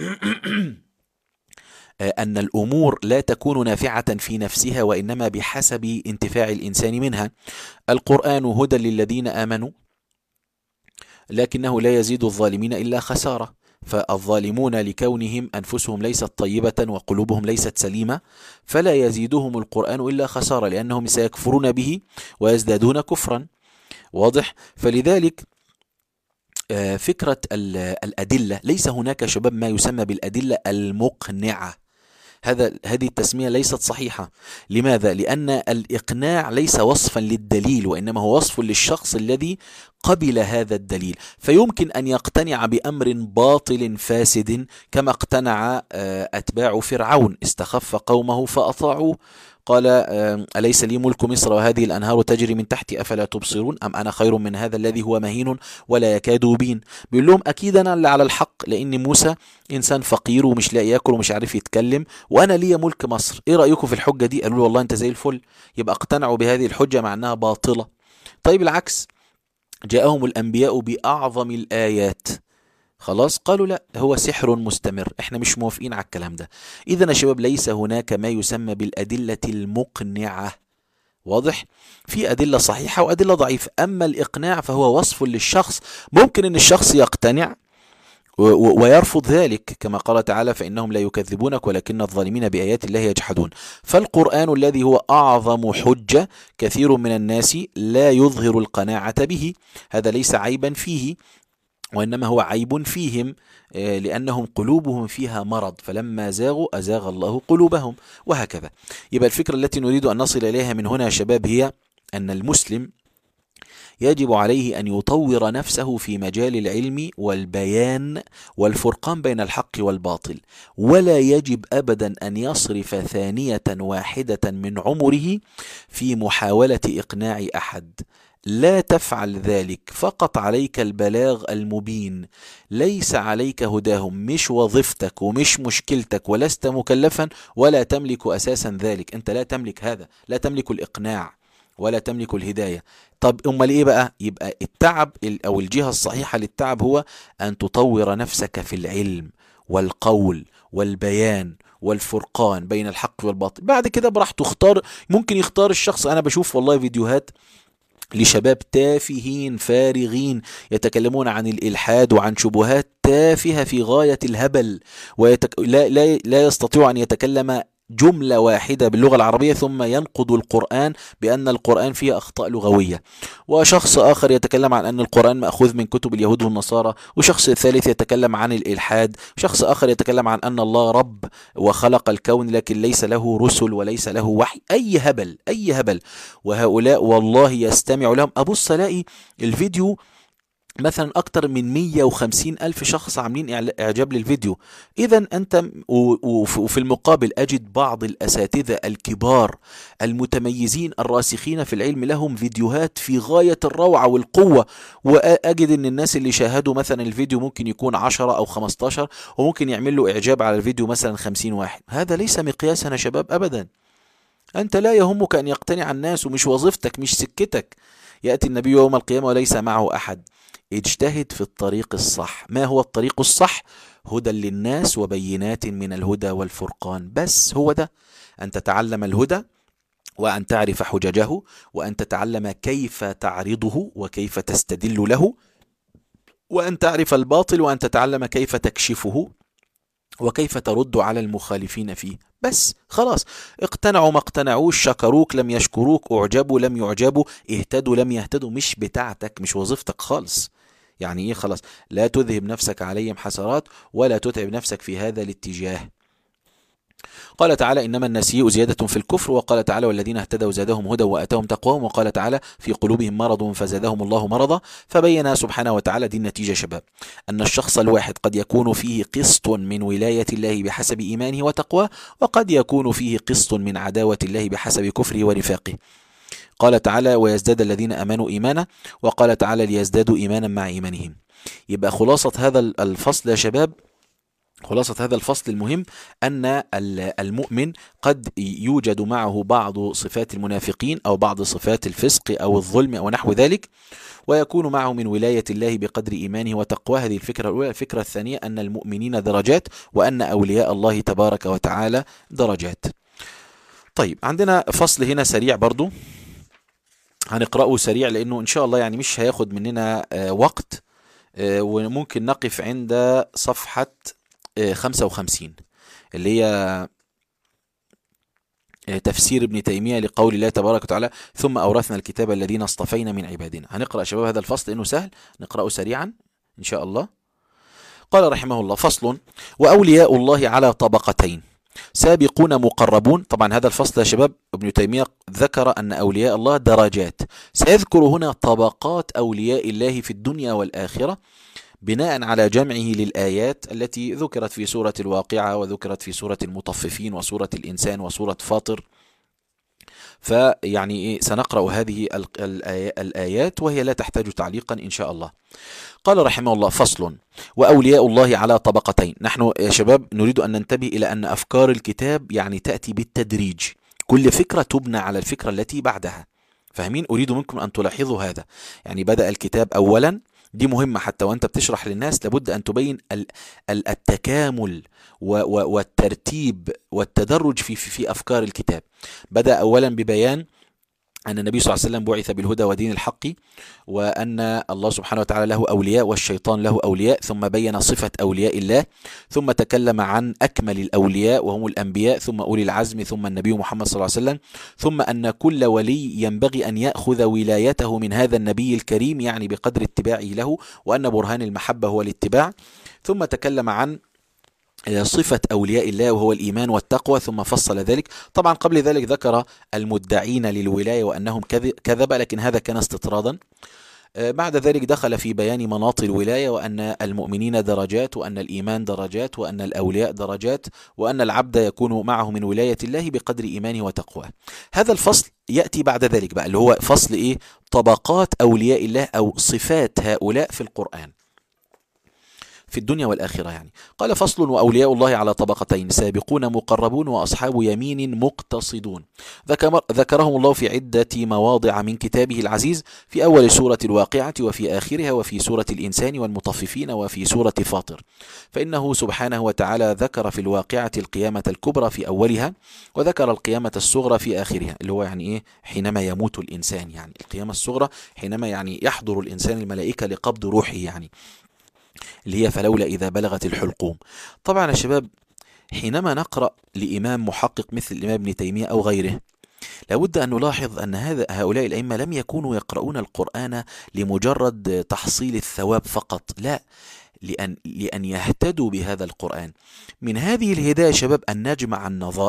أن الأمور لا تكون نافعة في نفسها، وإنما بحسب انتفاع الإنسان منها. القرآن هدى للذين آمنوا، لكنه لا يزيد الظالمين إلا خسارة. فالظالمون لكونهم أنفسهم ليست طيبة وقلوبهم ليست سليمة، فلا يزيدهم القرآن إلا خسارة، لأنهم سيكفرون به ويزدادون كفرا. واضح؟ فلذلك فكرة الأدلة، ليس هناك شباب ما يسمى بالأدلة المقنعة. هذه التسمية ليست صحيحة. لماذا؟ لأن الإقناع ليس وصفا للدليل، وإنما هو وصف للشخص الذي قبل هذا الدليل، فيمكن أن يقتنع بأمر باطل فاسد، كما اقتنع أتباع فرعون، استخف قومه فأطاعوه. قال: أليس لي ملك مصر وهذه الأنهار تجري من تحتي أفلا تبصرون أم أنا خير من هذا الذي هو مهين ولا يكاد يبين. بيقول لهم: أكيد أنا اللي على الحق، لأن موسى إنسان فقير ومش لاقي ياكل ومش عارف يتكلم، وأنا لي ملك مصر. إيه رأيكم في الحجة دي؟ قالوا له: والله أنت زي الفل. يبقى اقتنعوا بهذه الحجة مع أنها باطلة. طيب العكس، جاءهم الأنبياء بأعظم الآيات، خلاص قالوا: لا، هو سحر مستمر، احنا مش موافقين على الكلام ده. اذا يا شباب ليس هناك ما يسمى بالأدلة المقنعة. واضح؟ في أدلة صحيحة وأدلة ضعيفة. أما الإقناع فهو وصف للشخص، ممكن أن الشخص يقتنع ويرفض ذلك، كما قال تعالى: فإنهم لا يكذبونك ولكن الظالمين بآيات الله يجحدون. فالقرآن الذي هو أعظم حجة كثير من الناس لا يظهر القناعة به. هذا ليس عيبا فيه، وإنما هو عيب فيهم، لأنهم قلوبهم فيها مرض، فلما زاغوا أزاغ الله قلوبهم، وهكذا. يبقى الفكرة التي نريد أن نصل إليها من هنا يا شباب هي أن المسلم يجب عليه أن يطور نفسه في مجال العلم والبيان والفرقان بين الحق والباطل، ولا يجب أبدا أن يصرف ثانية واحدة من عمره في محاولة إقناع أحد. لا تفعل ذلك، فقط عليك البلاغ المبين، ليس عليك هداهم، مش وظيفتك ومش مشكلتك، ولست مكلفا ولا تملك أساسا ذلك. أنت لا تملك هذا، لا تملك الإقناع ولا تملك الهداية. طب أمال إيه بقى؟ يبقى التعب أو الجهة الصحيحة للتعب هو أن تطور نفسك في العلم والقول والبيان والفرقان بين الحق والباطل. بعد كده براحته اختار، ممكن يختار الشخص. أنا بشوف والله فيديوهات لشباب تافهين فارغين يتكلمون عن الإلحاد وعن شبهات تافهة في غاية الهبل، لا يستطيع أن يتكلم جملة واحدة باللغة العربية ثم ينقض القرآن بأن القرآن فيه أخطاء لغوية. وشخص آخر يتكلم عن أن القرآن مأخوذ من كتب اليهود والنصارى، وشخص ثالث يتكلم عن الإلحاد، شخص آخر يتكلم عن أن الله رب وخلق الكون لكن ليس له رسل وليس له وحي. أي هبل، أي هبل. وهؤلاء والله يستمع لهم. أبص ألاقي الفيديو مثلا أكتر من 150 ألف شخص عاملين إعجاب للفيديو. إذا أنت وفي المقابل أجد بعض الأساتذة الكبار المتميزين الراسخين في العلم لهم فيديوهات في غاية الروعة والقوة، وأجد أن الناس اللي شاهدوا مثلا الفيديو ممكن يكون 10 أو 15، وممكن يعمل له إعجاب على الفيديو مثلا 50 واحد. هذا ليس مقياسا يا شباب أبدا. أنت لا يهمك أن يقتنع الناس، ومش وظيفتك، مش سكتك. يأتي النبي يوم القيامة وليس معه أحد. اجتهد في الطريق الصح. ما هو الطريق الصح؟ هدى للناس وبينات من الهدى والفرقان. بس هو ده، أن تتعلم الهدى، وأن تعرف حججه، وأن تتعلم كيف تعرضه وكيف تستدل له، وأن تعرف الباطل وأن تتعلم كيف تكشفه وكيف ترد على المخالفين فيه. بس خلاص، اقتنعوا ما اقتنعوش، شكروك لم يشكروك، اعجبوا لم يعجبوا، اهتدوا لم يهتدوا، مش بتاعتك، مش وظيفتك خالص. يعني ايه خلاص؟ لا تذهب نفسك عليهم حسرات، ولا تتعب نفسك في هذا الاتجاه. قال تعالى: إنما النسيء زيادة في الكفر. وقال تعالى: والذين اهتدوا زادهم هدى وآتاهم تقواهم. وقال تعالى: في قلوبهم مرض فزادهم الله مرضا. فبين سبحانه وتعالى دي النتيجة شباب، أن الشخص الواحد قد يكون فيه قسط من ولاية الله بحسب إيمانه وتقواه، وقد يكون فيه قسط من عداوة الله بحسب كفره ونفاقه. قال تعالى: ويزداد الذين آمنوا إيمانا. وقال تعالى: ليزدادوا إيمانا مع إيمانهم. يبقى خلاصة هذا الفصل يا شباب، خلاصة هذا الفصل المهم، أن المؤمن قد يوجد معه بعض صفات المنافقين أو بعض صفات الفسق أو الظلم أو نحو ذلك، ويكون معه من ولاية الله بقدر إيمانه وتقواه. هذه الفكرة الأولى. الفكرة الثانية أن المؤمنين درجات، وأن أولياء الله تبارك وتعالى درجات. طيب، عندنا فصل هنا سريع برضو هنقرأه سريع، لأنه إن شاء الله يعني مش هياخد مننا وقت، وممكن نقف عند صفحة 55 اللي هي تفسير ابن تيمية لقول الله تبارك وتعالى: ثم أورثنا الكتاب الذين اصطفينا من عبادنا. هنقرأ شباب هذا الفصل لأنه سهل، نقرأه سريعا إن شاء الله. قال رحمه الله: فصل: وأولياء الله على طبقتين، سابقون مقربون. طبعا هذا الفصل يا شباب ابن تيمية ذكر أن أولياء الله درجات، سيذكر هنا طبقات أولياء الله في الدنيا والآخرة، بناء على جمعه للآيات التي ذكرت في سورة الواقعة، وذكرت في سورة المطففين، وسورة الإنسان، وسورة فاطر. فيعني سنقرأ هذه الآيات وهي لا تحتاج تعليقا إن شاء الله. قال رحمه الله: فصل: وأولياء الله على طبقتين. نحن يا شباب نريد أن ننتبه إلى أن أفكار الكتاب يعني تأتي بالتدريج، كل فكرة تبنى على الفكرة التي بعدها. فاهمين؟ أريد منكم أن تلاحظوا هذا. يعني بدأ الكتاب أولا، دي مهمة، حتى وأنت بتشرح للناس لابد أن تبين التكامل والترتيب والتدرج في أفكار الكتاب. بدأ أولا ببيان أن النبي صلى الله عليه وسلم بعث بالهدى ودين الحق، وأن الله سبحانه وتعالى له أولياء والشيطان له أولياء، ثم بين صفة أولياء الله، ثم تكلم عن أكمل الأولياء وهم الأنبياء، ثم أولي العزم، ثم النبي محمد صلى الله عليه وسلم، ثم أن كل ولي ينبغي أن يأخذ ولايته من هذا النبي الكريم، يعني بقدر اتباعه له، وأن برهان المحبة هو الاتباع. ثم تكلم عن صفة أولياء الله وهو الإيمان والتقوى، ثم فصل ذلك. طبعا قبل ذلك ذكر المدعين للولاية وأنهم كذب، لكن هذا كان استطرادا. بعد ذلك دخل في بيان مناط الولاية، وأن المؤمنين درجات، وأن الإيمان درجات، وأن الأولياء درجات، وأن العبد يكون معه من ولاية الله بقدر إيمانه وتقواه. هذا الفصل يأتي بعد ذلك بقى، اللي هو فصل إيه؟ طبقات أولياء الله أو صفات هؤلاء في القرآن في الدنيا والآخرة. يعني قال: فصل: وأولياء الله على طبقتين، سابقون مقربون، وأصحاب يمين مقتصدون. ذكرهم الله في عدة مواضع من كتابه العزيز، في أول سورة الواقعة، وفي آخرها، وفي سورة الإنسان والمطففين، وفي سورة فاطر. فإنه سبحانه وتعالى ذكر في الواقعة القيامة الكبرى في أولها، وذكر القيامة الصغرى في آخرها، اللي هو يعني إيه؟ حينما يموت الإنسان. يعني القيامة الصغرى حينما يعني يحضر الإنسان الملائكة لقبض روحه، يعني اللي هي فلولا إذا بلغت الحلقوم. طبعا يا شباب حينما نقرأ لإمام محقق مثل الإمام ابن تيمية أو غيره، لابد أن نلاحظ أن هؤلاء الأئمة لم يكونوا يقرؤون القرآن لمجرد تحصيل الثواب فقط، لا، لأن يهتدوا بهذا القرآن. من هذه الهداية شباب أن نجمع النظائر،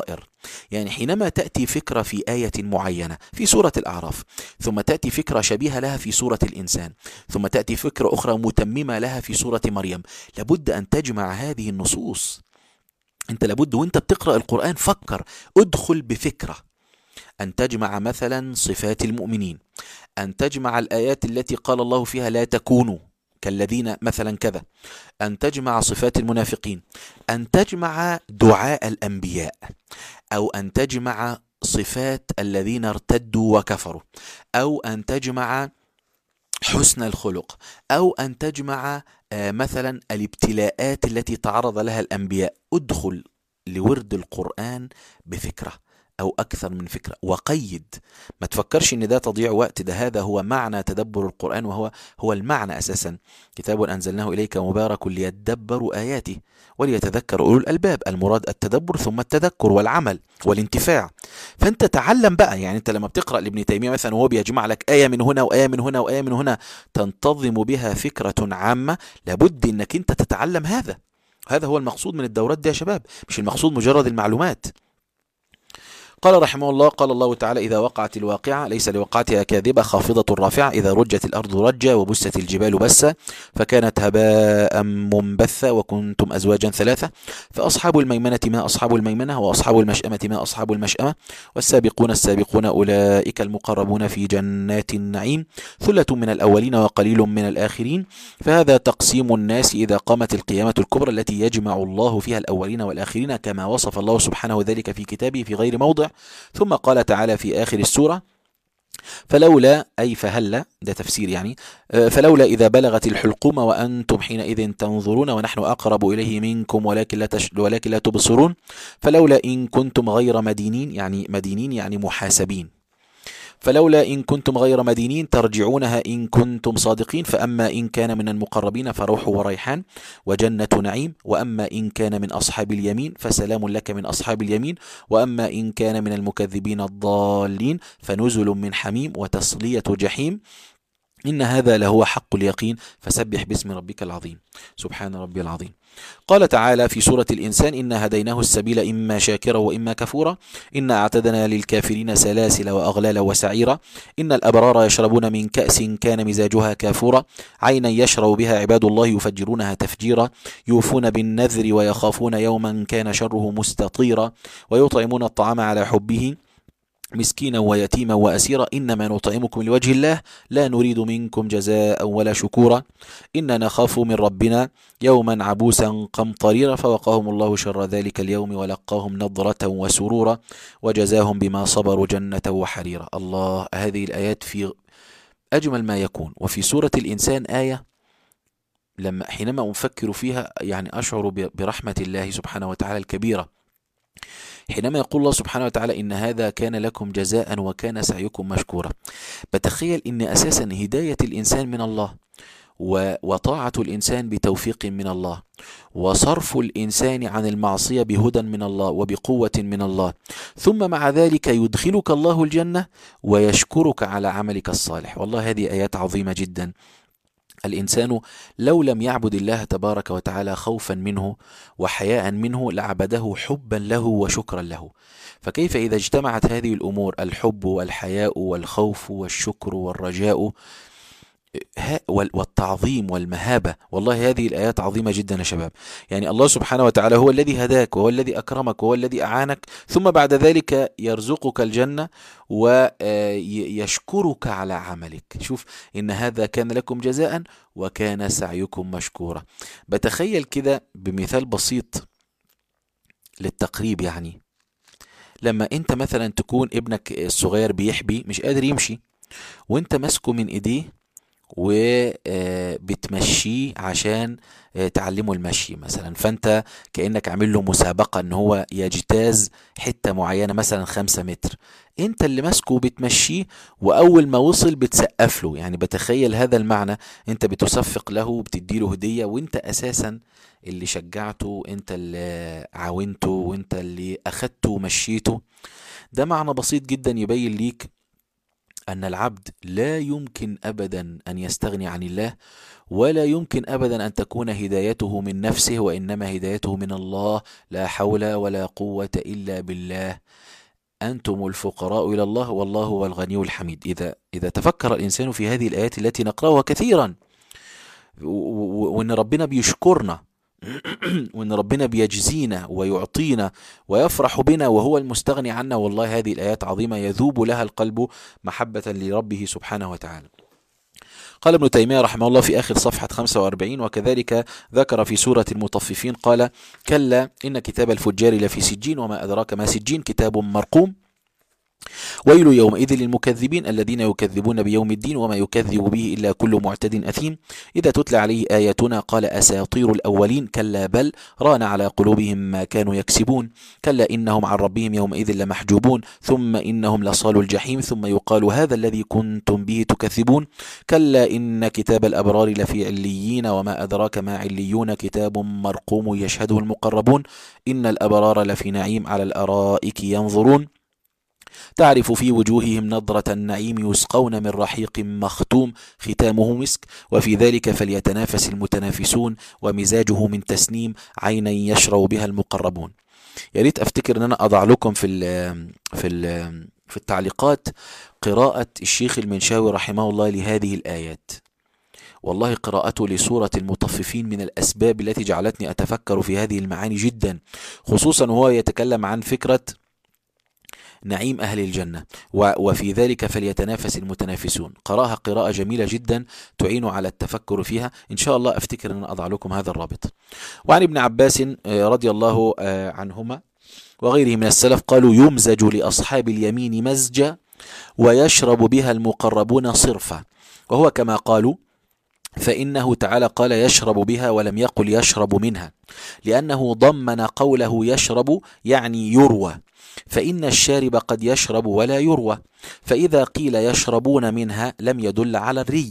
يعني حينما تأتي فكرة في آية معينة في سورة الأعراف، ثم تأتي فكرة شبيهة لها في سورة الإنسان، ثم تأتي فكرة أخرى متممة لها في سورة مريم، لابد أن تجمع هذه النصوص. أنت لابد وأنت بتقرأ القرآن فكر، ادخل بفكرة، أن تجمع مثلا صفات المؤمنين، أن تجمع الآيات التي قال الله فيها لا تكونوا كالذين مثلا كذا، أن تجمع صفات المنافقين، أن تجمع دعاء الأنبياء، أو أن تجمع صفات الذين ارتدوا وكفروا، أو أن تجمع حسن الخلق، أو أن تجمع مثلا الابتلاءات التي تعرض لها الأنبياء. ادخل لورد القرآن بفكرة أو أكثر من فكرة وقيد. ما تفكرش إن ده تضيع وقت، ده هذا هو معنى تدبر القرآن، وهو المعنى أساسا. كتاب أنزلناه إليك مبارك ليدبروا آياته وليتذكر أولو الألباب. المراد التدبر ثم التذكر والعمل والانتفاع. فأنت تعلم بقى، يعني أنت لما بتقرأ لابن تيمية مثلا وهو بيجمع لك آية من هنا وآية من هنا وآية من هنا تنتظم بها فكرة عامة، لابد أنك أنت تتعلم هذا. هذا هو المقصود من الدورات دي يا شباب، مش المقصود مجرد المعلومات. قال رحمه الله: قال الله تعالى: إذا وقعت الواقعة ليس لوقعتها كاذبة خافضة رافعة، إذا رجت الأرض رجا وبست الجبال بسا فكانت هباء منبثا وكنتم أزواجا ثلاثة، فأصحاب الميمنة ما أصحاب الميمنة، وأصحاب المشأمة ما أصحاب المشأمة، والسابقون السابقون أولئك المقربون في جنات النعيم، ثلة من الأولين وقليل من الآخرين. فهذا تقسيم الناس إذا قامت القيامة الكبرى التي يجمع الله فيها الأولين والآخرين، كما وصف الله سبحانه ذلك في كتابه في غير موضع. ثم قال تعالى في آخر السورة: فلولا، أي فهلا، ده تفسير يعني، فلولا إذا بلغت الحلقوم وأنتم حينئذ تنظرون ونحن أقرب إليه منكم ولكن لا تبصرون. فلولا إن كنتم غير مدينين، يعني مدينين يعني محاسبين. فلولا إن كنتم غير مدينين ترجعونها إن كنتم صادقين. فأما إن كان من المقربين فروح وريحان وجنة نعيم، وأما إن كان من أصحاب اليمين فسلام لك من أصحاب اليمين، وأما إن كان من المكذبين الضالين فنزل من حميم وتصلية جحيم. إن هذا لهو حق اليقين، فسبح باسم ربك العظيم. سبحان ربي العظيم. قال تعالى في سورة الإنسان: إنا هديناه السبيل إما شاكرا وإما كفورا، إنا أعتدنا للكافرين سلاسل وأغلالا وسعيرا، إن الأبرار يشربون من كأس كان مزاجها كافورا، عينا يشرب بها عباد الله يفجرونها تفجيرا، يوفون بالنذر ويخافون يوما كان شره مستطيرا، ويطعمون الطعام على حبه مسكينا ويتيما وأسيرا، إنما نطعمكم لوجه الله لا نريد منكم جزاء ولا شكورا، إنا نخاف من ربنا يوما عبوسا قمطريرا، فوقاهم الله شر ذلك اليوم ولقاهم نضرة وسرورا وجزاهم بما صبروا جنة وحريرا. الله، هذه الآيات في أجمل ما يكون. وفي سورة الإنسان آية حينما أفكر فيها يعني أشعر برحمة الله سبحانه وتعالى الكبيرة، حينما يقول الله سبحانه وتعالى: إن هذا كان لكم جزاء وكان سعيكم مشكورا. بتخيل إن أساسا هداية الإنسان من الله، وطاعة الإنسان بتوفيق من الله، وصرف الإنسان عن المعصية بهدى من الله وبقوة من الله، ثم مع ذلك يدخلك الله الجنة ويشكرك على عملك الصالح. والله هذه آيات عظيمة جدا. الإنسان لو لم يعبد الله تبارك وتعالى خوفا منه وحياء منه لعبده حبا له وشكرا له. فكيف إذا اجتمعت هذه الأمور، الحب والحياء والخوف والشكر والرجاء والتعظيم والمهابة؟ والله هذه الآيات عظيمة جدا يا شباب. يعني الله سبحانه وتعالى هو الذي هداك وهو الذي أكرمك وهو الذي أعانك، ثم بعد ذلك يرزقك الجنة ويشكرك على عملك. شوف: إن هذا كان لكم جزاء وكان سعيكم مشكورا. بتخيل كده بمثال بسيط للتقريب، يعني لما انت مثلا تكون ابنك الصغير بيحبي مش قادر يمشي، وانت ماسكه من ايديه وبتمشيه عشان تعلمه المشي مثلا، فانت كأنك عامل له مسابقة ان هو يجتاز حتة معينة مثلا 5 متر، انت اللي ماسكه بتمشيه، واول ما وصل بتسقف له. يعني بتخيل هذا المعنى، انت بتصفق له وبتديله هدية، وانت اساسا اللي شجعته، انت اللي عاونته، وانت اللي اخدته ومشيته. ده معنى بسيط جدا يبين ليك أن العبد لا يمكن أبدا أن يستغني عن الله، ولا يمكن أبدا أن تكون هدايته من نفسه، وإنما هدايته من الله. لا حول ولا قوة إلا بالله. أنتم الفقراء إلى الله والله هو الغني الحميد. إذا تفكر الإنسان في هذه الآيات التي نقرأها كثيرا، وإن ربنا بيشكرنا وإن ربنا بيجزينا ويعطينا ويفرح بنا وهو المستغني عنا، والله هذه الآيات عظيمة يذوب لها القلب محبة لربه سبحانه وتعالى. قال ابن تيمية رحمه الله في آخر صفحة 45: وكذلك ذكر في سورة المطففين قال: كلا إن كتاب الفجار لفي سجين وما أدراك ما سجين كتاب مرقوم ويل يومئذ للمكذبين الذين يكذبون بيوم الدين وما يكذب به إلا كل معتد أثيم إذا تتلى عليه آياتنا قال أساطير الأولين كلا بل ران على قلوبهم ما كانوا يكسبون كلا إنهم عن ربهم يومئذ لمحجوبون ثم إنهم لصالوا الجحيم ثم يقال هذا الذي كنتم به تكذبون كلا إن كتاب الأبرار لفي عليين وما أدراك ما عليون كتاب مرقوم يشهده المقربون إن الأبرار لفي نعيم على الأرائك ينظرون تعرف في وجوههم نضرة النعيم يسقون من رحيق مختوم ختامه مسك وفي ذلك فليتنافس المتنافسون ومزاجه من تسنيم عينا يشرب بها المقربون. يا ريت افتكر ان انا اضع لكم في التعليقات قراءة الشيخ المنشاوي رحمه الله لهذه الآيات. والله قراءته لسورة المطففين من الأسباب التي جعلتني أتفكر في هذه المعاني جدا، خصوصا وهو يتكلم عن فكرة نعيم أهل الجنة وفي ذلك فليتنافس المتنافسون. قراءها قراءة جميلة جدا تعين على التفكر فيها. إن شاء الله أفتكر أن أضع لكم هذا الرابط. وعن ابن عباس رضي الله عنهما وغيره من السلف قالوا يمزج لأصحاب اليمين مزجا ويشرب بها المقربون صرفا، وهو كما قالوا، فإنه تعالى قال يشرب بها ولم يقل يشرب منها، لأنه ضمن قوله يشرب يعني يروى، فإن الشارب قد يشرب ولا يروى، فإذا قيل يشربون منها لم يدل على الري،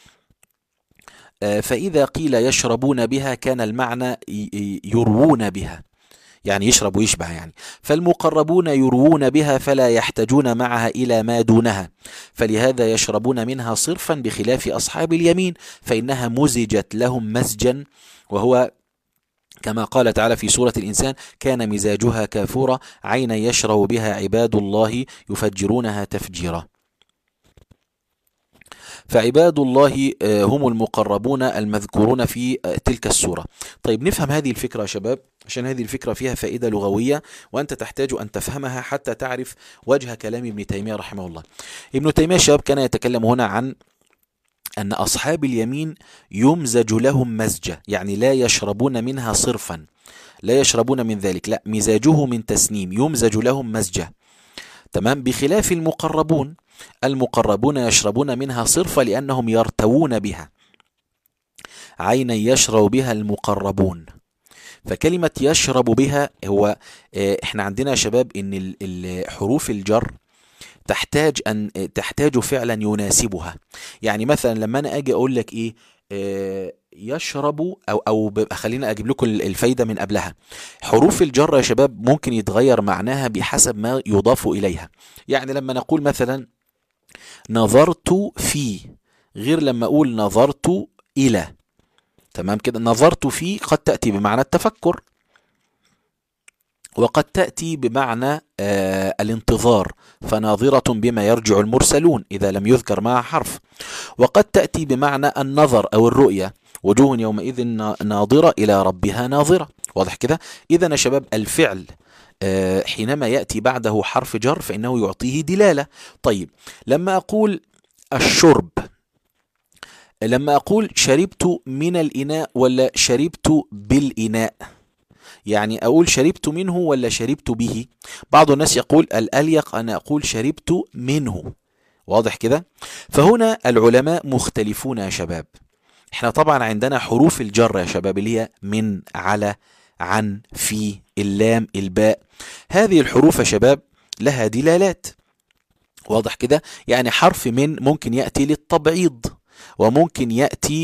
فإذا قيل يشربون بها كان المعنى يروون بها، يعني يشرب ويشبع يعني. فالمقربون يروون بها فلا يحتاجون معها إلى ما دونها، فلهذا يشربون منها صرفا بخلاف أصحاب اليمين فإنها مزجت لهم مزجا، وهو كما قال تعالى في سورة الإنسان كان مزاجها كافورا عينا يشرب بها عباد الله يفجرونها تفجيرا. فعباد الله هم المقربون المذكورون في تلك السورة. طيب نفهم هذه الفكرة يا شباب، عشان هذه الفكرة فيها فائدة لغوية وأنت تحتاج أن تفهمها حتى تعرف وجه كلام ابن تيمية رحمه الله. ابن تيمية شباب كان يتكلم هنا عن أن أصحاب اليمين يمزج لهم مزجة، يعني لا يشربون منها صرفا، لا يشربون من ذلك، لا، مزاجه من تسنيم، يمزج لهم مزجة، تمام. بخلاف المقربون، المقربون يشربون منها صرفا لأنهم يرتوون بها، عينا يشرب بها المقربون. فكلمة يشرب بها هو احنا عندنا يا شباب ان حروف الجر تحتاج فعلا يناسبها. يعني مثلا لما انا اجي اقول لك ايه يشرب او خلينا اجيب لكم الفايده من قبلها. حروف الجر يا شباب ممكن يتغير معناها بحسب ما يضاف اليها. يعني لما نقول مثلا نظرت في غير لما اقول نظرت الى، تمام كده. نظرت في قد تأتي بمعنى التفكر، وقد تأتي بمعنى الانتظار، فناظرة بما يرجع المرسلون إذا لم يذكر معها حرف. وقد تأتي بمعنى النظر أو الرؤية، وجوه يومئذ ناظرة إلى ربها ناظرة. واضح كده؟ إذا يا شباب الفعل حينما يأتي بعده حرف جر فإنه يعطيه دلالة. طيب لما أقول الشرب، لما أقول شربت من الإناء ولا شربت بالإناء، يعني أقول شربت منه ولا شربت به. بعض الناس يقول الأليق أن أقول شربت منه. واضح كده؟ فهنا العلماء مختلفون يا شباب. احنا طبعا عندنا حروف الجر يا شباب اللي هي من، على، عن، في، اللام، الباء. هذه الحروف يا شباب لها دلالات. واضح كده؟ يعني حرف من ممكن يأتي للتبعيض، وممكن يأتي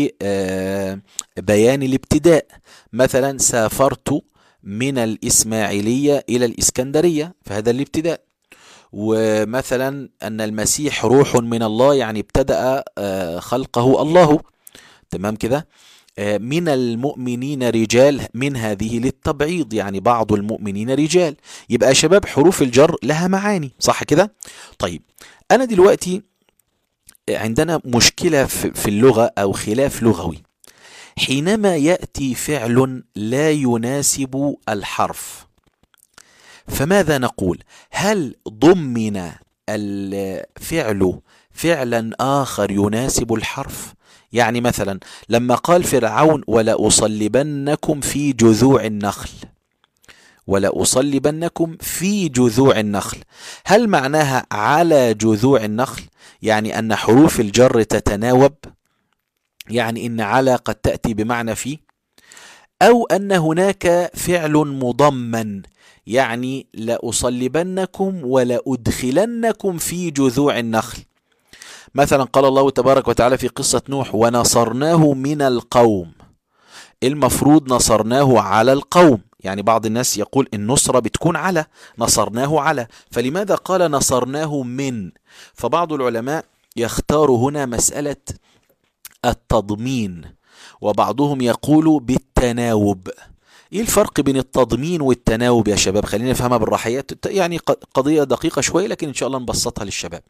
لبيان الابتداء. مثلا سافرت من الإسماعيلية إلى الإسكندرية، فهذا الابتداء. ومثلا أن المسيح روح من الله، يعني ابتدأ خلقه الله. تمام كده. من المؤمنين رجال، من هذه للتبعيض، يعني بعض المؤمنين رجال. يبقى يا شباب حروف الجر لها معاني، صح كده؟ طيب أنا دلوقتي عندنا مشكلة في اللغة أو خلاف لغوي. حينما يأتي فعل لا يناسب الحرف، فماذا نقول؟ هل ضمن الفعل فعلا آخر يناسب الحرف؟ يعني مثلا لما قال فرعون ولا أصلبنكم في جذوع النخل، ولا أصلبنكم في جذوع النخل، هل معناها على جذوع النخل؟ يعني أن حروف الجر تتناوب، يعني إن على قد تأتي بمعنى في، أو أن هناك فعل مضمن، يعني لأصلبنكم ولا أدخلنكم في جذوع النخل. مثلا قال الله تبارك وتعالى في قصة نوح ونصرناه من القوم، المفروض نصرناه على القوم، يعني بعض الناس يقول النصرة بتكون على، نصرناه على، فلماذا قال نصرناه من؟ فبعض العلماء يختار هنا مسألة التضمين، وبعضهم يقول بالتناوب. ايه الفرق بين التضمين والتناوب يا شباب؟ خلينا نفهمها بالراحيات، يعني قضية دقيقة شوية لكن ان شاء الله نبسطها للشباب.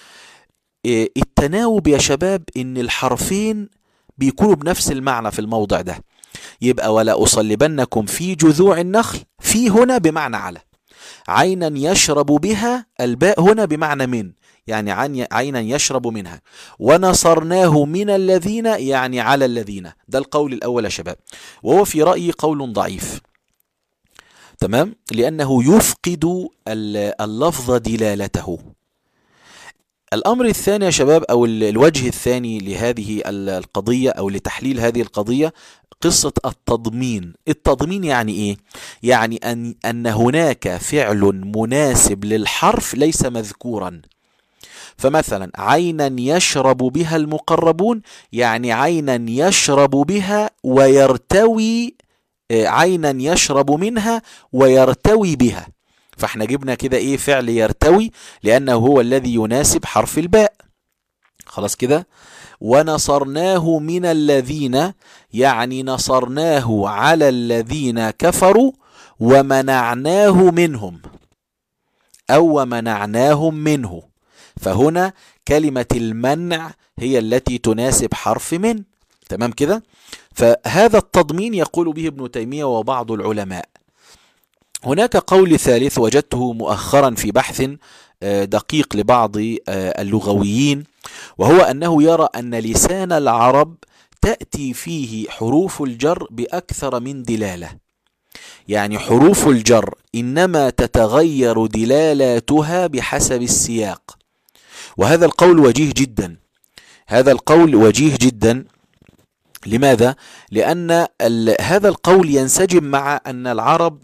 التناوب يا شباب ان الحرفين بيكونوا بنفس المعنى في الموضع ده. يبقى ولا أصلبنكم في جذوع النخل، في هنا بمعنى على، عينا يشرب بها، الباء هنا بمعنى من، يعني عينا يشرب منها، ونصرناه من الذين، يعني على الذين. ده القول الأول يا شباب، وهو في رأيي قول ضعيف، تمام، لأنه يفقد اللفظ دلالته. الأمر الثاني يا شباب، أو الوجه الثاني لهذه القضية أو لتحليل هذه القضية، قصة التضمين. التضمين يعني إيه؟ يعني أن هناك فعل مناسب للحرف ليس مذكورا. فمثلا عينا يشرب بها المقربون، يعني عينا يشرب بها ويرتوي، عينا يشرب منها ويرتوي بها. فاحنا جبنا كده ايه؟ فعل يرتوي، لأنه هو الذي يناسب حرف الباء. خلاص كده. ونصرناه من الذين، يعني نصرناه على الذين كفروا ومنعناه منهم، أو ومنعناهم منه. فهنا كلمة المنع هي التي تناسب حرف من. تمام كده. فهذا التضمين يقول به ابن تيمية وبعض العلماء. هناك قول ثالث وجدته مؤخرا في بحث دقيق لبعض اللغويين، وهو أنه يرى أن لسان العرب تأتي فيه حروف الجر بأكثر من دلالة، يعني حروف الجر إنما تتغير دلالاتها بحسب السياق. وهذا القول وجيه جدا، هذا القول وجيه جدا. لماذا؟ لأن هذا القول ينسجم مع أن العرب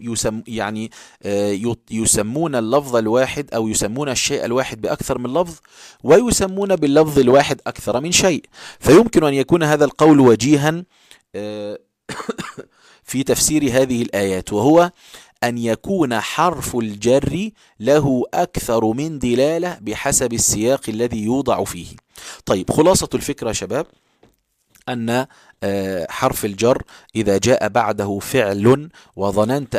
يسمون اللفظ الواحد أو يسمون الشيء الواحد بأكثر من لفظ، ويسمون باللفظ الواحد أكثر من شيء. فيمكن أن يكون هذا القول وجيها في تفسير هذه الآيات، وهو أن يكون حرف الجر له أكثر من دلالة بحسب السياق الذي يوضع فيه. طيب خلاصة الفكرة يا شباب، أن حرف الجر إذا جاء بعده فعل وظننت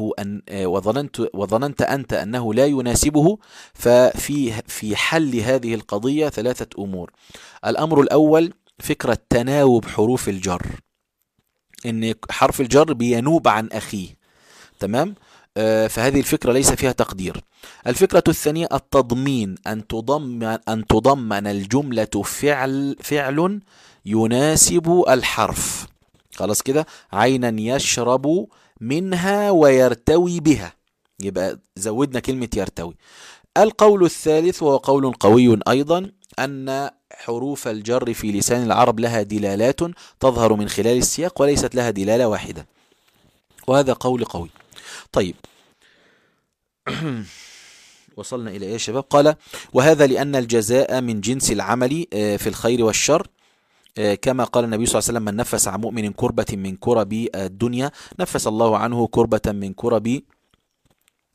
أنت أنه لا يناسبه، ففي حل هذه القضية ثلاثة أمور. الأمر الأول فكرة تناوب حروف الجر، إن حرف الجر بينوب عن أخيه. تمام. فهذه الفكرة ليس فيها تقدير. الفكرة الثانية التضمين، أن تضمن الجملة فعل يناسب الحرف. خلاص كده. عينا يشرب منها ويرتوي بها، يبقى زودنا كلمة يرتوي. القول الثالث وهو قول قوي أيضا، أن حروف الجر في لسان العرب لها دلالات تظهر من خلال السياق وليست لها دلالة واحدة، وهذا قول قوي. طيب وصلنا إلى إيه يا شباب؟ قال وهذا لأن الجزاء من جنس العمل في الخير والشر، كما قال النبي صلى الله عليه وسلم من نفس عن مؤمن كربة من كرب الدنيا نفس الله عنه كربة من كرب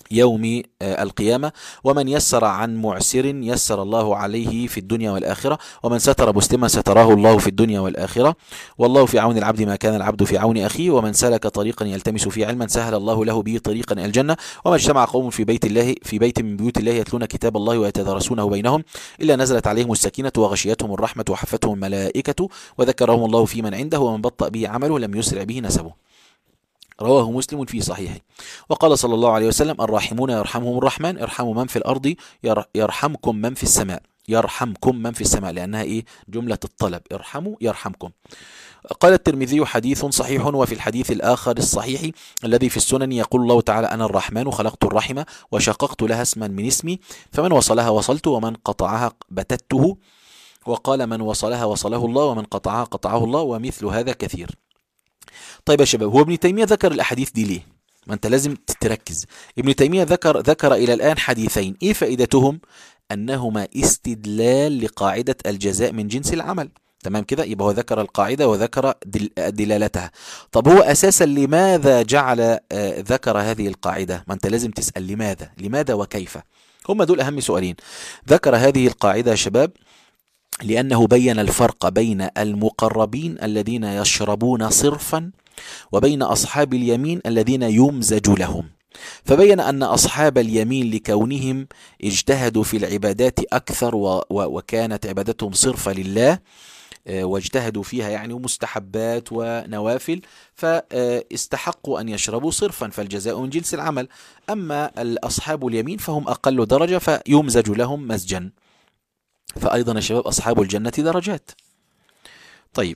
يوم القيامة. ومن يسر عن معسر يسر الله عليه في الدنيا والآخرة، ومن ستر مسلما ستراه الله في الدنيا والآخرة، والله في عون العبد ما كان العبد في عون أخيه، ومن سلك طريقا يلتمس فيه علما سهل الله له به طريقا إلى الجنة، وما اجتمع قوم في بيت من بيوت الله يتلون كتاب الله ويتدارسونه بينهم إلا نزلت عليهم السكينة وغشيتهم الرحمة وحفتهم الملائكة وذكرهم الله في من عنده، ومن بطأ به عمله لم يسرع به نسبه. رواه مسلم في صحيحه. وقال صلى الله عليه وسلم: الراحمون يرحمهم الرحمن، ارحموا من في الأرض يرحمكم من في السماء. يرحمكم من في السماء لأنها جملة الطلب، ارحموا يرحمكم. قال الترمذي: حديث صحيح. وفي الحديث الآخر الصحيح الذي في السنن يقول الله تعالى: أنا الرحمن خلقت الرحمة وشققت لها اسما من اسمي، فمن وصلها وصلت ومن قطعها بتته. وقال: من وصلها وصله الله ومن قطعها قطعه الله، ومثل هذا كثير. طيب يا شباب، هو ابن تيمية ذكر الأحاديث دي ليه؟ ما أنت لازم تركز. ابن تيمية ذكر إلى الآن حديثين، إيه فائدتهم؟ أنهما استدلال لقاعدة الجزاء من جنس العمل. تمام كده؟ يبقى هو ذكر القاعدة وذكر دلالتها. طب هو أساسا لماذا جعل ذكر هذه القاعدة؟ ما أنت لازم تسأل لماذا وكيف. هم دول أهم سؤالين. ذكر هذه القاعدة يا شباب لأنه بين الفرق بين المقربين الذين يشربون صرفا وبين أصحاب اليمين الذين يمزج لهم، فبين أن أصحاب اليمين لكونهم اجتهدوا في العبادات أكثر وكانت عبادتهم صرفة لله واجتهدوا فيها يعني مستحبات ونوافل، فاستحقوا أن يشربوا صرفا، فالجزاء من جنس العمل. أما أصحاب اليمين فهم أقل درجة فيمزج لهم مزجا. فأيضا يا شباب أصحاب الجنة درجات. طيب،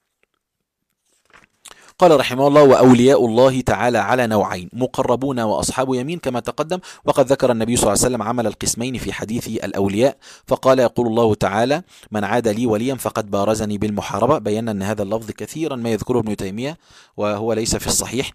قال رحمه الله: وأولياء الله تعالى على نوعين، مقربون وأصحاب يمين كما تقدم. وقد ذكر النبي صلى الله عليه وسلم عمل القسمين في حديث الأولياء، فقال: يقول الله تعالى: من عاد لي وليا فقد بارزني بالمحاربة. بينا أن هذا اللفظ كثيرا ما يذكره ابن تيمية وهو ليس في الصحيح،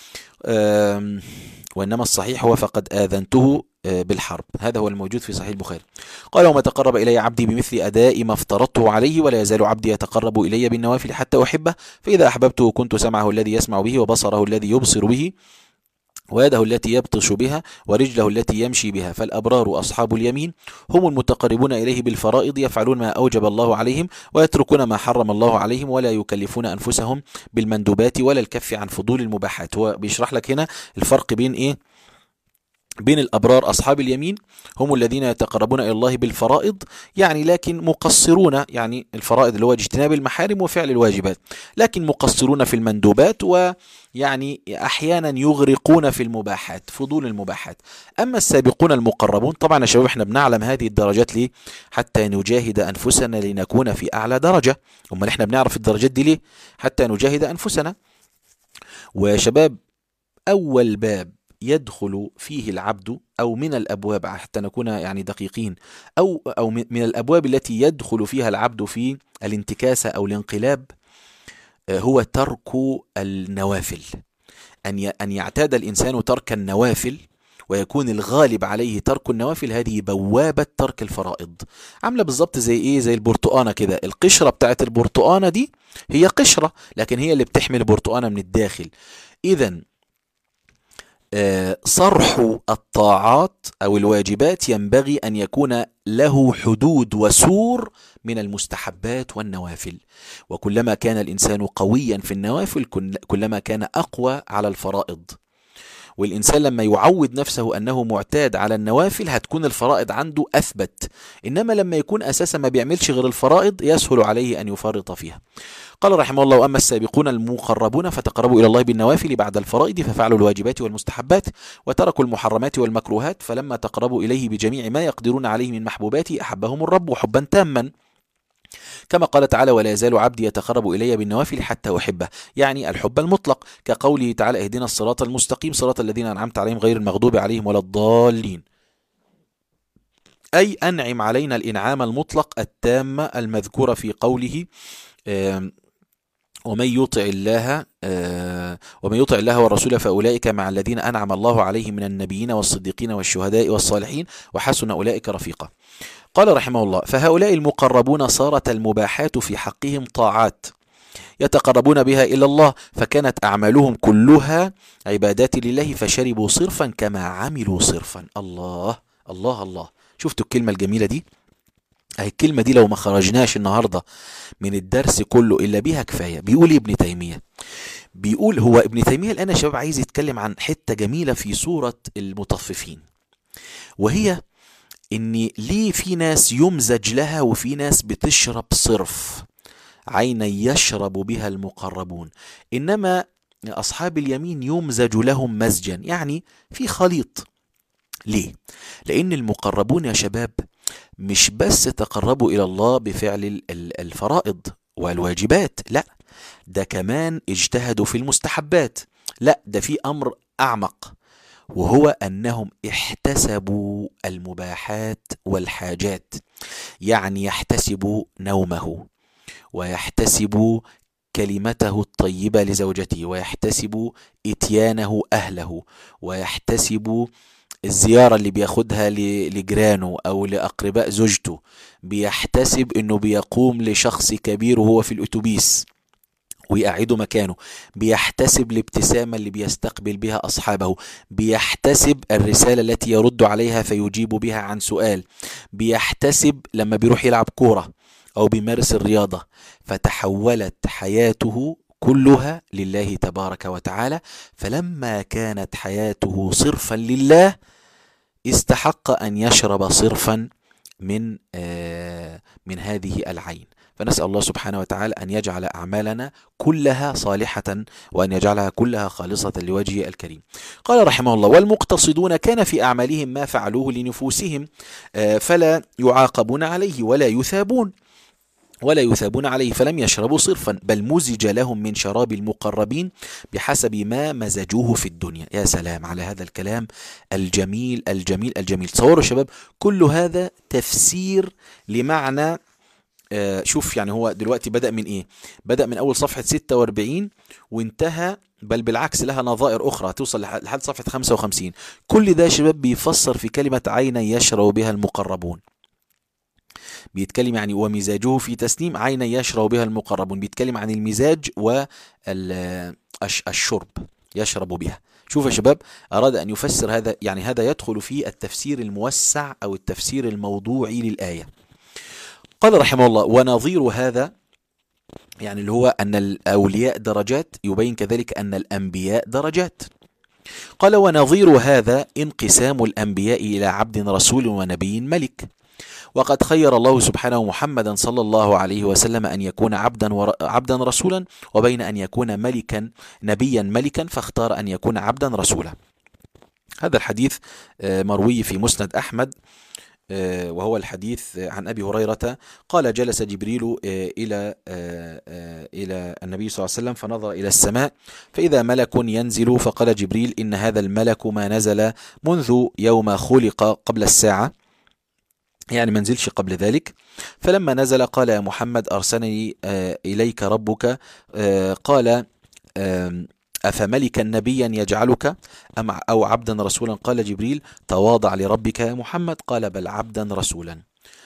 وإنما الصحيح هو فقد آذنته بالحرب. هذا هو الموجود في صحيح البخاري. قال: وما تقرب إلي عبدي بمثل أداء ما افترضته عليه، ولا يزال عبدي يتقرب إلي بالنوافل حتى أحبه، فإذا أحببته كنت سمعه الذي يسمع به، وبصره الذي يبصر به، ويده التي يبطش بها، ورجله التي يمشي بها. فالأبرار أصحاب اليمين هم المتقربون إليه بالفرائض، يفعلون ما أوجب الله عليهم ويتركون ما حرم الله عليهم، ولا يكلفون أنفسهم بالمندوبات ولا الكف عن فضول المباحات. هو بيشرح لك هنا الفرق بين بين الأبرار أصحاب اليمين هم الذين يتقربون إلى الله بالفرائض، يعني لكن مقصرون، يعني الفرائض اللي هو اجتناب المحارم وفعل الواجبات، لكن مقصرون في المندوبات، ويعني أحيانا يغرقون في المباحات، فضول المباحات. أما السابقون المقربون، طبعا يا شباب احنا بنعلم هذه الدرجات ليه؟ حتى نجاهد أنفسنا لنكون في أعلى درجة. أما احنا بنعرف الدرجات دي ليه؟ حتى نجاهد أنفسنا. ويا شباب، أول باب يدخل فيه العبد، أو من الأبواب حتى نكون يعني دقيقين، أو من الأبواب التي يدخل فيها العبد في الانتكاسة أو الانقلاب، هو ترك النوافل. أن يعتاد الإنسان ترك النوافل ويكون الغالب عليه ترك النوافل، هذه بوابة ترك الفرائض. عاملة بالظبط زي البرتقانة كده. القشرة بتاعت البرتقانة دي هي قشرة، لكن هي اللي بتحمل البرتقانة من الداخل. إذن صرح الطاعات أو الواجبات ينبغي أن يكون له حدود وسور من المستحبات والنوافل، وكلما كان الإنسان قويا في النوافل كلما كان أقوى على الفرائض. والإنسان لما يعود نفسه أنه معتاد على النوافل هتكون الفرائض عنده أثبت، إنما لما يكون أساسا ما بيعملش غير الفرائض يسهل عليه أن يفرط فيها. قال رحمه الله: وأما السابقون المقربون فتقربوا إلى الله بالنوافل بعد الفرائض، ففعلوا الواجبات والمستحبات وتركوا المحرمات والمكروهات، فلما تقربوا إليه بجميع ما يقدرون عليه من محبوباته أحبهم الرب حبا تاما، كما قال تعالى: ولا يزال عبدي يتقرب إلي بالنوافل حتى أحبه، يعني الحب المطلق، كقوله تعالى: اهدنا الصراط المستقيم صراط الذين أنعمت عليهم غير المغضوب عليهم ولا الضالين، أي أنعم علينا الإنعام المطلق التام المذكور في قوله: ومن يطع الله والرسول فأولئك مع الذين أنعم الله عليهم من النبيين والصديقين والشهداء والصالحين وحسن أولئك رفيقا. قال رحمه الله: فهؤلاء المقربون صارت المباحات في حقهم طاعات، يتقربون بها إلى الله، فكانت أعمالهم كلها عبادات لله، فشربوا صرفا كما عملوا صرفا. الله الله الله، شفتوا الكلمة الجميلة دي؟ اهي الكلمة دي لو ما خرجناش النهاردة من الدرس كله إلا بيها كفاية. بيقول ابن تيمية، بيقول هو ابن تيمية الآن يا شباب عايز يتكلم عن حتة جميلة في سورة المطففين، وهي إن ليه في ناس يمزج لها وفي ناس بتشرب صرف، عينا يشرب بها المقربون، إنما أصحاب اليمين يمزج لهم مزجا، يعني في خليط. ليه؟ لأن المقربون يا شباب مش بس تقربوا إلى الله بفعل الفرائض والواجبات، لا، ده كمان اجتهدوا في المستحبات، لا، ده في أمر أعمق، وهو أنهم احتسبوا المباحات والحاجات، يعني يحتسبوا نومه، ويحتسب كلمته الطيبة لزوجته، ويحتسب إتيانه أهله، ويحتسب الزيارة اللي بياخدها لجيرانه أو لأقرباء زوجته، بيحتسب أنه بيقوم لشخص كبير وهو في الأتوبيس ويقعده مكانه، بيحتسب الابتسامة اللي بيستقبل بها أصحابه، بيحتسب الرسالة التي يرد عليها فيجيب بها عن سؤال، بيحتسب لما بيروح يلعب كورة أو بيمارس الرياضة. فتحولت حياته كلها لله تبارك وتعالى، فلما كانت حياته صرفا لله استحق أن يشرب صرفا من هذه العين. فنسأل الله سبحانه وتعالى أن يجعل أعمالنا كلها صالحة، وأن يجعلها كلها خالصة لوجهه الكريم. قال رحمه الله: والمقتصدون كان في أعمالهم ما فعلوه لنفوسهم، فلا يعاقبون عليه ولا يثابون عليه، فلم يشربوا صرفا، بل مزج لهم من شراب المقربين بحسب ما مزجوه في الدنيا. يا سلام على هذا الكلام الجميل الجميل الجميل. تصوروا شباب، كل هذا تفسير لمعنى شوف يعني هو دلوقتي بدأ من ايه؟ بدأ من اول صفحة 46 وانتهى، بل بالعكس لها نظائر اخرى توصل لحد صفحة 55. كل ده شباب بيفسر في كلمة عينا يشرب بها المقربون. بيتكلم يعني ومزاجه في تسنيم، عينا يشرب بها المقربون، بيتكلم عن المزاج والشرب يشرب بها. شوف يا شباب، أراد أن يفسر هذا، يعني هذا يدخل في التفسير الموسع أو التفسير الموضوعي للآية. قال رحمه الله: ونظير هذا، يعني اللي هو أن الأولياء درجات، يبين كذلك أن الأنبياء درجات. قال: ونظير هذا انقسام الأنبياء إلى عبد رسول ونبي ملك، وقد خير الله سبحانه محمدا صلى الله عليه وسلم أن يكون عبدا رسولا، وبين أن يكون نبيا ملكا، فاختار أن يكون عبدا رسولا. هذا الحديث مروي في مسند أحمد، وهو الحديث عن أبي هريرة قال: جلس جبريل إلى النبي صلى الله عليه وسلم فنظر إلى السماء فإذا ملك ينزل، فقال جبريل: إن هذا الملك ما نزل منذ يوم خلق قبل الساعة، يعني ما نزلش قبل ذلك. فلما نزل قال: يا محمد أرسلني إليك ربك. قال: أفملكا نبيا يجعلك أو عبدا رسولا؟ قال جبريل: تواضع لربك يا محمد. قال: بل عبدا رسولا.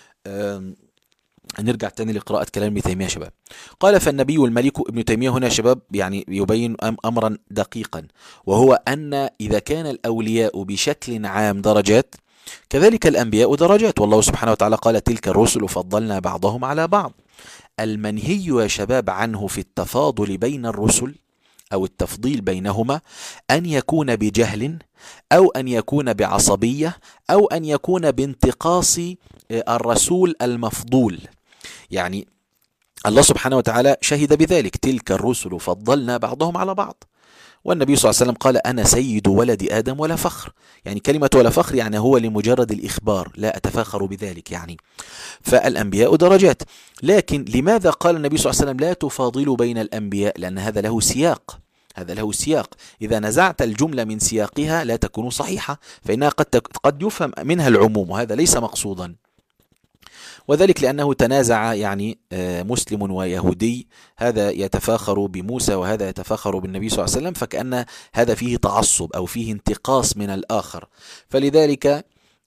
نرجع تاني لقراءة كلام ابن تيمية شباب. قال: فالنبي الملك. ابن تيمية هنا شباب يعني يبين أمرا دقيقا، وهو أن إذا كان الأولياء بشكل عام درجات، كذلك الأنبياء درجات، والله سبحانه وتعالى قال: تلك الرسل فضلنا بعضهم على بعض. المنهي يا شباب عنه في التفاضل بين الرسل أو التفضيل بينهما أن يكون بجهل، أو أن يكون بعصبية، أو أن يكون بانتقاص الرسول المفضول. يعني الله سبحانه وتعالى شهد بذلك: تلك الرسل فضلنا بعضهم على بعض. والنبي صلى الله عليه وسلم قال: أنا سيد ولد آدم ولا فخر. يعني كلمة ولا فخر يعني هو لمجرد الإخبار، لا أتفاخر بذلك يعني. فالأنبياء درجات، لكن لماذا قال النبي صلى الله عليه وسلم لا تفاضلوا بين الأنبياء؟ لأن هذا له سياق، هذا له سياق. إذا نزعت الجملة من سياقها لا تكون صحيحة، فإنها قد يفهم منها العموم، وهذا ليس مقصودا. وذلك لأنه تنازع يعني مسلم ويهودي، هذا يتفاخر بموسى وهذا يتفاخر بالنبي صلى الله عليه وسلم، فكأن هذا فيه تعصب أو فيه انتقاص من الآخر. فلذلك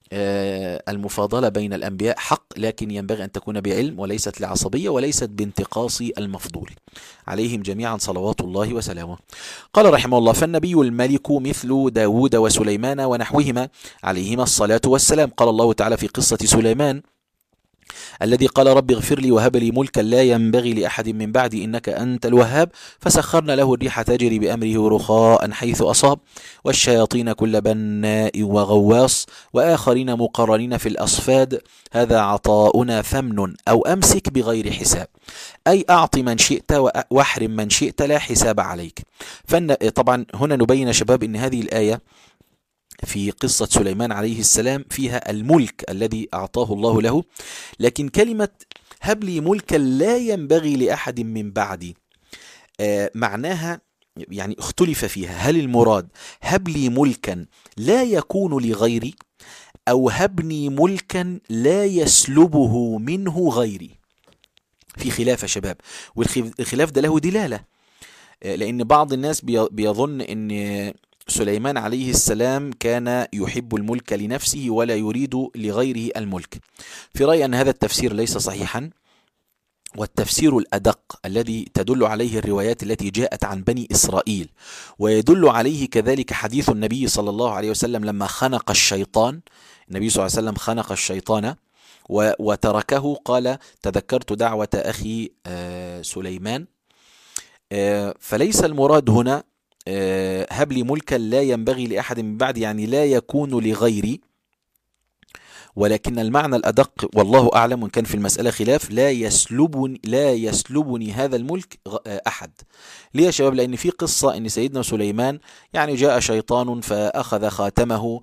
المفاضلة بين الأنبياء حق، لكن ينبغي أن تكون بعلم وليست لعصبية وليست بانتقاص المفضول، عليهم جميعا صلوات الله وسلامه. قال رحمه الله: فالنبي الملك مثل داود وسليمان ونحوهما عليهما الصلاة والسلام. قال الله تعالى في قصة سليمان الذي قال: رب اغفر لي وهب لي ملكا لا ينبغي لأحد من بعدي إنك أنت الوهاب، فسخرنا له الريح تجري بأمره رخاء حيث أصاب، والشياطين كل بناء وغواص، وآخرين مقرنين في الأصفاد، هذا عطاؤنا فمن أو أمسك بغير حساب، أي أعط من شئت واحرم من شئت لا حساب عليك. طبعا هنا نبين شباب أن هذه الآية في قصة سليمان عليه السلام فيها الملك الذي أعطاه الله له، لكن كلمة هب لي ملكا لا ينبغي لأحد من بعدي معناها يعني اختلف فيها، هل المراد هب لي ملكا لا يكون لغيري، أو هبني ملكا لا يسلبه منه غيري؟ في خلاف يا شباب، والخلاف ده له دلالة، لأن بعض الناس بيظن أن سليمان عليه السلام كان يحب الملك لنفسه ولا يريد لغيره الملك. في رأيي أن هذا التفسير ليس صحيحا، والتفسير الأدق الذي تدل عليه الروايات التي جاءت عن بني إسرائيل، ويدل عليه كذلك حديث النبي صلى الله عليه وسلم لما خنق الشيطان، النبي صلى الله عليه وسلم خنق الشيطان وتركه، قال: تذكرت دعوة أخي سليمان. فليس المراد هنا هب لي ملكا لا ينبغي لأحد من بعد، يعني لا يكون لغيري، ولكن المعنى الأدق والله أعلم، وإن كان في المسألة خلاف، لا يسلبني هذا الملك أحد. ليه يا شباب؟ لأن في قصة أن سيدنا سليمان يعني جاء شيطان فأخذ خاتمه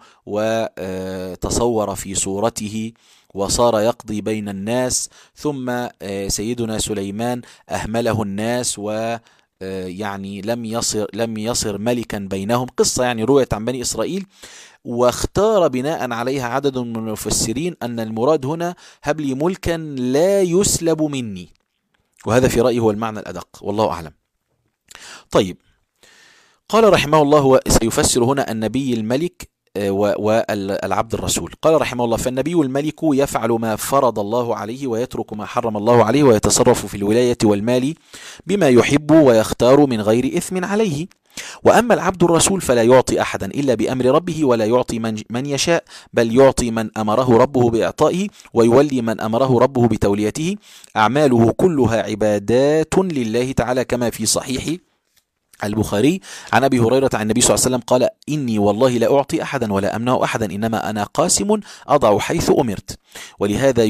وتصور في صورته وصار يقضي بين الناس، ثم سيدنا سليمان أهمله الناس يعني لم يصر ملكا بينهم. قصة يعني رويت عن بني إسرائيل، واختار بناء عليها عدد من المفسرين أن المراد هنا هب لي ملكا لا يسلب مني، وهذا في رأيي هو المعنى الأدق والله أعلم. طيب، قال رحمه الله سيفسر هنا النبي الملك والعبد الرسول. قال رحمه الله: فالنبي الملك يفعل ما فرض الله عليه ويترك ما حرم الله عليه، ويتصرف في الولاية والمال بما يحب ويختار من غير إثم عليه. وأما العبد الرسول فلا يعطي أحدا إلا بأمر ربه، ولا يعطي من يشاء، بل يعطي من أمره ربه بإعطائه، ويولي من أمره ربه بتوليته. أعماله كلها عبادات لله تعالى، كما في صحيح البخاري عن أبي هريرة عن النبي صلى الله عليه وسلم قال: إني والله لا أعطي أحدا ولا أمنع أحدا، إنما أنا قاسم أضع حيث أمرت. ولهذا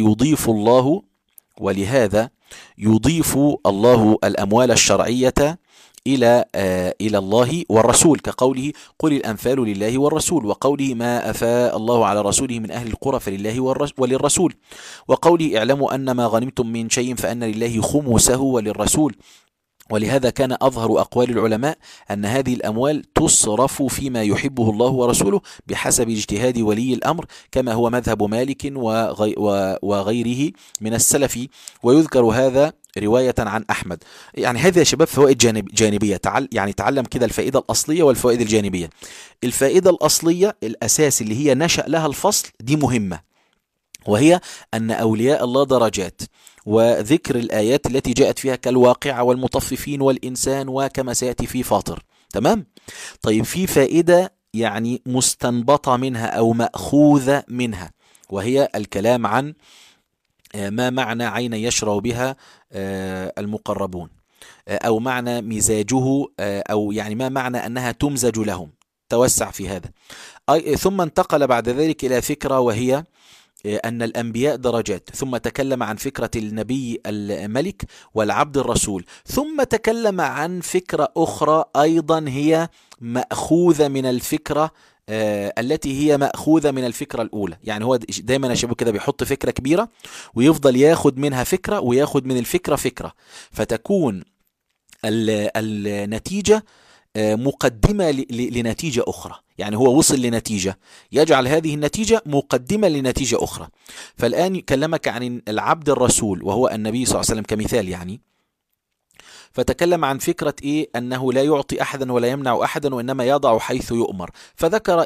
يضيف الله الأموال الشرعية إلى الله والرسول، كقوله: قل الأنفال لله والرسول، وقوله: ما أفاء الله على رسوله من أهل القرى فلله وللرسول، وقوله: اعلموا أن ما غنمتم من شيء فأن لله خمسه وللرسول. ولهذا كان أظهر أقوال العلماء أن هذه الأموال تصرف فيما يحبه الله ورسوله بحسب اجتهاد ولي الأمر، كما هو مذهب مالك وغيره من السلف. ويذكر هذا رواية عن أحمد. يعني هذه يا شباب فوائد جانبية، يعني تعلم كده الفائدة الأصلية والفوائد الجانبية. الفائدة الأصلية الأساس اللي هي نشأ لها الفصل دي مهمة، وهي أن أولياء الله درجات، وذكر الآيات التي جاءت فيها كالواقعة والمطففين والإنسان وكما سيأتي في فاطر. تمام؟ طيب، في فائدة يعني مستنبطة منها أو مأخوذة منها، وهي الكلام عن ما معنى عين يشرب بها المقربون، أو معنى مزاجه، أو يعني ما معنى أنها تمزج لهم. توسع في هذا. ثم انتقل بعد ذلك إلى فكرة، وهي أن الأنبياء درجات، ثم تكلم عن فكرة النبي الملك والعبد الرسول، ثم تكلم عن فكرة أخرى أيضا هي مأخوذة من الفكرة التي هي مأخوذة من الفكرة الأولى. يعني هو دايما يا شباب كده بيحط فكرة كبيرة ويفضل ياخد منها فكرة وياخد من الفكرة فكرة، فتكون النتيجة مقدمة لنتيجة أخرى. يعني هو وصل لنتيجة، يجعل هذه النتيجة مقدمة لنتيجة أخرى. فالآن يكلمك عن العبد الرسول وهو النبي صلى الله عليه وسلم كمثال يعني، فتكلم عن فكرة أنه لا يعطي أحدا ولا يمنع أحدا، وإنما يضع حيث يؤمر. فذكر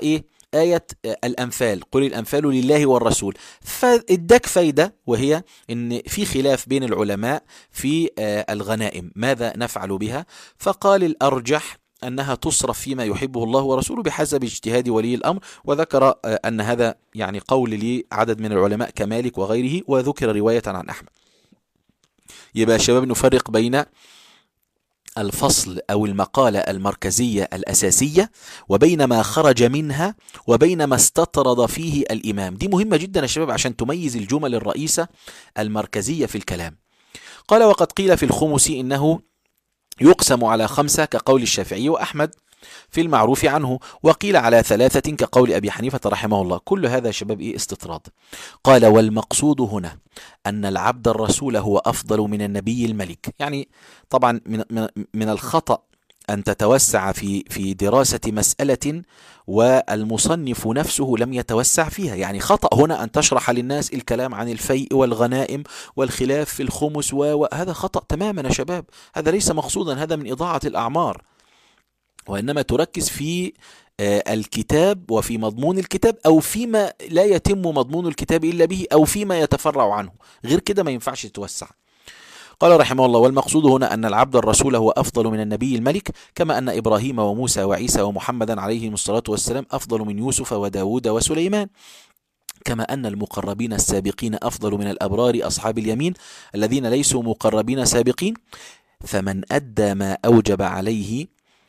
آية الأنفال، قل الأنفال لله والرسول، فاداك فايدة، وهي إن في خلاف بين العلماء في الغنائم ماذا نفعل بها، فقال الأرجح أنها تصرف فيما يحبه الله ورسوله بحسب اجتهاد ولي الأمر، وذكر أن هذا يعني قول لعدد من العلماء كمالك وغيره، وذكر رواية عن أحمد. يبقى يا شباب نفرق بين الفصل أو المقالة المركزية الأساسية وبين ما خرج منها وبين ما استطرد فيه الإمام. دي مهمة جدا يا شباب عشان تميز الجمل الرئيسة المركزية في الكلام. قال: وقد قيل في الخمس إنه يقسم على 5 كقول الشافعي وأحمد في المعروف عنه، وقيل على 3 كقول أبي حنيفة رحمه الله. كل هذا يا شباب استطراد. قال: والمقصود هنا أن العبد الرسول هو أفضل من النبي الملك. يعني طبعا من الخطأ أن تتوسع في دراسة مسألة والمصنف نفسه لم يتوسع فيها. يعني خطأ هنا أن تشرح للناس الكلام عن الفيء والغنائم والخلاف في الخمس، وهذا خطأ تماما يا شباب. هذا ليس مقصودا، هذا من إضاعة الأعمار، وإنما تركز في الكتاب وفي مضمون الكتاب، أو فيما لا يتم مضمون الكتاب إلا به، أو فيما يتفرع عنه. غير كده ما ينفعش تتوسع. قال رحمه الله: والمقصود هنا أن العبد الرسول هو أفضل من النبي الملك، كما أن إبراهيم وموسى وعيسى ومحمدا عليهم الصلاة والسلام أفضل من يوسف وداود وسليمان، كما أن المقربين السابقين أفضل من الأبرار أصحاب اليمين الذين ليسوا مقربين سابقين. فمن أدى ما أوجب عليه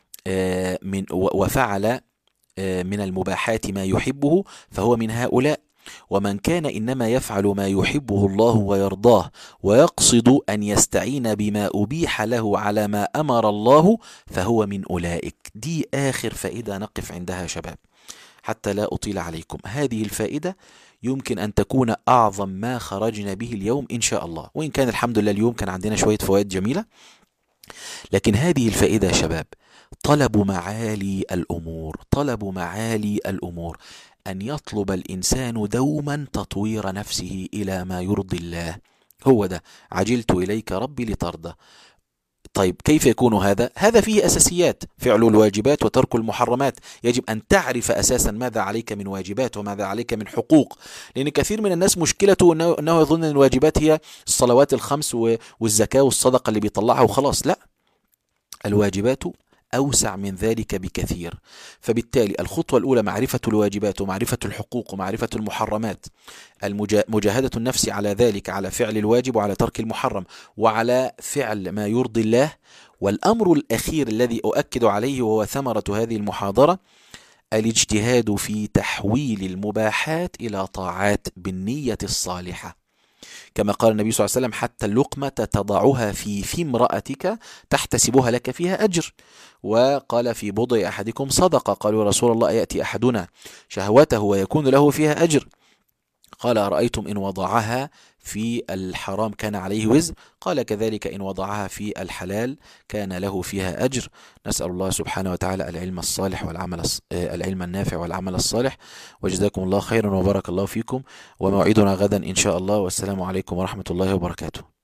وفعل من المباحات ما يحبه فهو من هؤلاء. ومن كان إنما يفعل ما يحبه الله ويرضاه ويقصد أن يستعين بما أبيح له على ما أمر الله فهو من أولئك. دي آخر فائدة نقف عندها شباب حتى لا أطيل عليكم. هذه الفائدة يمكن أن تكون أعظم ما خرجنا به اليوم إن شاء الله، وإن كان الحمد لله اليوم كان عندنا شوية فوائد جميلة، لكن هذه الفائدة يا شباب طلب معالي الأمور، طلب معالي الأمور، أن يطلب الإنسان دوما تطوير نفسه إلى ما يرضي الله. هو ده عجلت إليك ربي لترضى. طيب كيف يكون هذا؟ هذا فيه أساسيات: فعل الواجبات وترك المحرمات. يجب أن تعرف أساسا ماذا عليك من واجبات وماذا عليك من حقوق، لأن كثير من الناس مشكلته أنه يظن أن الواجبات هي الصلوات الخمس والزكاة والصدقة اللي بيطلعها وخلاص. لا، الواجبات أوسع من ذلك بكثير. فبالتالي الخطوة الأولى معرفة الواجبات ومعرفة الحقوق ومعرفة المحرمات، مجاهدة النفس على ذلك، على فعل الواجب وعلى ترك المحرم وعلى فعل ما يرضي الله. والأمر الأخير الذي أؤكد عليه وهو ثمرة هذه المحاضرة: الاجتهاد في تحويل المباحات إلى طاعات بالنية الصالحة، كما قال النبي صلى الله عليه وسلم: حتى اللقمة تضعها في امرأتك تحتسبها لك فيها أجر. وقال: في بضع أحدكم صدقة. قالوا: يا رسول الله يأتي أحدنا شهوته ويكون له فيها أجر؟ قال: أرأيتم إن وضعها في الحرام كان عليه وزر؟ قال: كذلك إن وضعها في الحلال كان له فيها أجر. نسأل الله سبحانه وتعالى العلم الصالح العلم النافع والعمل الصالح. وجزاكم الله خيرا وبارك الله فيكم، وموعدنا غدا إن شاء الله، والسلام عليكم ورحمة الله وبركاته.